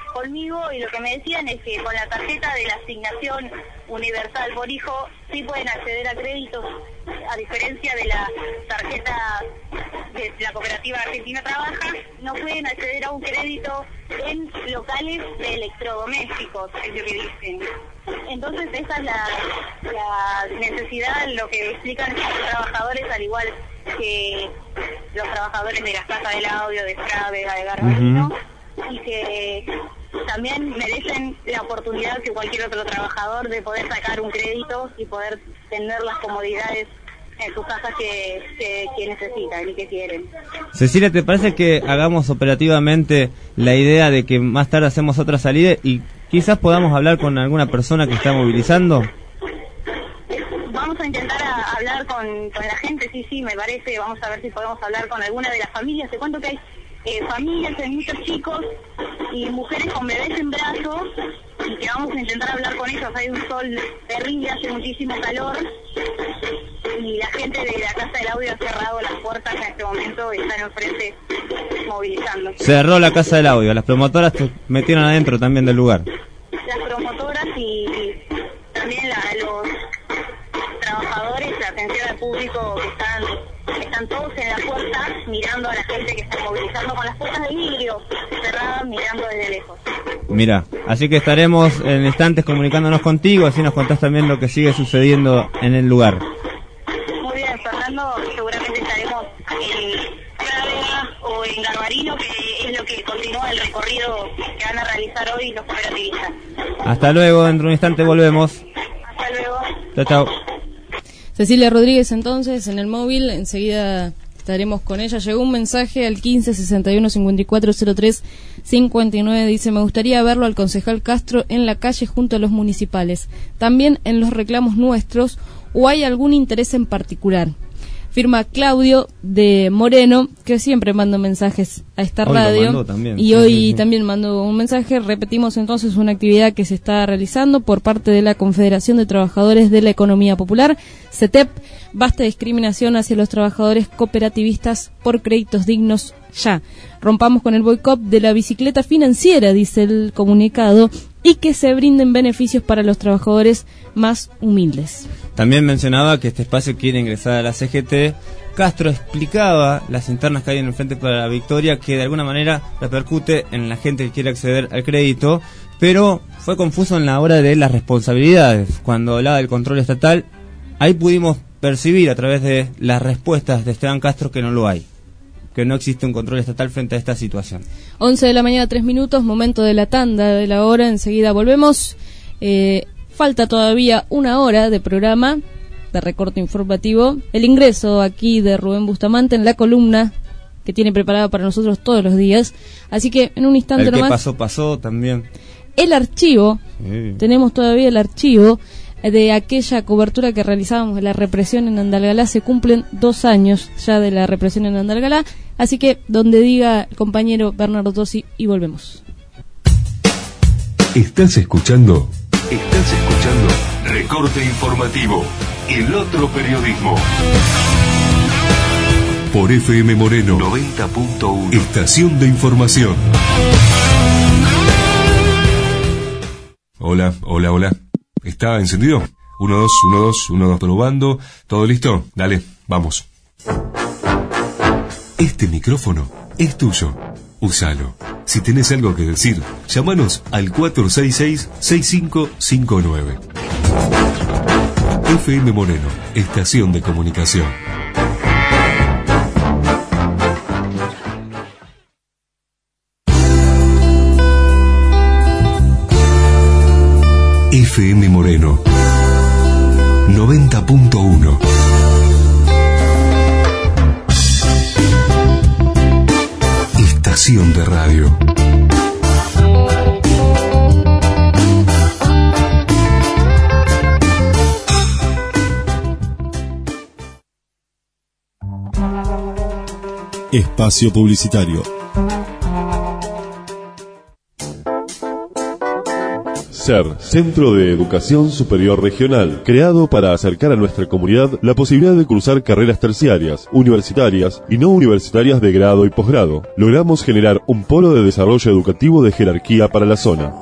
conmigo y lo que me decían es que con la tarjeta de la asignación universal por hijo sí pueden acceder a créditos, a diferencia de la tarjeta de la cooperativa Argentina Trabaja, no pueden acceder a un crédito en locales de electrodomésticos, es lo que dicen. Entonces esa es la, la necesidad, lo que explican los trabajadores, al igual que los trabajadores de las casas del audio, de Frávega, de Garbarino, uh-huh. y que también merecen la oportunidad que cualquier otro trabajador de poder sacar un crédito y poder tener las comodidades en sus casas que, que, que necesitan y que quieren. Cecilia, ¿te parece que hagamos operativamente la idea de que más tarde hacemos otra salida y quizás podamos hablar con alguna persona que está movilizando? Vamos a intentar a hablar con, con la gente, sí, sí, me parece. Vamos a ver si podemos hablar con alguna de las familias. Te cuento que hay eh, familias, hay muchos chicos y mujeres con bebés en brazos y que vamos a intentar hablar con ellos. Hay un sol terrible, hace muchísimo calor y la gente de la Casa del Audio ha cerrado las puertas en este momento y están enfrente movilizando. Cerró la Casa del Audio, las promotoras te metieron adentro también del lugar. Las promotoras y, y también la, los trabajadores, la atención al público que están, están todos en la puerta mirando a la gente que está movilizando con las puertas de vidrio cerradas, mirando desde lejos. Mira, así que estaremos en instantes comunicándonos contigo, así nos contás también lo que sigue sucediendo en el lugar. Muy bien, Fernando, seguramente estaremos en Frávega o en Garbarino, que es lo que continúa el recorrido que van a realizar hoy los cooperativistas. Hasta luego, dentro de un instante volvemos. Hasta luego. Chao, chao. Cecilia Rodríguez entonces en el móvil, enseguida estaremos con ella. Llegó un mensaje al quince sesenta y uno cincuenta y cuatro cero tres cincuenta y nueve, dice: me gustaría verlo al concejal Castro en la calle junto a los municipales, también en los reclamos nuestros, o hay algún interés en particular. Firma Claudio de Moreno, que siempre manda mensajes a esta hoy radio también. y sí, hoy sí, sí. también mandó un mensaje. Repetimos entonces una actividad que se está realizando por parte de la Confederación de Trabajadores de la Economía Popular, C E T E P. Basta discriminación hacia los trabajadores cooperativistas por créditos dignos ya. Rompamos con el boicot de la bicicleta financiera, dice el comunicado, y que se brinden beneficios para los trabajadores más humildes. También mencionaba que este espacio quiere ingresar a la C G T. Castro explicaba las internas que hay en el Frente para la Victoria, que de alguna manera repercute en la gente que quiere acceder al crédito, pero fue confuso en la hora de las responsabilidades. Cuando hablaba del control estatal, ahí pudimos percibir a través de las respuestas de Esteban Castro que no lo hay, que no existe un control estatal frente a esta situación. once de la mañana, tres minutos, momento de la tanda de la hora, enseguida volvemos. Eh, falta todavía una hora de programa de recorte informativo. El ingreso aquí de Rubén Bustamante en la columna que tiene preparada para nosotros todos los días. Así que en un instante el que nomás. pasó, pasó también. El archivo, sí. Tenemos todavía el archivo de aquella cobertura que realizábamos de la represión en Andalgalá. Se cumplen dos años ya de la represión en Andalgalá, así que donde diga el compañero Bernardo Tosi y volvemos. Estás escuchando, estás escuchando Recorte Informativo, el otro periodismo. Por F M Moreno noventa punto uno, estación de información. Hola, hola, hola. ¿Está encendido? uno, dos, uno, dos, uno, dos, probando. ¿Todo listo? Dale, vamos. Este micrófono es tuyo. Úsalo. Si tenés algo que decir, llámanos al cuatro seis seis, seis cinco cinco nueve. F M Moreno, estación de comunicación. F M Moreno noventa punto uno. Estación de radio. Espacio publicitario. SER, Centro de Educación Superior Regional, creado para acercar a nuestra comunidad la posibilidad de cursar carreras terciarias, universitarias y no universitarias de grado y posgrado. Logramos generar un polo de desarrollo educativo de jerarquía para la zona.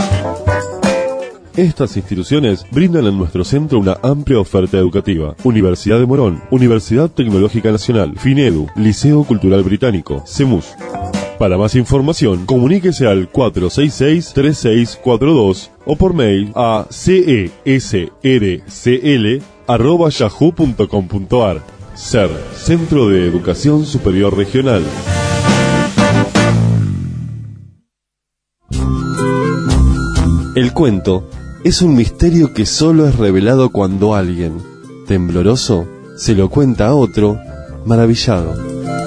Estas instituciones brindan en nuestro centro una amplia oferta educativa. Universidad de Morón, Universidad Tecnológica Nacional, FINEDU, Liceo Cultural Británico, CEMUS. Para más información, comuníquese al cuatro seis seis, tres seis cuatro dos o por mail a cesrcl arroba yahoo punto com punto ar. SER, Centro de Educación Superior Regional. El cuento es un misterio que solo es revelado cuando alguien, tembloroso, se lo cuenta a otro, maravillado.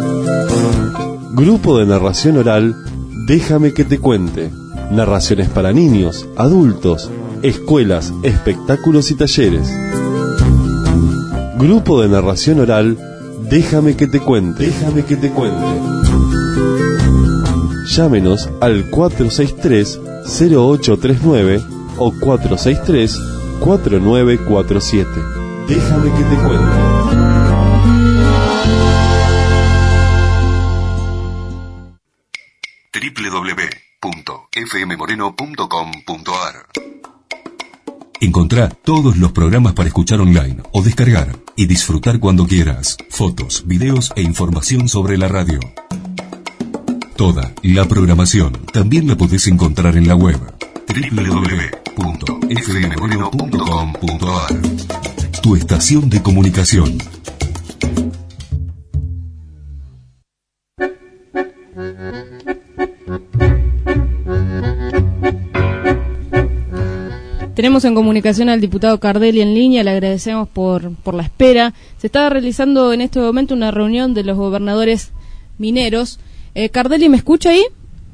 Grupo de narración oral, Déjame que te cuente. Narraciones para niños, adultos, escuelas, espectáculos y talleres. Grupo de narración oral, Déjame que te cuente. Déjame que te cuente. Llámenos al cuatro seis tres, cero ocho tres nueve o cuatro seis tres, cuatro nueve cuatro siete. Déjame que te cuente. doble u doble u doble u punto f m moreno punto com punto a r. Encontrá todos los programas para escuchar online o descargar y disfrutar cuando quieras. Fotos, videos e información sobre la radio. Toda la programación también la podés encontrar en la web doble u doble u doble u punto f m moreno punto com punto a r. Tu estación de comunicación. Tenemos en comunicación al diputado Cardelli en línea, le agradecemos por, por la espera. Se está realizando en este momento una reunión de los gobernadores mineros. Eh, Cardelli, ¿me escucha ahí?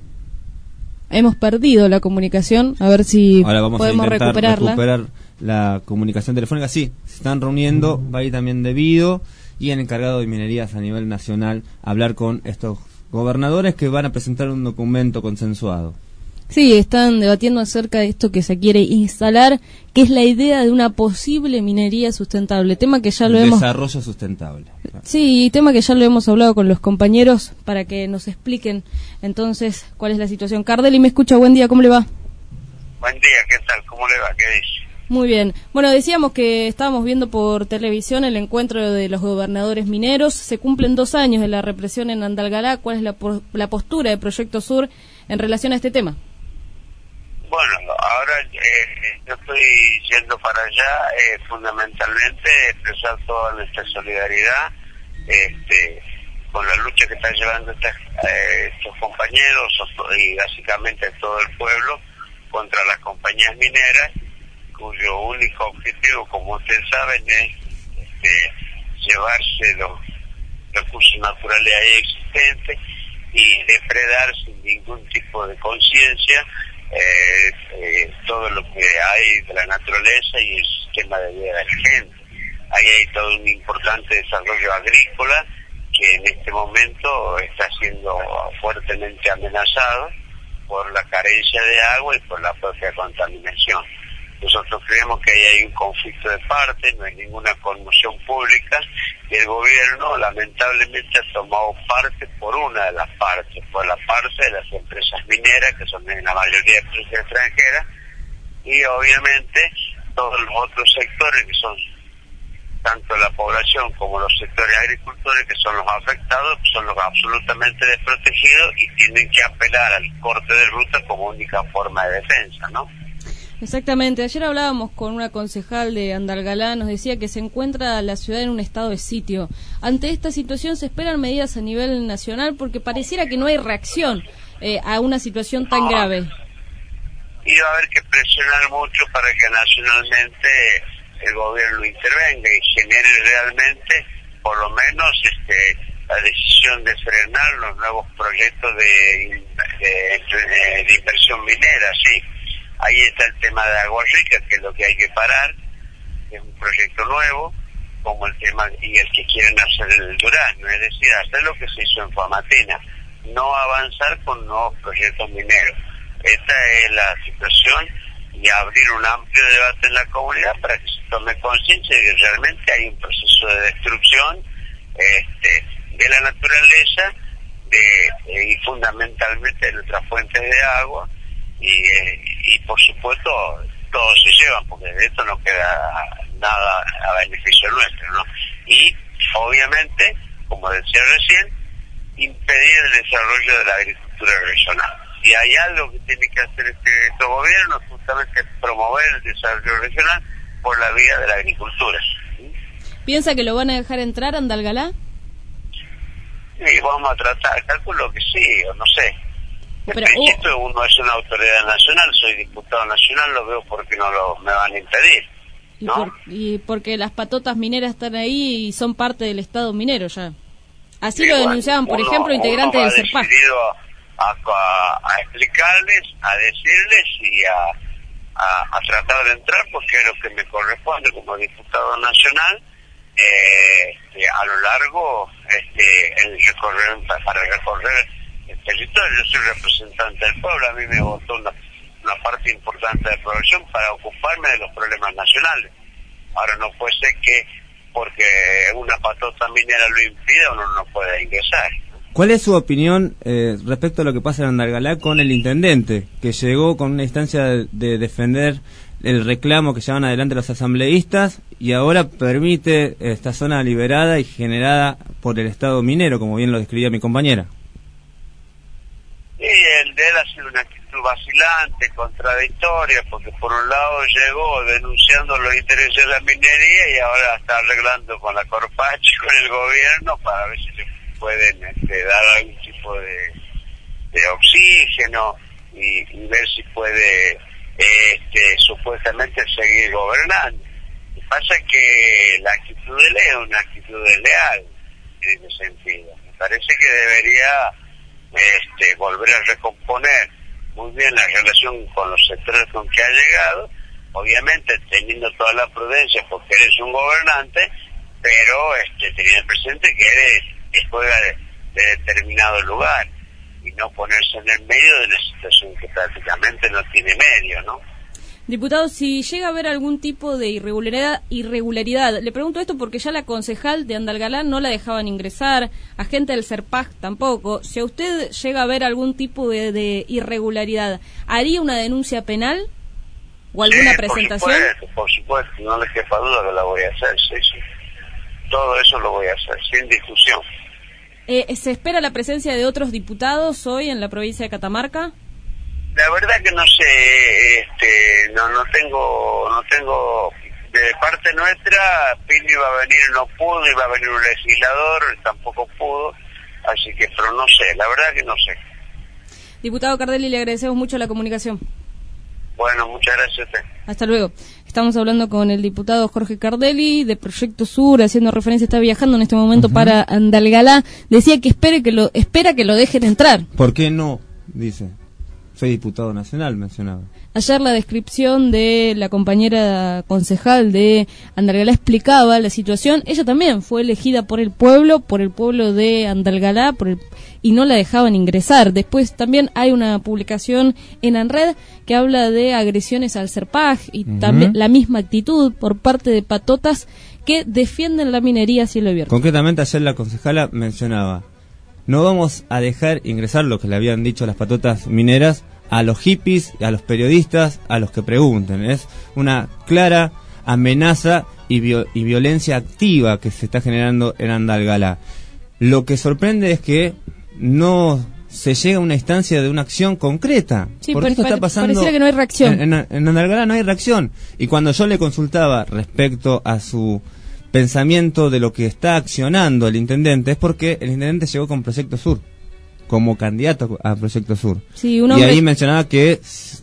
Hemos perdido la comunicación, a ver si Ahora vamos podemos a intentar recuperarla. recuperar la comunicación telefónica. Sí, se están reuniendo, va a ir también debido y el encargado de minerías a nivel nacional a hablar con estos gobernadores que van a presentar un documento consensuado. Sí, están debatiendo acerca de esto que se quiere instalar, que es la idea de una posible minería sustentable, tema que ya lo hemos... Desarrollo sustentable. Sí, tema que ya lo hemos hablado con los compañeros para que nos expliquen entonces cuál es la situación. Cardelli, ¿me escucha? Buen día, ¿cómo le va? Buen día, ¿qué tal? ¿Cómo le va? ¿Qué dice? Muy bien. Bueno, decíamos que estábamos viendo por televisión el encuentro de los gobernadores mineros. Se cumplen dos años de la represión en Andalgalá. ¿Cuál es la, la postura de Proyecto Sur en relación a este tema? Bueno, ahora eh, yo estoy yendo para allá eh, fundamentalmente expresar toda nuestra solidaridad este, con la lucha que están llevando estas, eh, estos compañeros y básicamente todo el pueblo contra las compañías mineras, cuyo único objetivo, como ustedes saben, es este, llevarse los recursos naturales ahí existentes y depredar sin ningún tipo de conciencia Eh, eh, todo lo que hay de la naturaleza y el sistema de vida de la gente. Ahí hay todo un importante desarrollo agrícola que en este momento está siendo fuertemente amenazado por la carencia de agua y por la propia contaminación. Nosotros creemos que ahí hay un conflicto de partes, no hay ninguna conmoción pública y el gobierno lamentablemente ha tomado parte por una de las partes, por la parte de las empresas mineras, que son en la mayoría empresas extranjeras, y obviamente todos los otros sectores que son tanto la población como los sectores agricultores, que son los afectados, son los absolutamente desprotegidos y tienen que apelar al corte de ruta como única forma de defensa, ¿no? Exactamente. Ayer hablábamos con una concejal de Andalgalá, nos decía que se encuentra la ciudad en un estado de sitio. Ante esta situación se esperan medidas a nivel nacional porque pareciera que no hay reacción eh, a una situación tan grave. Y va a haber que presionar mucho para que nacionalmente el gobierno intervenga y genere realmente, por lo menos, este, la decisión de frenar los nuevos proyectos de, de, de, de inversión minera, sí. Ahí está el tema de Agua Rica, que es lo que hay que parar, es un proyecto nuevo, como el tema y el que quieren hacer en el Durazno, es decir, hacer lo que se hizo en Famatina, no avanzar con nuevos proyectos mineros. Esta es la situación y abrir un amplio debate en la comunidad para que se tome conciencia de que realmente hay un proceso de destrucción este, de la naturaleza de, eh, y fundamentalmente de nuestras fuentes de agua y, eh, y por supuesto todos se llevan porque de esto no queda nada a beneficio nuestro, ¿no? Y obviamente, como decía recién, impedir el desarrollo de la agricultura regional. Y hay algo que tiene que hacer este, este gobierno, justamente promover el desarrollo regional por la vía de la agricultura. ¿Piensa que lo van a dejar entrar a Andalgalá? Sí, vamos a tratar, calculo que sí, o no sé. En Pero, principio uno es una autoridad nacional, soy diputado nacional, lo veo porque no lo me van a impedir. Y, ¿no? por, y porque las patotas mineras están ahí y son parte del Estado minero ya. Así Sí, lo bueno, denunciaban, por uno- ejemplo, integrantes uno del va CERPAG. decidido A, a, a explicarles, a decirles y a, a, a tratar de entrar porque es lo que me corresponde como diputado nacional eh, este, a lo largo este, el recorrer, para recorrer el territorio. Yo soy representante del pueblo, a mí me votó una, una parte importante de la población para ocuparme de los problemas nacionales. Ahora no puede ser que porque una patota minera lo impida uno no puede ingresar. ¿Cuál es su opinión eh, respecto a lo que pasa en Andalgalá con el intendente, que llegó con una instancia de, de defender el reclamo que llevan adelante los asambleístas y ahora permite esta zona liberada y generada por el Estado minero, como bien lo describía mi compañera? Y el de él ha sido una actitud vacilante, contradictoria, porque por un lado llegó denunciando los intereses de la minería y ahora está arreglando con la Corpache, con el gobierno, para ver si le pueden este, dar algún tipo de, de oxígeno y, y ver si puede este, supuestamente seguir gobernando. Lo que pasa es que la actitud de él es una actitud desleal en ese sentido. Me parece que debería este, volver a recomponer muy bien la relación con los sectores con que ha llegado, obviamente teniendo toda la prudencia porque eres un gobernante, pero este, teniendo presente que eres que juega de, de determinado lugar y no ponerse en el medio de una situación que prácticamente no tiene medio, ¿no? Diputado, si llega a haber algún tipo de irregularidad, irregularidad, le pregunto esto porque ya la concejal de Andalgalá no la dejaban ingresar, agente del CERPAG tampoco. Si a usted llega a ver algún tipo de, de irregularidad, ¿haría una denuncia penal o alguna Sí, presentación? Por supuesto, por supuesto, no le quepa duda que la voy a hacer, sí, sí. Todo eso lo voy a hacer, sin discusión. Eh, ¿Se espera la presencia de otros diputados hoy en la provincia de Catamarca? La verdad que no sé, este, no no tengo, no tengo, de parte nuestra, Pili iba a venir, no pudo, iba a venir un legislador, tampoco pudo, así que, pero no sé, la verdad que no sé. Diputado Cardelli, le agradecemos mucho la comunicación. Bueno, muchas gracias a usted. Hasta luego. Estamos hablando con el diputado Jorge Cardelli de Proyecto Sur, haciendo referencia, está viajando en este momento uh-huh. para Andalgalá. Decía que espere que lo espera que lo dejen entrar. ¿Por qué no? Dice. Soy diputado nacional, mencionaba. Ayer la descripción de la compañera concejal de Andalgalá explicaba la situación. Ella también fue elegida por el pueblo, por el pueblo de Andalgalá, por el, y no la dejaban ingresar. Después también hay una publicación en ANRED que habla de agresiones al CERPAG y uh-huh. también la misma actitud por parte de patotas que defienden la minería a cielo abierto. Concretamente ayer la concejala mencionaba: no vamos a dejar ingresar, lo que le habían dicho las patotas mineras, a los hippies, a los periodistas, a los que pregunten. Es una clara amenaza y, vi- y violencia activa que se está generando en Andalgalá. Lo que sorprende es que no se llega a una instancia de una acción concreta. Sí, porque pa- esto está pa- pasando. pareciera que no hay reacción. En, en, en Andalgalá no hay reacción. Y cuando yo le consultaba respecto a su pensamiento de lo que está accionando el intendente, es porque el intendente llegó con Proyecto Sur, como candidato a Proyecto Sur. Sí, un y hombre... ahí mencionaba que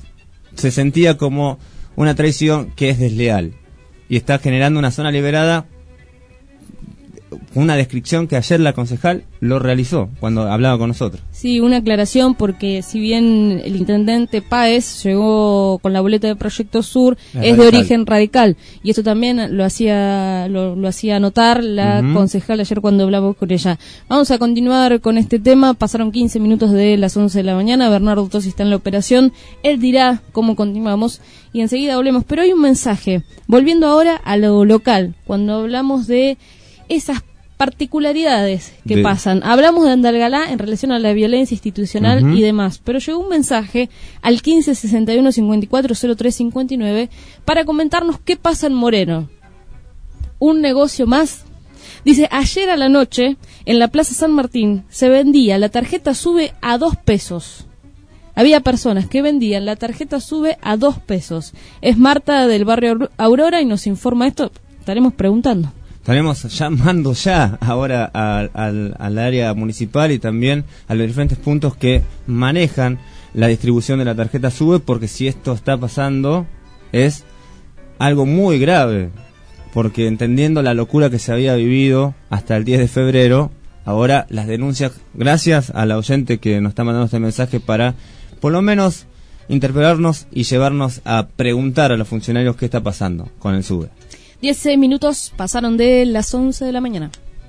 se sentía como una traición que es desleal y está generando una zona liberada una descripción que ayer la concejal lo realizó cuando hablaba con nosotros. Sí, una aclaración, porque si bien el intendente Páez llegó con la boleta de Proyecto Sur, es, es de radical. origen radical, y esto también lo hacía lo, lo hacía notar la uh-huh. concejal ayer cuando hablamos con ella. Vamos a continuar con este tema. Pasaron quince minutos de las once de la mañana. Bernardo Tosi está en la operación, él dirá cómo continuamos y enseguida volvemos. Pero hay un mensaje, volviendo ahora a lo local, cuando hablamos de esas particularidades que de... pasan. Hablamos de Andalgalá en relación a la violencia institucional uh-huh. y demás, pero llegó un mensaje al quince sesenta y uno cincuenta y cuatro cero tres cincuenta y nueve para comentarnos qué pasa en Moreno. Un negocio más. Dice, ayer a la noche en la Plaza San Martín se vendía la tarjeta Sube a dos pesos. Había personas que vendían la tarjeta Sube a dos pesos. Es Marta del barrio Aurora y nos informa esto. Estaremos preguntando. Estaremos llamando ya ahora al, al, al área municipal y también a los diferentes puntos que manejan la distribución de la tarjeta Sube, porque si esto está pasando es algo muy grave, porque entendiendo la locura que se había vivido hasta el diez de febrero, ahora las denuncias, gracias a la oyente que nos está mandando este mensaje para por lo menos interpelarnos y llevarnos a preguntar a los funcionarios qué está pasando con el Sube. diez minutos pasaron de las once de la mañana.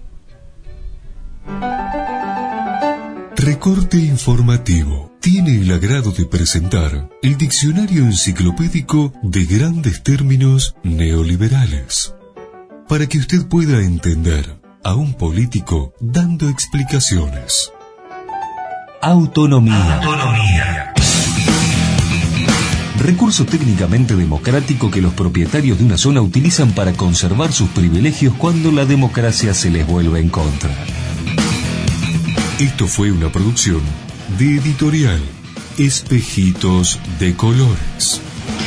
Recorte informativo. Tiene el agrado de presentar el diccionario enciclopédico de grandes términos neoliberales, para que usted pueda entender a un político dando explicaciones. Autonomía. Autonomía. Recurso técnicamente democrático que los propietarios de una zona utilizan para conservar sus privilegios cuando la democracia se les vuelve en contra. Esto fue una producción de Editorial Espejitos de Colores.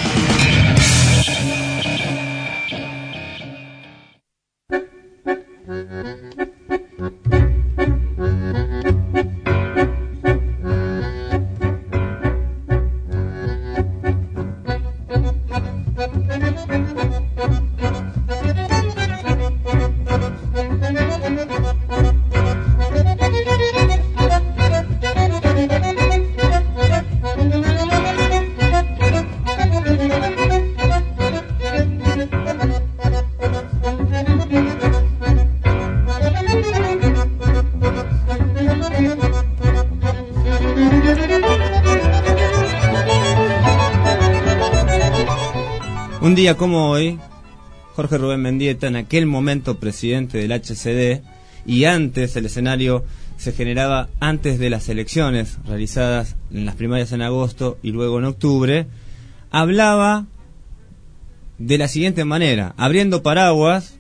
Un día como hoy, Jorge Rubén Mendieta, en aquel momento presidente del H C D, y antes el escenario se generaba antes de las elecciones realizadas en las primarias en agosto y luego en octubre, hablaba de la siguiente manera, abriendo paraguas.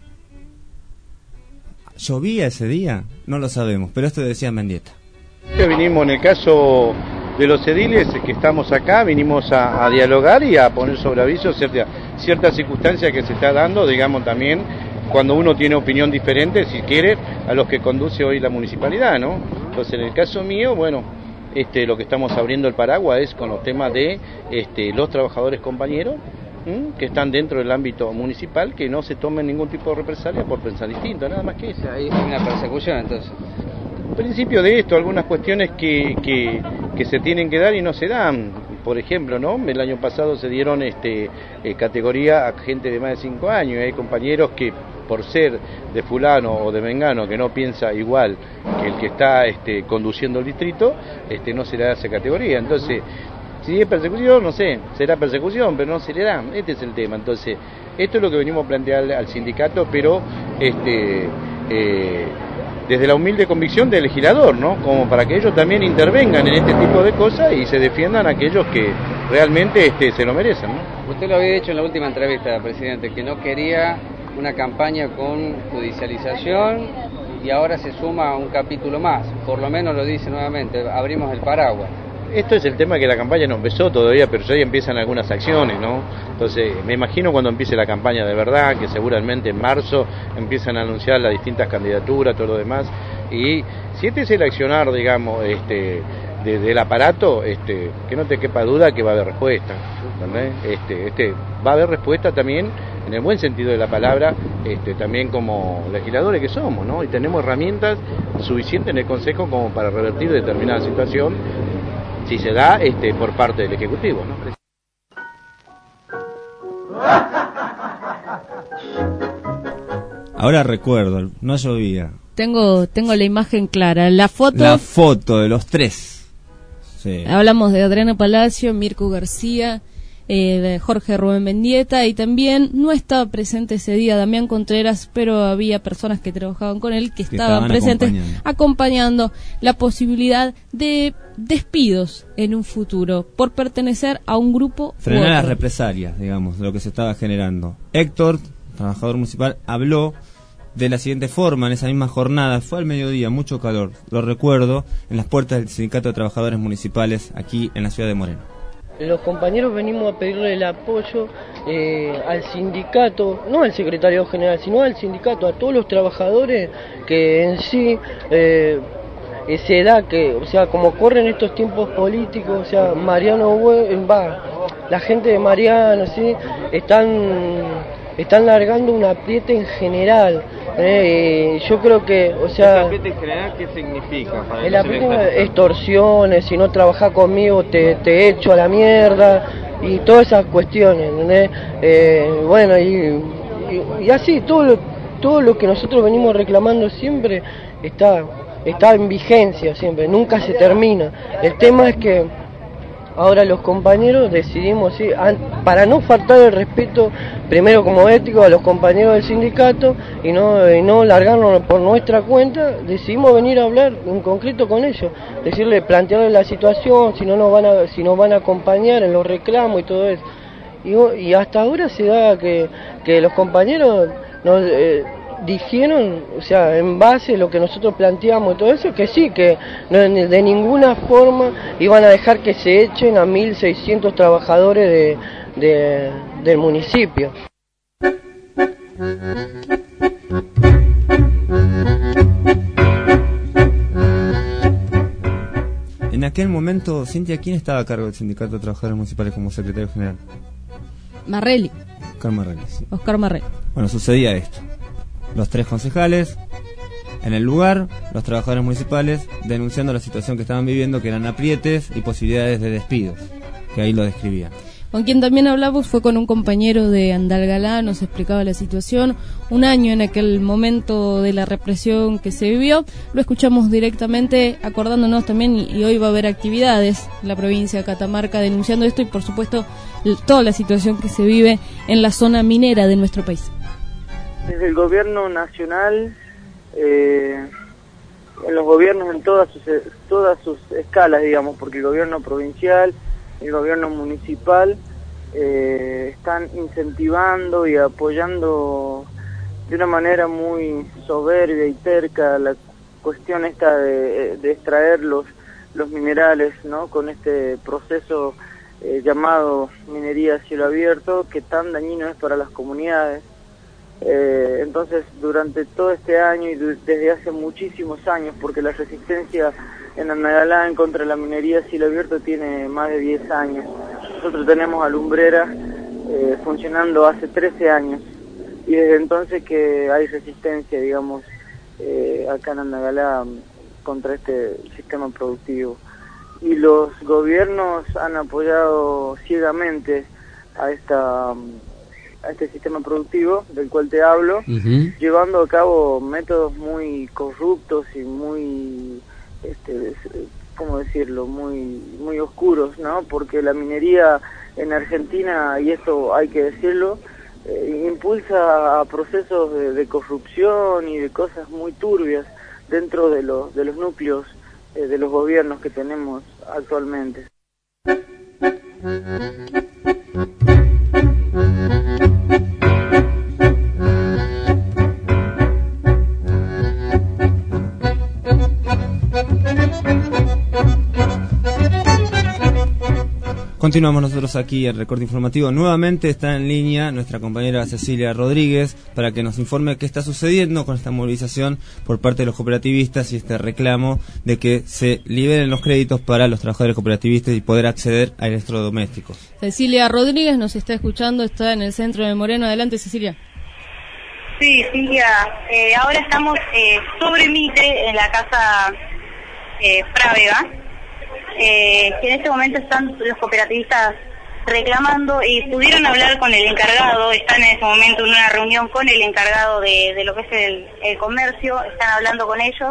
¿Llovía ese día? No lo sabemos, pero esto decía Mendieta. Vinimos en el caso de los ediles que estamos acá, vinimos a, a dialogar y a poner sobre aviso cierta, cierta circunstancia que se está dando, digamos también, cuando uno tiene opinión diferente, si quiere, a los que conduce hoy la municipalidad, ¿no? Entonces, en el caso mío, bueno, este, lo que estamos abriendo el paraguas es con los temas de este, los trabajadores compañeros, ¿m? que están dentro del ámbito municipal, que no se tomen ningún tipo de represalia por pensar distinto, nada más que eso. Hay una persecución, entonces. Principio de esto, algunas cuestiones que, que, que se tienen que dar y no se dan. Por ejemplo, ¿no? El año pasado se dieron este, eh, categoría a gente de más de cinco años. Hay compañeros que por ser de fulano o de mengano que no piensa igual que el que está este, conduciendo el distrito, este, no se le da esa categoría. Entonces, si es persecución, no sé, será persecución, pero no se le da. Este es el tema. Entonces, esto es lo que venimos a plantear al sindicato, pero este eh, desde la humilde convicción del legislador, ¿no? Como para que ellos también intervengan en este tipo de cosas y se defiendan a aquellos que realmente este, se lo merecen, ¿no? Usted lo había dicho en la última entrevista, presidente, que no quería una campaña con judicialización y ahora se suma un capítulo más, por lo menos lo dice nuevamente, abrimos el paraguas. Esto es el tema que la campaña no empezó todavía, pero ya empiezan algunas acciones, ¿no? Entonces, me imagino cuando empiece la campaña de verdad, que seguramente en marzo empiezan a anunciar las distintas candidaturas, todo lo demás, y si este es el accionar, digamos, este, de, del aparato, este, que no te quepa duda que va a haber respuesta, ¿entendés? Este, este, va a haber respuesta también, en el buen sentido de la palabra, este, también como legisladores que somos, ¿no? Y tenemos herramientas suficientes en el Consejo como para revertir determinada situación, si se da este, por parte del Ejecutivo, ¿no? Ahora recuerdo, no llovía. Tengo tengo la imagen clara, la foto. La foto de los tres. Sí. Hablamos de Adriana Palacio, Mirko García, eh, de Jorge Rubén Mendieta, y también no estaba presente ese día Damián Contreras, pero había personas que trabajaban con él que, que estaban, estaban presentes acompañando. acompañando la posibilidad de despidos en un futuro por pertenecer a un grupo. Frenar las represalias, digamos, de lo que se estaba generando. Héctor, trabajador municipal, habló de la siguiente forma en esa misma jornada. Fue al mediodía, mucho calor, lo recuerdo, en las puertas del Sindicato de Trabajadores Municipales aquí en la ciudad de Moreno. Los compañeros venimos a pedirle el apoyo eh, al sindicato, no al secretario general, sino al sindicato, a todos los trabajadores que en sí eh, se da que, o sea, como corren estos tiempos políticos, o sea, Mariano va, la gente de Mariano, sí, están están largando un apriete en general. Eh, yo creo que, o sea... ¿El apriete en general qué significa? Para el apriete, extorsiones, si no trabajas conmigo te, te echo a la mierda, y todas esas cuestiones, ¿entendés? Eh, bueno, y, y, y así, todo lo, todo lo que nosotros venimos reclamando siempre está, está en vigencia siempre, nunca se termina. El tema es que ahora los compañeros decidimos, sí, para no faltar el respeto, primero como ético, a los compañeros del sindicato y no, y no largarnos por nuestra cuenta, decidimos venir a hablar en concreto con ellos, decirle, plantearles la situación, si no nos van a, si nos van a acompañar en los reclamos y todo eso. Y, y hasta ahora se da que, que los compañeros nos... Eh, dijeron, o sea, en base a lo que nosotros planteamos y todo eso, que sí, que no, de ninguna forma iban a dejar que se echen a mil seiscientos trabajadores de, de, del municipio. En aquel momento, Cintia, ¿quién estaba a cargo del Sindicato de Trabajadores Municipales como secretario general? Marrelli. Oscar Marrelli, sí. Oscar Marrelli. Bueno, sucedía esto. Los tres concejales, en el lugar, los trabajadores municipales, denunciando la situación que estaban viviendo, que eran aprietes y posibilidades de despidos, que ahí lo describían. Con quien también hablamos fue con un compañero de Andalgalá, nos explicaba la situación, un año en aquel momento de la represión que se vivió. Lo escuchamos directamente, acordándonos también, y hoy va a haber actividades en la provincia de Catamarca denunciando esto y por supuesto toda la situación que se vive en la zona minera de nuestro país. Desde el gobierno nacional, eh, en los gobiernos en todas sus, todas sus escalas, digamos, porque el gobierno provincial, el gobierno municipal eh, están incentivando y apoyando de una manera muy soberbia y terca la cuestión esta de, de extraer los, los minerales, ¿no? Con este proceso eh, llamado minería a cielo abierto, que tan dañino es para las comunidades. Eh, entonces, durante todo este año y desde hace muchísimos años, porque la resistencia en Andalgalá en contra de la minería a cielo abierto tiene más de diez años. Nosotros tenemos a Lumbrera eh, funcionando hace trece años, y desde entonces que hay resistencia, digamos, eh, acá en Andalgalá contra este sistema productivo. Y los gobiernos han apoyado ciegamente a esta... a este sistema productivo del cual te hablo, uh-huh. llevando a cabo métodos muy corruptos y muy, este, ¿cómo decirlo?, muy muy oscuros, ¿no? Porque la minería en Argentina, y esto hay que decirlo, eh, impulsa a procesos de, de corrupción y de cosas muy turbias dentro de los de los núcleos eh, de los gobiernos que tenemos actualmente. Continuamos nosotros aquí el recorte informativo. Nuevamente está en línea nuestra compañera Cecilia Rodríguez para que nos informe qué está sucediendo con esta movilización por parte de los cooperativistas y este reclamo de que se liberen los créditos para los trabajadores cooperativistas y poder acceder a electrodomésticos. Cecilia Rodríguez nos está escuchando, está en el centro de Moreno. Adelante, Cecilia. Sí, Silvia, eh, ahora estamos eh, sobre Mitre en la casa eh, Frávega. Eh, que en este momento están los cooperativistas reclamando y pudieron hablar con el encargado, están en este momento en una reunión con el encargado de, de lo que es el, el comercio, están hablando con ellos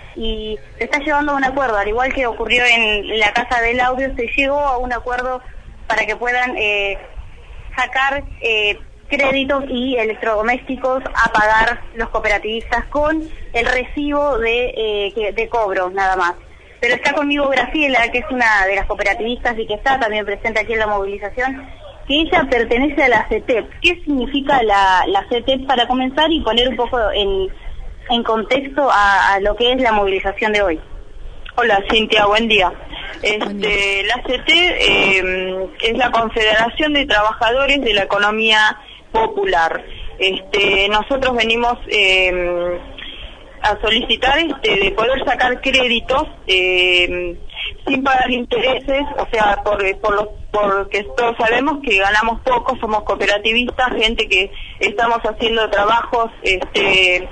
y se está llevando a un acuerdo, al igual que ocurrió en la Casa del Audio, se llegó a un acuerdo para que puedan eh, sacar eh, créditos y electrodomésticos a pagar los cooperativistas con el recibo de, eh, de cobro, nada más. Pero está conmigo Graciela, que es una de las cooperativistas y que está también presente aquí en la movilización, que ella pertenece a la C E T E P. ¿Qué significa la, la C E T E P para comenzar y poner un poco en, en contexto a, a lo que es la movilización de hoy? Hola Cintia, buen día. Este, la C E T E P eh, es la Confederación de Trabajadores de la Economía Popular. Este, nosotros venimos... Eh, a solicitar este de poder sacar créditos eh, sin pagar intereses, o sea, por por los porque todos sabemos que ganamos poco, somos cooperativistas, gente que estamos haciendo trabajos, este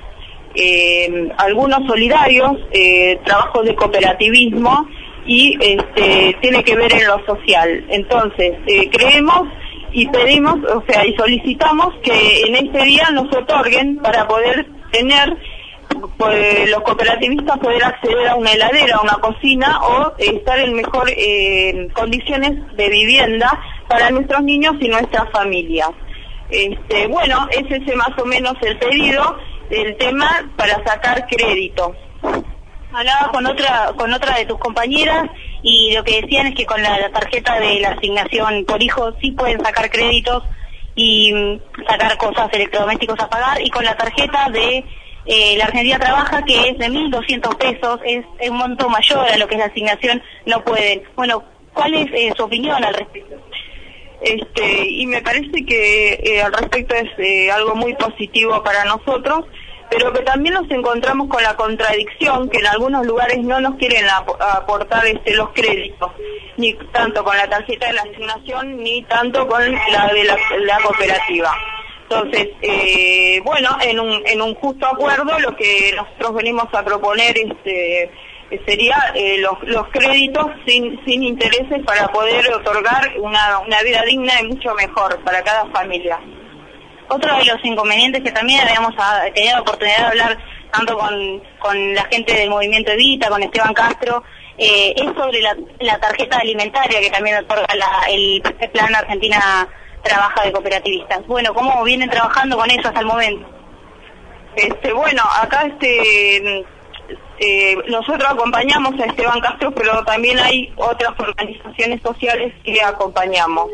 eh, algunos solidarios, eh, trabajos de cooperativismo y este tiene que ver en lo social. Entonces, eh, creemos y pedimos, o sea, y solicitamos que en este día nos otorguen para poder tener pues, los cooperativistas poder acceder a una heladera, a una cocina o eh, estar en mejor eh, condiciones de vivienda para nuestros niños y nuestras familias. Este, bueno, ese es más o menos el pedido del tema para sacar crédito. Hablaba con otra con otra de tus compañeras y lo que decían es que con la, la tarjeta de la asignación por hijo sí pueden sacar créditos y mm, sacar cosas electrodomésticos a pagar, y con la tarjeta de Eh, la Argentina Trabaja, que es de mil doscientos pesos, es, es un monto mayor a lo que es la asignación, no pueden. Bueno, ¿cuál es eh, su opinión al respecto? Este, y me parece que eh, al respecto es eh, algo muy positivo para nosotros, pero que también nos encontramos con la contradicción que en algunos lugares no nos quieren ap aportar este, los créditos, ni tanto con la tarjeta de la asignación, ni tanto con la de la, la cooperativa. Entonces, eh, bueno, en un, en un justo acuerdo lo que nosotros venimos a proponer este, sería eh, los, los créditos sin, sin intereses para poder otorgar una, una vida digna y mucho mejor para cada familia. Otro de los inconvenientes que también habíamos tenido la oportunidad de hablar tanto con, con la gente del movimiento Evita, con Esteban Castro, eh, es sobre la, la tarjeta alimentaria que también otorga la, el, el Plan Argentina Trabaja de Cooperativistas. Bueno, ¿cómo vienen trabajando con eso hasta el momento? Este, bueno, acá este eh, nosotros acompañamos a Esteban Castro, pero también hay otras organizaciones sociales que acompañamos.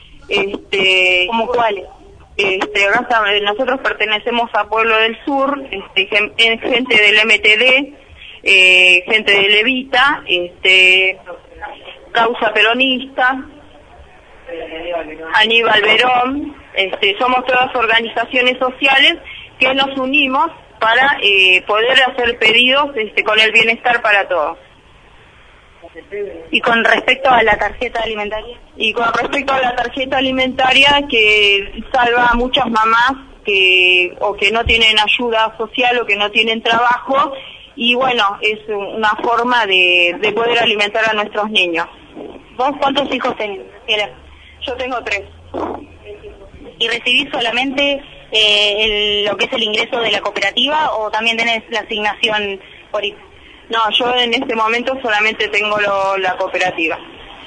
Este, ¿Cómo cuáles? Este, nosotros pertenecemos a Pueblo del Sur, este, gente del M T D, eh, gente de Levita, este, Causa Peronista, Aníbal Verón, este, somos todas organizaciones sociales que nos unimos para eh, poder hacer pedidos este, con el bienestar para todos. Y con respecto a la tarjeta alimentaria. Y con respecto a la tarjeta alimentaria, que salva a muchas mamás que o que no tienen ayuda social o que no tienen trabajo, y bueno, es una forma de, de poder alimentar a nuestros niños. ¿Vos cuántos hijos tenés? Yo tengo tres. ¿Y recibís solamente eh, el, lo que es el ingreso de la cooperativa o también tenés la asignación por hijo? No, yo en este momento solamente tengo lo, la cooperativa.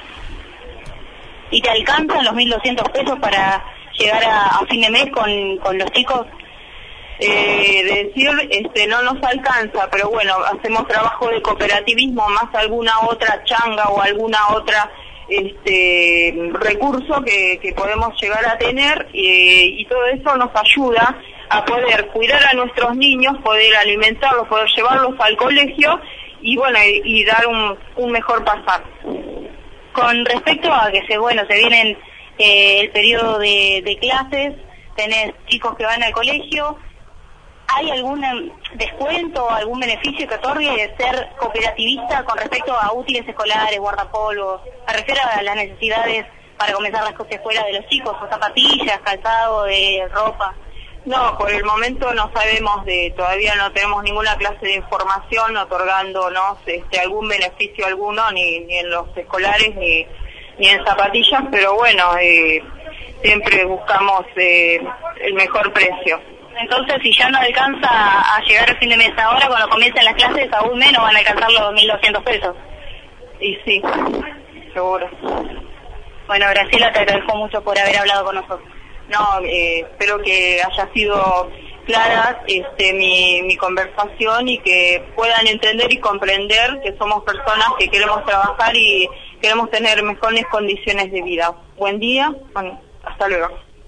¿Y te alcanzan los mil doscientos pesos para llegar a, a fin de mes con, con los chicos? Eh, de decir, este, no nos alcanza, pero bueno, hacemos trabajo de cooperativismo más alguna otra changa o alguna otra este recurso que, que podemos llegar a tener, eh, y todo eso nos ayuda a poder cuidar a nuestros niños, poder alimentarlos, poder llevarlos al colegio y bueno, y, y dar un, un mejor pasar. Con respecto a que se, bueno, se vienen eh, el periodo de, de clases, tenés chicos que van al colegio, ¿hay algún descuento o algún beneficio que otorgue de ser cooperativista con respecto a útiles escolares, guardapolvos? Me refiero a las necesidades para comenzar las cosas escuelas de los chicos, o zapatillas, calzado, de ropa. No, por el momento no sabemos de, todavía no tenemos ninguna clase de información otorgándonos este, algún beneficio alguno, ni, ni en los escolares, ni, ni en zapatillas, pero bueno, eh, siempre buscamos eh, el mejor precio. Entonces, si ya no alcanza a llegar al fin de mes ahora, cuando comiencen las clases, aún menos van a alcanzar los mil doscientos pesos. Y sí, seguro. Bueno, Graciela, te agradezco mucho por haber hablado con nosotros. No, eh, espero que haya sido clara este, mi, mi conversación y que puedan entender y comprender que somos personas que queremos trabajar y queremos tener mejores condiciones de vida. Buen día, bueno, hasta luego.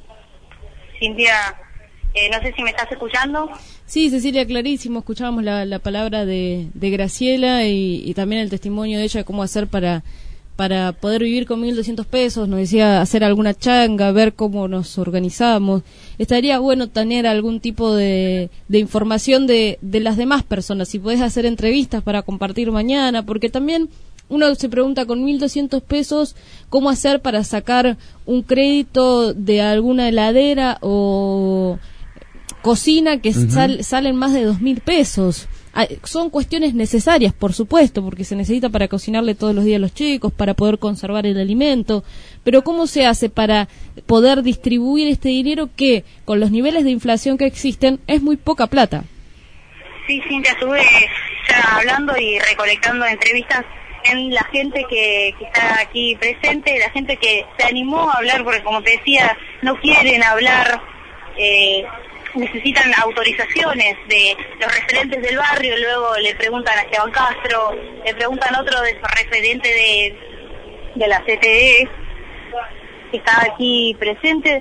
Cintia, eh, no sé si me estás escuchando. Sí, Cecilia, clarísimo, escuchábamos la, la palabra de, de Graciela y, y también el testimonio de ella de cómo hacer para... para poder vivir con mil doscientos pesos. Nos decía hacer alguna changa, ver cómo nos organizamos. Estaría bueno tener algún tipo de, de información de, de las demás personas, si podés hacer entrevistas para compartir mañana, porque también uno se pregunta con mil doscientos pesos cómo hacer para sacar un crédito de alguna heladera o cocina que uh-huh. sal, salen más de dos mil pesos. Son cuestiones necesarias, por supuesto, porque se necesita para cocinarle todos los días a los chicos, para poder conservar el alimento, pero ¿cómo se hace para poder distribuir este dinero que, con los niveles de inflación que existen, es muy poca plata? Sí, Cintia, estuve ya hablando y recolectando entrevistas en la gente que, que está aquí presente, la gente que se animó a hablar, porque como te decía, no quieren hablar... Eh, necesitan autorizaciones de los referentes del barrio, luego le preguntan a Esteban Castro, le preguntan a otro de esos referentes de, de la C T E, que está aquí presente,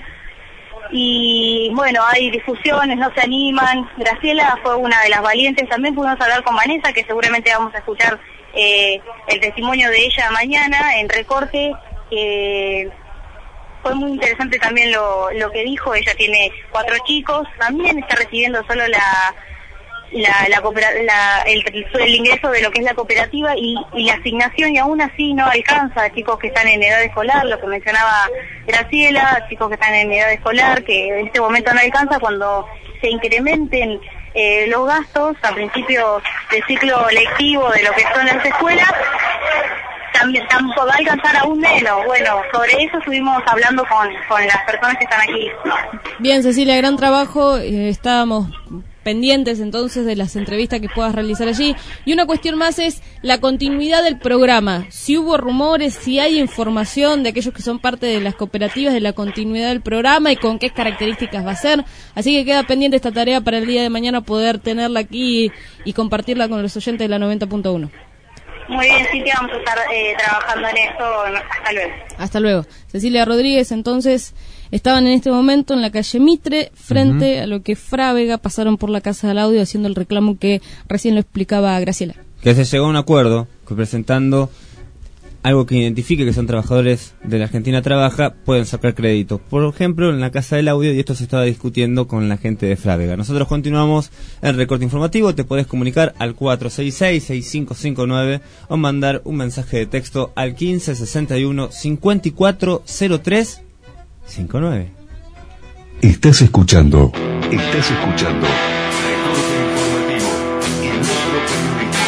y bueno, hay discusiones, no se animan. Graciela fue una de las valientes, también pudimos hablar con Vanessa, que seguramente vamos a escuchar eh, el testimonio de ella mañana en Recorte, que... Fue muy interesante también lo, lo que dijo. Ella tiene cuatro chicos, también está recibiendo solo la, la, la, la el, el ingreso de lo que es la cooperativa y, y la asignación, y aún así no alcanza a chicos que están en edad escolar, lo que mencionaba Graciela, chicos que están en edad escolar, que en este momento no alcanza. Cuando se incrementen eh, los gastos a principios del ciclo lectivo de lo que son las escuelas, también tampoco va a alcanzar aún menos. Bueno, sobre eso estuvimos hablando con, con las personas que están aquí. Bien, Cecilia, gran trabajo. Eh, estábamos pendientes entonces de las entrevistas que puedas realizar allí. Y una cuestión más es la continuidad del programa. Si hubo rumores, si hay información de aquellos que son parte de las cooperativas de la continuidad del programa y con qué características va a ser. Así que queda pendiente esta tarea para el día de mañana, poder tenerla aquí y, y compartirla con los oyentes de la noventa punto uno. Muy bien, Cintia, vamos a estar eh, trabajando en esto. Hasta luego. Hasta luego. Cecilia Rodríguez, entonces, estaban en este momento en la calle Mitre, frente uh-huh. a lo que Frávega, pasaron por la Casa del Audio haciendo el reclamo que recién lo explicaba Graciela. Que se llegó a un acuerdo, que presentando algo que identifique que son trabajadores de la Argentina Trabaja, pueden sacar crédito. Por ejemplo, en la Casa del Audio, y esto se estaba discutiendo con la gente de Frávega. Nosotros continuamos el recorte informativo. Te podés comunicar al cuatro seis seis, seis cinco cinco nueve o mandar un mensaje de texto al quince sesenta y uno, cincuenta y cuatro cero tres cincuenta y nueve. Estás escuchando. Estás escuchando. Recorte informativo en nuestro periodismo.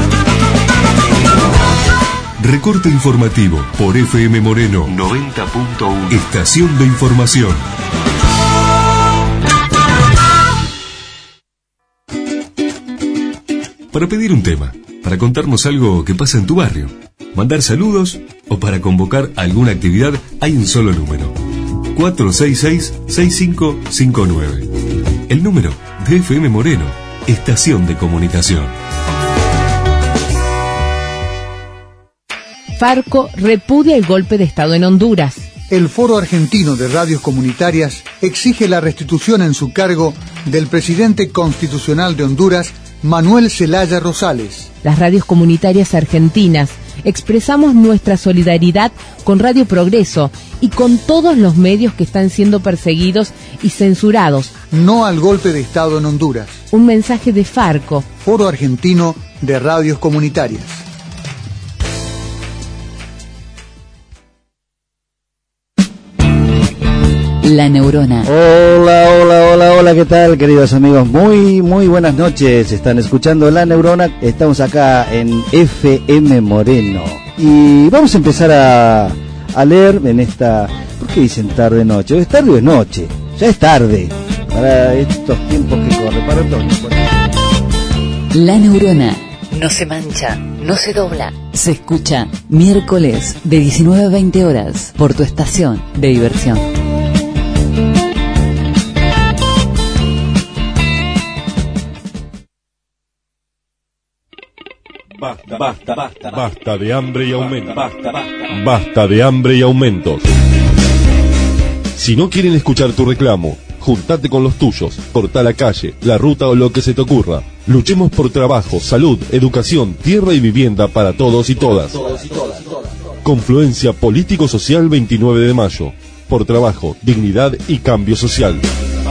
Recorte informativo por F M Moreno noventa punto uno. Estación de información. Para pedir un tema, para contarnos algo que pasa en tu barrio, mandar saludos o para convocar alguna actividad, hay un solo número: cuatro seis seis, seis cinco cinco nueve. El número de F M Moreno, Estación de Comunicación. Farco repudia el golpe de Estado en Honduras. El Foro Argentino de Radios Comunitarias exige la restitución en su cargo del presidente constitucional de Honduras, Manuel Zelaya Rosales. Las radios comunitarias argentinas expresamos nuestra solidaridad con Radio Progreso y con todos los medios que están siendo perseguidos y censurados. No al golpe de Estado en Honduras. Un mensaje de Farco. Foro Argentino de Radios Comunitarias. La Neurona. Hola, hola, hola, hola, ¿qué tal, queridos amigos? Muy, muy buenas noches. Están escuchando La Neurona. Estamos acá en F M Moreno. Y vamos a empezar a, a leer en esta... ¿Por qué dicen tarde noche? ¿Es tarde o es noche? Ya es tarde. Para estos tiempos que corren, para otoño. La Neurona. No se mancha, no se dobla. Se escucha miércoles de diecinueve a veinte horas por tu estación de diversión. Basta, basta, basta, basta de hambre y aumentos. Basta, basta, basta de hambre y aumentos. Si no quieren escuchar tu reclamo, juntate con los tuyos, corta la calle, la ruta o lo que se te ocurra. Luchemos por trabajo, salud, educación, tierra y vivienda para todos y todas. Confluencia Político-Social veintinueve de mayo. Por trabajo, dignidad y cambio social.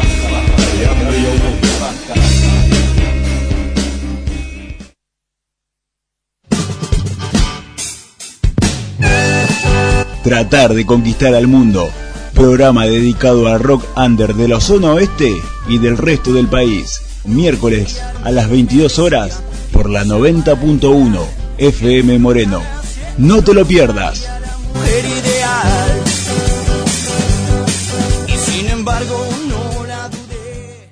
Tratar de conquistar al mundo. Programa dedicado al rock under de la zona oeste y del resto del país. Miércoles a las veintidós horas por la noventa punto uno F M Moreno. No te lo pierdas. Mujer ideal. Y sin embargo no la dudé.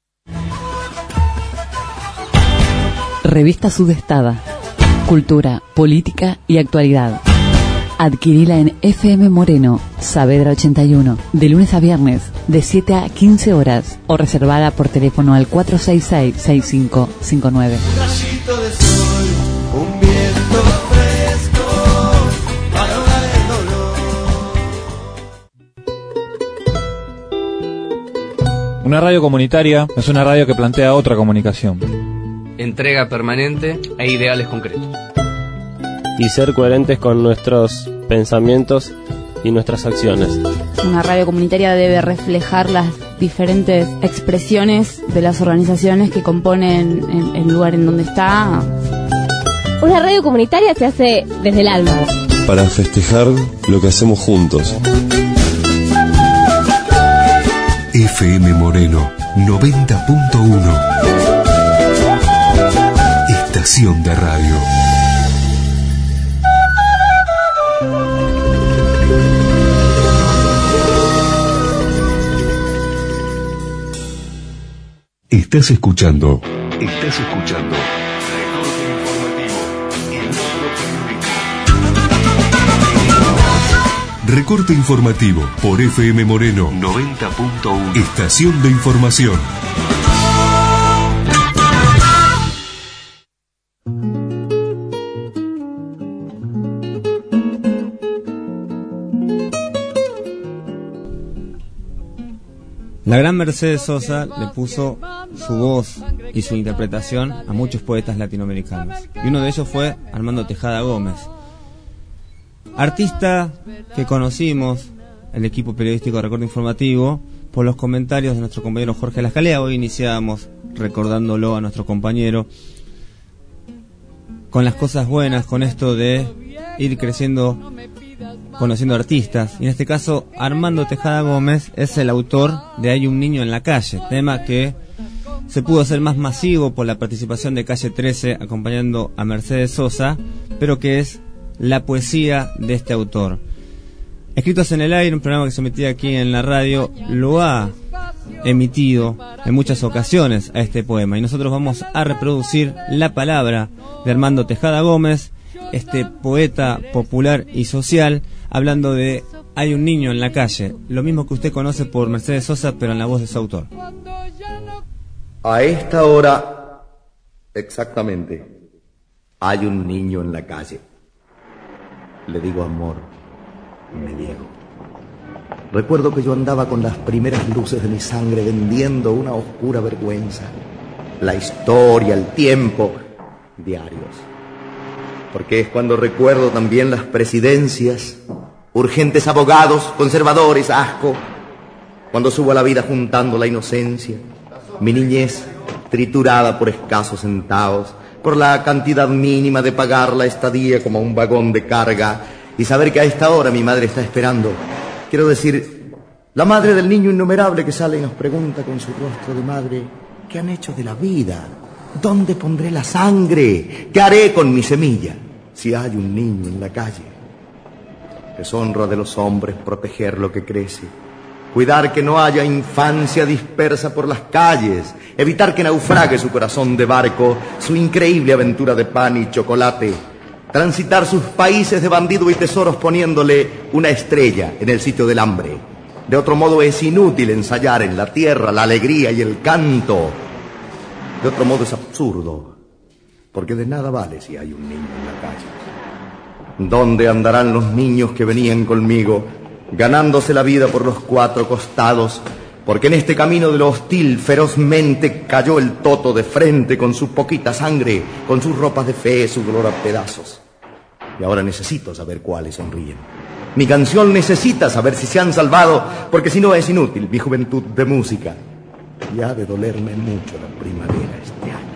Revista Sudestada. Cultura, política y actualidad. Adquirila en F M Moreno, Saavedra ochenta y uno, de lunes a viernes, de siete a quince horas, o reservada por teléfono al cuatro seis seis, seis cinco cinco nueve. Un rayito de sol, un viento fresco, para ahogar el dolor. Una radio comunitaria es una radio que plantea otra comunicación. Entrega permanente e ideales concretos. Y ser coherentes con nuestros pensamientos y nuestras acciones. Una radio comunitaria debe reflejar las diferentes expresiones de las organizaciones que componen el, el lugar en donde está. Una radio comunitaria se hace desde el alma. Para festejar lo que hacemos juntos. F M Moreno noventa punto uno. Estación de radio. Estás escuchando. Estás escuchando. Recorte informativo por F M Moreno noventa punto uno. Estación de información. La gran Mercedes Sosa le puso su voz y su interpretación a muchos poetas latinoamericanos. Y uno de ellos fue Armando Tejada Gómez. Artista que conocimos, el equipo periodístico de Recorte Informativo, por los comentarios de nuestro compañero Jorge Lascalea. Hoy iniciábamos recordándolo a nuestro compañero con las cosas buenas, con esto de ir creciendo, conociendo artistas. Y en este caso Armando Tejada Gómez es el autor de Hay un niño en la calle, tema que se pudo hacer más masivo por la participación de Calle trece acompañando a Mercedes Sosa, pero que es la poesía de este autor. Escritos en el Aire, un programa que se emitía aquí en la radio, lo ha emitido en muchas ocasiones a este poema, y nosotros vamos a reproducir la palabra de Armando Tejada Gómez, este poeta popular y social, hablando de Hay un niño en la calle, lo mismo que usted conoce por Mercedes Sosa, pero en la voz de su autor. A esta hora, exactamente, hay un niño en la calle. Le digo amor, me niego. Recuerdo que yo andaba con las primeras luces de mi sangre vendiendo una oscura vergüenza. la historia, el tiempo, diarios. Porque es cuando recuerdo también las presidencias, urgentes abogados, conservadores, asco, cuando subo a la vida juntando la inocencia, mi niñez triturada por escasos centavos, por la cantidad mínima de pagar la estadía como un vagón de carga, y saber que a esta hora mi madre está esperando. Quiero decir, la madre del niño innumerable que sale y nos pregunta con su rostro de madre, ¿qué han hecho de la vida? ¿Dónde pondré la sangre? ¿Qué haré con mi semilla si hay un niño en la calle? Deshonra de los hombres proteger lo que crece, cuidar que no haya infancia dispersa por las calles, evitar que naufrague su corazón de barco, su increíble aventura de pan y chocolate, transitar sus países de bandido y tesoros poniéndole una estrella en el sitio del hambre. De otro modo es inútil ensayar en la tierra la alegría y el canto. De otro modo es absurdo, porque de nada vale si hay un niño en la calle. ¿Dónde andarán los niños que venían conmigo, ganándose la vida por los cuatro costados? Porque en este camino de lo hostil ferozmente cayó el toto de frente con su poquita sangre, con sus ropas de fe, su dolor a pedazos. Y ahora necesito saber cuáles sonríen. Mi canción necesita saber si se han salvado, porque si no es inútil mi juventud de música. Y ha de dolerme mucho la primavera este año.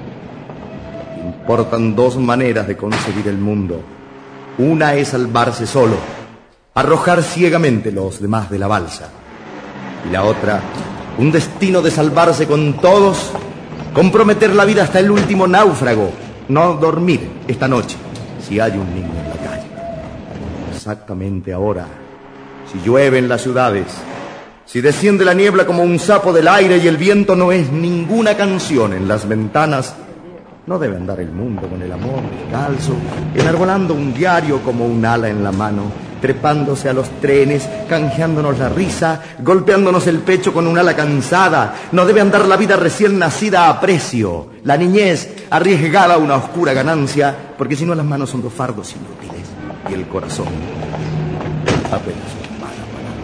Importan dos maneras de concebir el mundo. Una es salvarse solo, arrojar ciegamente los demás de la balsa. Y la otra, un destino de salvarse con todos, comprometer la vida hasta el último náufrago, no dormir esta noche si hay un niño en la calle. Exactamente ahora, si llueve en las ciudades, si desciende la niebla como un sapo del aire y el viento no es ninguna canción en las ventanas, no debe andar el mundo con el amor descalzo, enarbolando un diario como un ala en la mano, trepándose a los trenes, canjeándonos la risa, golpeándonos el pecho con un ala cansada. No debe andar la vida recién nacida a precio, la niñez arriesgada a una oscura ganancia, porque si no las manos son dos fardos inútiles y el corazón apenas una mala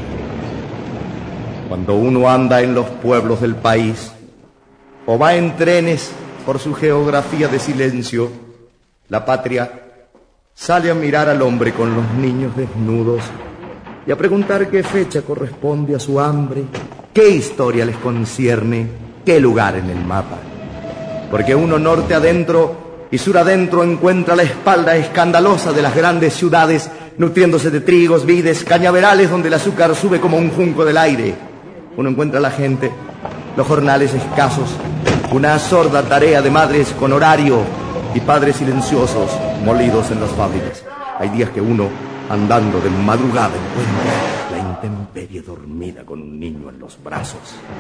palabra. Cuando uno anda en los pueblos del país o va en trenes por su geografía de silencio, la patria sale a mirar al hombre con los niños desnudos y a preguntar qué fecha corresponde a su hambre, qué historia les concierne, qué lugar en el mapa. Porque uno norte adentro y sur adentro encuentra la espalda escandalosa de las grandes ciudades, nutriéndose de trigos, vides, cañaverales donde el azúcar sube como un junco del aire. Uno encuentra a la gente, los jornales escasos, una sorda tarea de madres con horario y padres silenciosos molidos en las fábricas. Hay días que uno, andando de madrugada, encuentra la intemperie dormida con un niño en los brazos.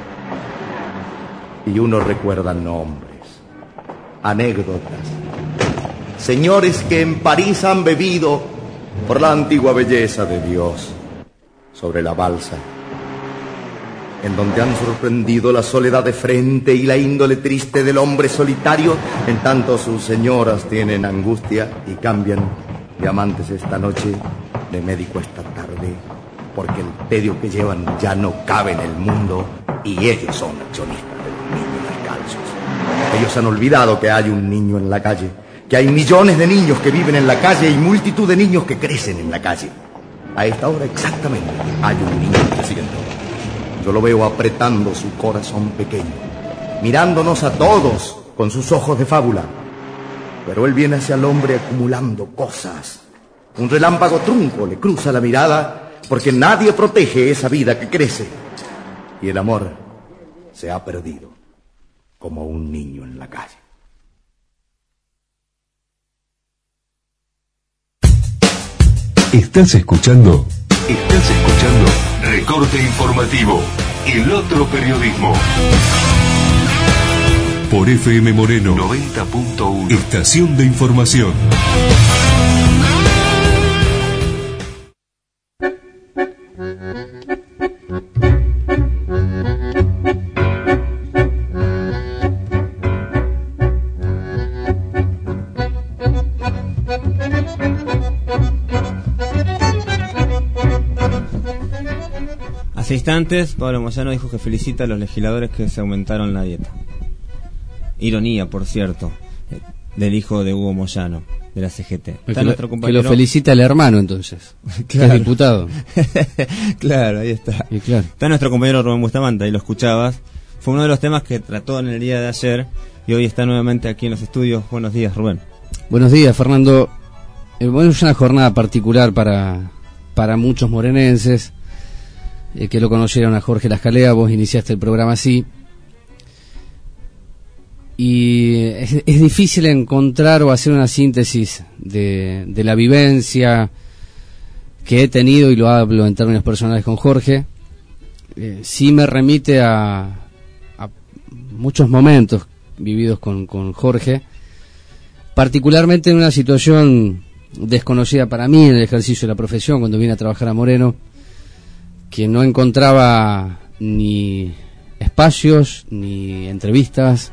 Y uno recuerda nombres, anécdotas, señores que en París han bebido por la antigua belleza de Dios sobre la balsa, en donde han sorprendido la soledad de frente y la índole triste del hombre solitario, en tanto sus señoras tienen angustia y cambian de amantes esta noche, de médico esta tarde, porque el tedio que llevan ya no cabe en el mundo y ellos son accionistas de los niños descalzos. Ellos han olvidado que hay un niño en la calle, que hay millones de niños que viven en la calle y multitud de niños que crecen en la calle. A esta hora exactamente hay un niño creciendo. Yo lo veo apretando su corazón pequeño, mirándonos a todos con sus ojos de fábula. Pero él viene hacia el hombre acumulando cosas. Un relámpago trunco le cruza la mirada, porque nadie protege esa vida que crece. Y el amor se ha perdido, como un niño en la calle. ¿Estás escuchando? Estás escuchando Recorte Informativo, el otro periodismo. Por F M Moreno noventa punto uno. Estación de información. Hace instantes, Pablo Moyano dijo que felicita a los legisladores que se aumentaron la dieta. ironía, por cierto, eh, del hijo de Hugo Moyano, de la C G T. Que lo, compañero... que lo felicita el hermano, entonces, claro. Que es diputado. Claro, ahí está. Y claro. Está nuestro compañero Rubén Bustamante, ahí lo escuchabas. Fue uno de los temas que trató en el día de ayer y hoy está nuevamente aquí en los estudios. Buenos días, Rubén. Buenos días, Fernando. Eh, bueno, es una jornada particular para, para muchos morenenses eh, que lo conocieron a Jorge Lascalea. Vos iniciaste el programa así. Y es, es difícil encontrar o hacer una síntesis de, de la vivencia que he tenido, y lo hablo en términos personales con Jorge. Eh, sí me remite a, a muchos momentos vividos con, con Jorge, particularmente en una situación desconocida para mí en el ejercicio de la profesión, cuando vine a trabajar a Moreno, que no encontraba ni espacios, ni entrevistas,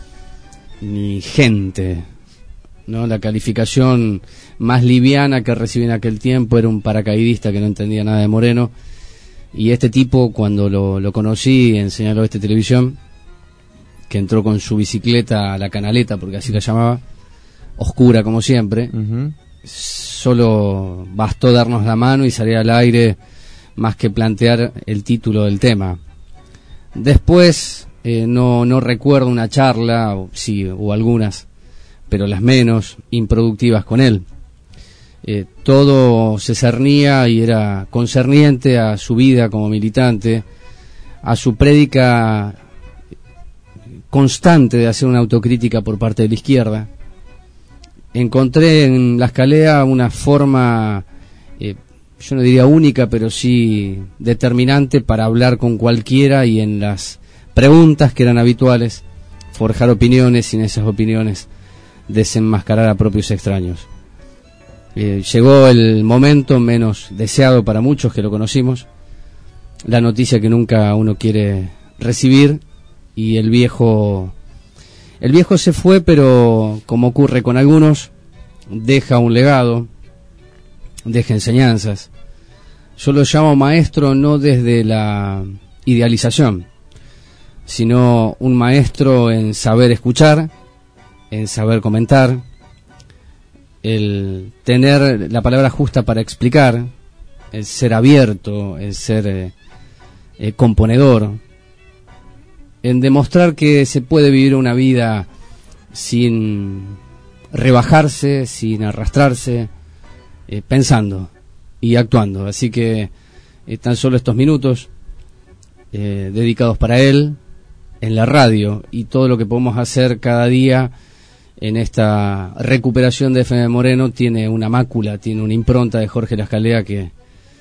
ni gente, ¿no? La calificación más liviana que recibí en aquel tiempo era un paracaidista que no entendía nada de Moreno, y este tipo, cuando lo, lo conocí en Señal Oeste Televisión, que entró con su bicicleta a la canaleta, porque así la llamaba, oscura como siempre, uh-huh. Solo bastó darnos la mano y salir al aire más que plantear el título del tema. Después Eh, no no recuerdo una charla, o, sí, o algunas, pero las menos improductivas con él. Eh, todo se cernía y era concerniente a su vida como militante, a su prédica constante de hacer una autocrítica por parte de la izquierda. Encontré en Lascalea una forma, eh, yo no diría única, pero sí determinante para hablar con cualquiera, y en las preguntas que eran habituales, forjar opiniones, y en esas opiniones desenmascarar a propios extraños. Eh, llegó el momento menos deseado para muchos que lo conocimos, la noticia que nunca uno quiere recibir, y el viejo el viejo se fue, pero como ocurre con algunos, deja un legado, deja enseñanzas. Yo lo llamo maestro no desde la idealización, sino un maestro en saber escuchar, en saber comentar, el tener la palabra justa para explicar, el ser abierto, el ser eh, eh, componedor, en demostrar que se puede vivir una vida sin rebajarse, sin arrastrarse, eh, pensando y actuando. Así que eh, tan solo estos minutos eh, dedicados para él, en la radio, y todo lo que podemos hacer cada día en esta recuperación de F M Moreno tiene una mácula, tiene una impronta de Jorge Lascalea, que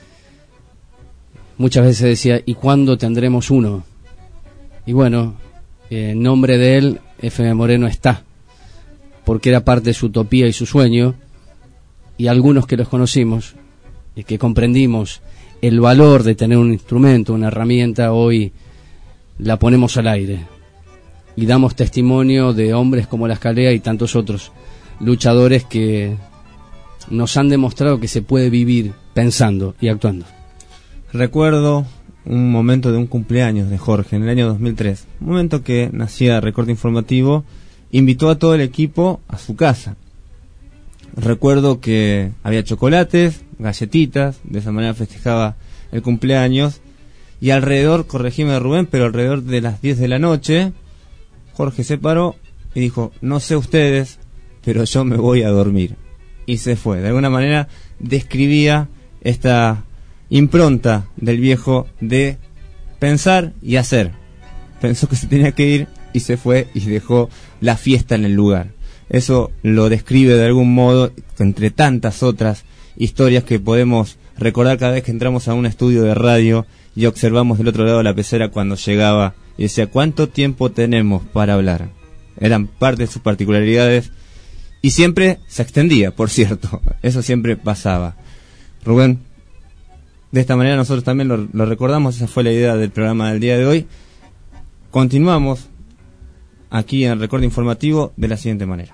muchas veces decía, ¿y cuándo tendremos uno? Y bueno, en nombre de él, F M Moreno está, porque era parte de su utopía y su sueño, y algunos que los conocimos y que comprendimos el valor de tener un instrumento, una herramienta, hoy la ponemos al aire y damos testimonio de hombres como Lascalea y tantos otros luchadores que nos han demostrado que se puede vivir pensando y actuando. Recuerdo un momento de un cumpleaños de Jorge en el año dos mil tres, un momento que nacía Recorte Informativo, invitó a todo el equipo a su casa. Recuerdo que había chocolates, galletitas, de esa manera festejaba el cumpleaños. Y alrededor, corregime Rubén, pero alrededor de las diez de la noche, Jorge se paró y dijo, no sé ustedes, pero yo me voy a dormir. Y se fue. De alguna manera describía esta impronta del viejo de pensar y hacer. Pensó que se tenía que ir y se fue y dejó la fiesta en el lugar. Eso lo describe de algún modo, entre tantas otras historias que podemos recordar cada vez que entramos a un estudio de radio y observamos del otro lado de la pecera cuando llegaba y decía, ¿cuánto tiempo tenemos para hablar? Eran parte de sus particularidades y siempre se extendía, por cierto, eso siempre pasaba. Rubén, de esta manera nosotros también lo, lo recordamos, esa fue la idea del programa del día de hoy. Continuamos aquí en el Recorte Informativo de la siguiente manera.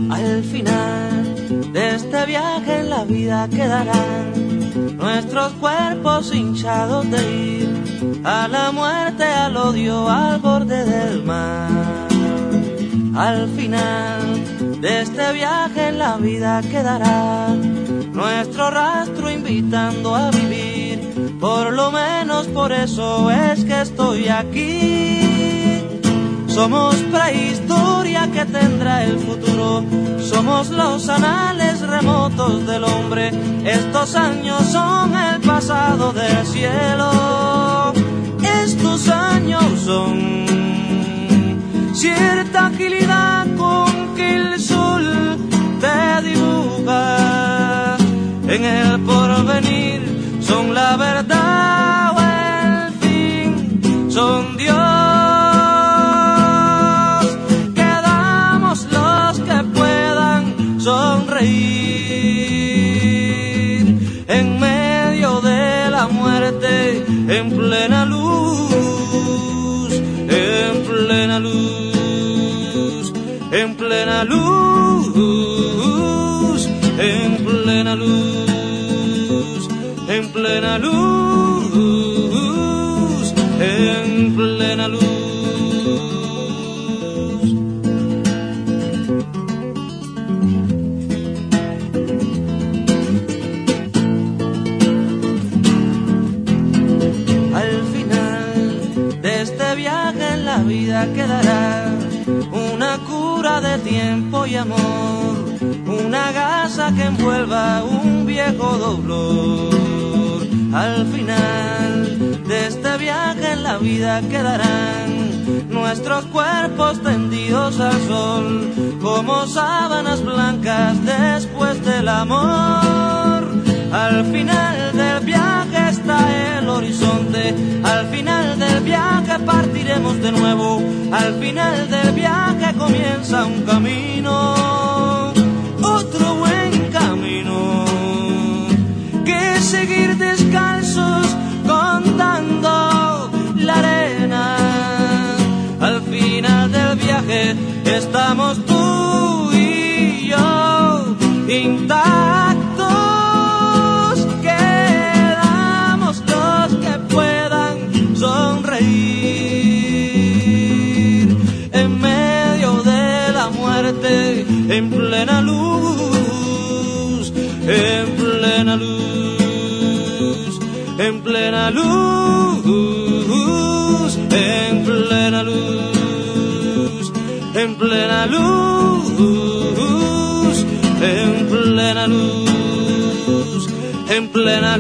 Al final de este viaje en la vida quedarán nuestros cuerpos hinchados de ir a la muerte, al odio, al borde del mar. Al final de este viaje en la vida quedará nuestro rastro invitando a vivir. Por lo menos por eso es que estoy aquí. Somos prehistoria que tendrá el futuro. Somos los anales remotos del hombre. Estos años son el pasado del cielo. Estos años son cierta agilidad con que el sol te dibuja. En el porvenir son la verdad o el fin, son Dios. Quedamos los que puedan sonreír en medio de la muerte, en plena luz, en plena luz, en plena luz, en plena luz, en plena luz, en plena luz. Al final de este viaje en la vida quedará una cura de tiempo y amor, una gasa que envuelva un viejo dolor. Al final de este viaje en la vida quedarán nuestros cuerpos tendidos al sol, como sábanas blancas después del amor. Al final del viaje está el horizonte, al final del viaje partiremos de nuevo, al final del viaje comienza un camino, otro buen camino, que seguir descalzos contando la arena. Al final del viaje estamos tú y yo intactos. Quedamos los que puedan sonreír en medio de la muerte, en plena luz, en plena luz, en plena luz, en plena luz, en plena luz, en plena luz, en plena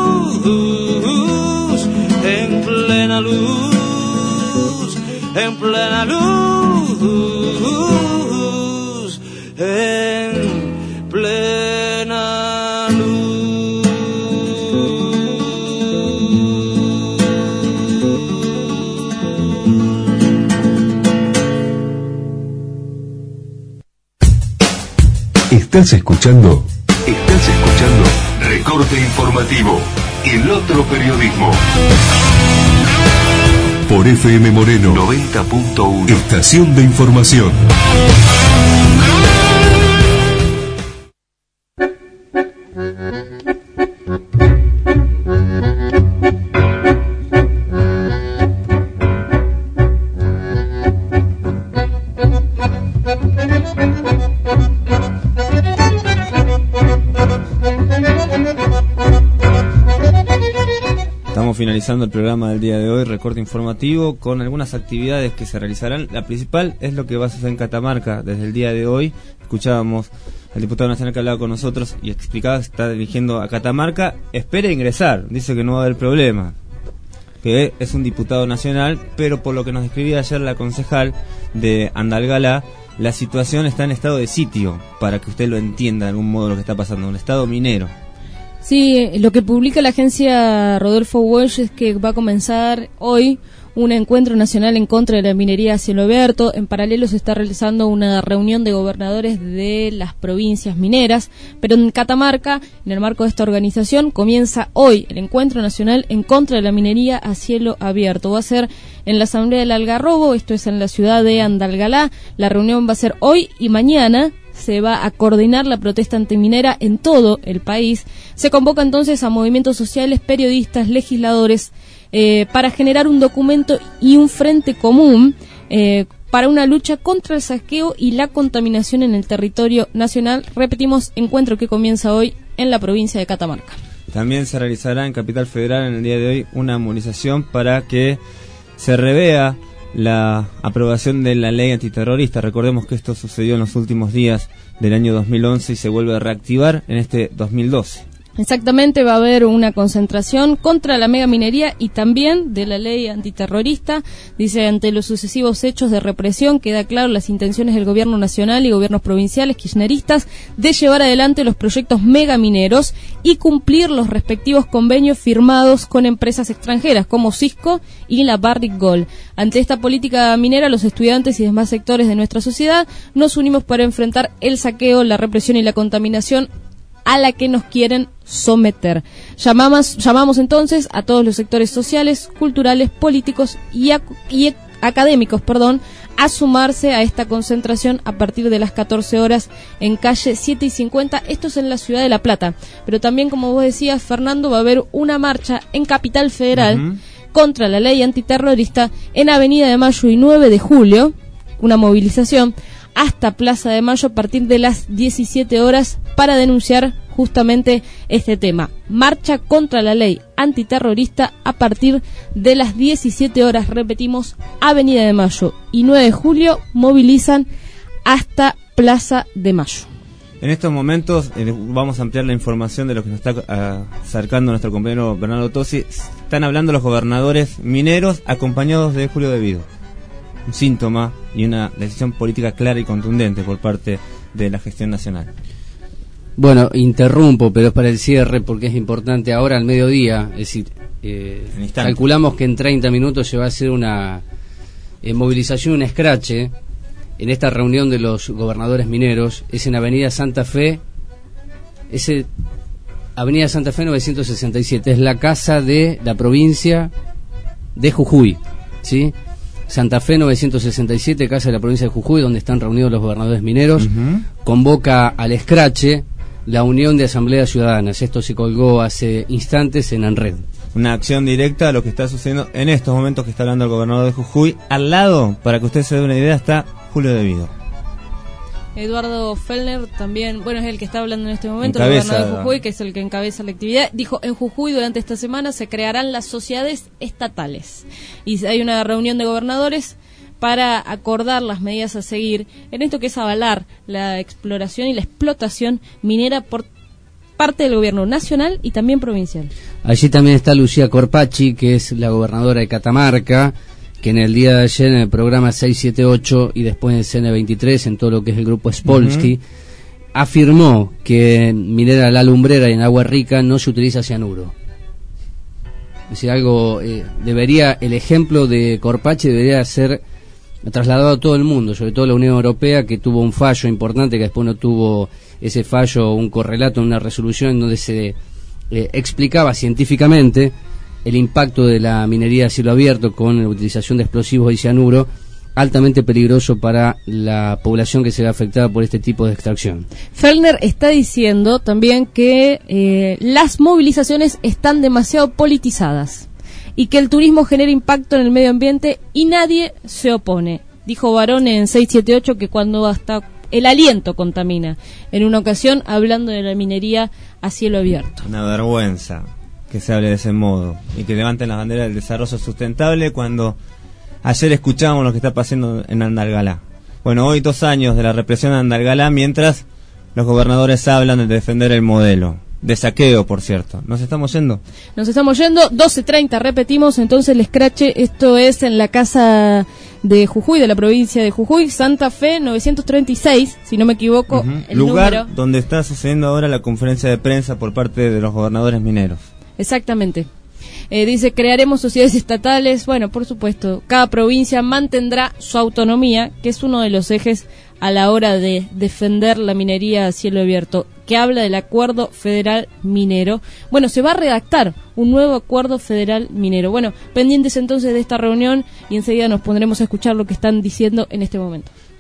luz, en plena luz, en plena luz, en plena luz. Estás escuchando, estás escuchando Recorte Informativo, el otro periodismo. Por F M Moreno noventa punto uno. Estación de información. Finalizando el programa del día de hoy, recorte informativo con algunas actividades que se realizarán. La principal es lo que va a suceder en Catamarca desde el día de hoy. Escuchábamos al diputado nacional que hablaba con nosotros y explicaba que está dirigiendo a Catamarca. Espera ingresar, dice que no va a haber problema, que es un diputado nacional, pero por lo que nos describía ayer la concejal de Andalgalá, la situación está en estado de sitio, para que usted lo entienda de algún modo lo que está pasando, un estado minero. Sí, lo que publica la agencia Rodolfo Walsh es que va a comenzar hoy un encuentro nacional en contra de la minería a cielo abierto. En paralelo se está realizando una reunión de gobernadores de las provincias mineras, pero en Catamarca, en el marco de esta organización, comienza hoy el encuentro nacional en contra de la minería a cielo abierto. Va a ser en la Asamblea del Algarrobo, esto es en la ciudad de Andalgalá. La reunión va a ser hoy y mañana se va a coordinar la protesta antiminera en todo el país. Se convoca entonces a movimientos sociales, periodistas, legisladores, eh, para generar un documento y un frente común eh, para una lucha contra el saqueo y la contaminación en el territorio nacional. Repetimos, encuentro que comienza hoy en la provincia de Catamarca. También se realizará en Capital Federal en el día de hoy una movilización para que se revea la aprobación de la ley antiterrorista. Recordemos que esto sucedió en los últimos días del año dos mil once y se vuelve a reactivar en este dos mil doce. Exactamente, va a haber una concentración contra la megaminería y también de la ley antiterrorista. Dice, ante los sucesivos hechos de represión queda claro las intenciones del gobierno nacional y gobiernos provinciales kirchneristas de llevar adelante los proyectos megamineros y cumplir los respectivos convenios firmados con empresas extranjeras como Cisco y la Barrick Gold. Ante esta política minera, los estudiantes y demás sectores de nuestra sociedad nos unimos para enfrentar el saqueo, la represión y la contaminación a la que nos quieren someter. Llamamos, llamamos entonces a todos los sectores sociales, culturales, políticos y, ac y académicos, perdón, a sumarse a esta concentración a partir de las catorce horas en calle siete y cincuenta. Esto es en la ciudad de La Plata. Pero también, como vos decías, Fernando, va a haber una marcha en Capital Federal uh-huh. contra la ley antiterrorista en Avenida de Mayo y nueve de julio, una movilización hasta Plaza de Mayo a partir de las diecisiete horas para denunciar justamente este tema. Marcha contra la ley antiterrorista a partir de las diecisiete horas, repetimos, Avenida de Mayo y nueve de julio movilizan hasta Plaza de Mayo. En estos momentos eh, vamos a ampliar la información de lo que nos está uh, acercando nuestro compañero Bernardo Tosi. Están hablando los gobernadores mineros acompañados de Julio De Vido. Un síntoma y una decisión política clara y contundente por parte de la gestión nacional. Bueno, interrumpo, pero es para el cierre porque es importante ahora al mediodía, es decir, eh, calculamos que en treinta minutos se va a hacer una eh, movilización, un escrache en esta reunión de los gobernadores mineros. Es en Avenida Santa Fe, es el, Avenida Santa Fe novecientos sesenta y siete, es la casa de la provincia de Jujuy, ¿sí? Santa Fe novecientos sesenta y siete, casa de la provincia de Jujuy, donde están reunidos los gobernadores mineros. Uh-huh. Convoca al escrache la Unión de Asambleas Ciudadanas. Esto se colgó hace instantes en ANRED. Una acción directa a lo que está sucediendo en estos momentos que está hablando el gobernador de Jujuy. Al lado, para que usted se dé una idea, está Julio De Vido. Eduardo Fellner también, bueno, es el que está hablando en este momento, encabeza, el gobernador de Jujuy, que es el que encabeza la actividad. Dijo, en Jujuy durante esta semana se crearán las sociedades estatales. Y hay una reunión de gobernadores para acordar las medidas a seguir en esto que es avalar la exploración y la explotación minera por parte del gobierno nacional y también provincial. Allí también está Lucía Corpachi, que es la gobernadora de Catamarca, que en el día de ayer en el programa seiscientos setenta y ocho y después en C N veintitrés, en todo lo que es el grupo Spolsky, uh-huh. afirmó que en Minera La Lumbrera y en Agua Rica no se utiliza cianuro. Es decir, algo, eh, debería, el ejemplo de Corpachi debería ser trasladado a todo el mundo, sobre todo a la Unión Europea, que tuvo un fallo importante, que después no tuvo ese fallo, un correlato, una resolución en donde se eh, explicaba científicamente el impacto de la minería a cielo abierto con la utilización de explosivos y cianuro, altamente peligroso para la población que se ve afectada por este tipo de extracción. Fellner está diciendo también que eh, las movilizaciones están demasiado politizadas y que el turismo genera impacto en el medio ambiente y nadie se opone. Dijo Barón en seiscientos setenta y ocho que cuando hasta el aliento contamina, en una ocasión hablando de la minería a cielo abierto. Una vergüenza que se hable de ese modo y que levanten la bandera del desarrollo sustentable cuando ayer escuchábamos lo que está pasando en Andalgalá. Bueno, hoy dos años de la represión en Andalgalá, mientras los gobernadores hablan de defender el modelo de saqueo, por cierto. ¿Nos estamos yendo? Nos estamos yendo, doce treinta, repetimos entonces el escrache. Esto es en la casa de Jujuy, de la provincia de Jujuy, Santa Fe novecientos treinta y seis, si no me equivoco, uh-huh. el lugar número. Donde está sucediendo ahora la conferencia de prensa por parte de los gobernadores mineros. Exactamente. Eh, dice, crearemos sociedades estatales. Bueno, por supuesto, cada provincia mantendrá su autonomía, que es uno de los ejes a la hora de defender la minería a cielo abierto, que habla del Acuerdo Federal Minero. Bueno, se va a redactar un nuevo Acuerdo Federal Minero. Bueno, pendientes entonces de esta reunión y enseguida nos pondremos a escuchar lo que están diciendo en este momento.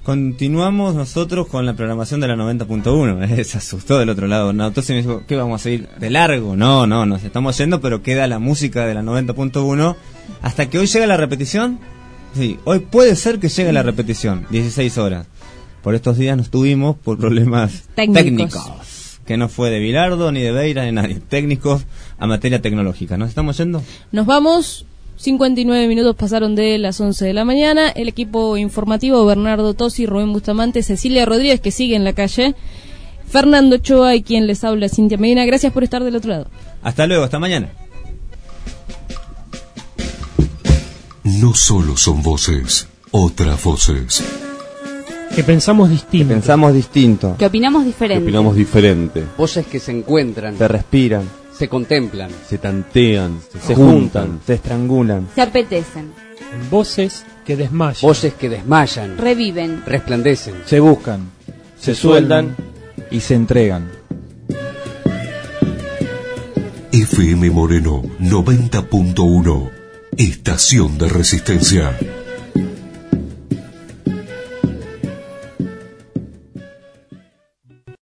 Continuamos nosotros con la programación de la noventa punto uno. Se asustó del otro lado. No, entonces me dijo, ¿qué vamos a seguir de largo? No, no, nos estamos yendo, pero queda la música de la noventa punto uno. Hasta que hoy llega la repetición. Sí, hoy puede ser que llegue la repetición, dieciséis horas. Por estos días no estuvimos por problemas técnicos. técnicos que no fue de Bilardo, ni de Beira, ni nadie. Técnicos a materia tecnológica. ¿Nos estamos yendo? Nos vamos. cincuenta y nueve minutos pasaron de las once de la mañana. El equipo informativo: Bernardo Tosi, Rubén Bustamante, Cecilia Rodríguez, que sigue en la calle, Fernando Ochoa y quien les habla, Cintia Medina. Gracias por estar del otro lado. Hasta luego, hasta mañana. No solo son voces, otras voces. Que pensamos distinto. Que pensamos distinto. Que opinamos diferente. Que opinamos diferente. Voces que se encuentran. Se respiran. Se contemplan. Se tantean. Se, se juntan, juntan. Se estrangulan. Se apetecen. Voces que desmayan. Voces que desmayan. Reviven. Resplandecen. Se buscan. Se, se sueldan. Y se entregan. F M Moreno noventa punto uno. Estación de Resistencia.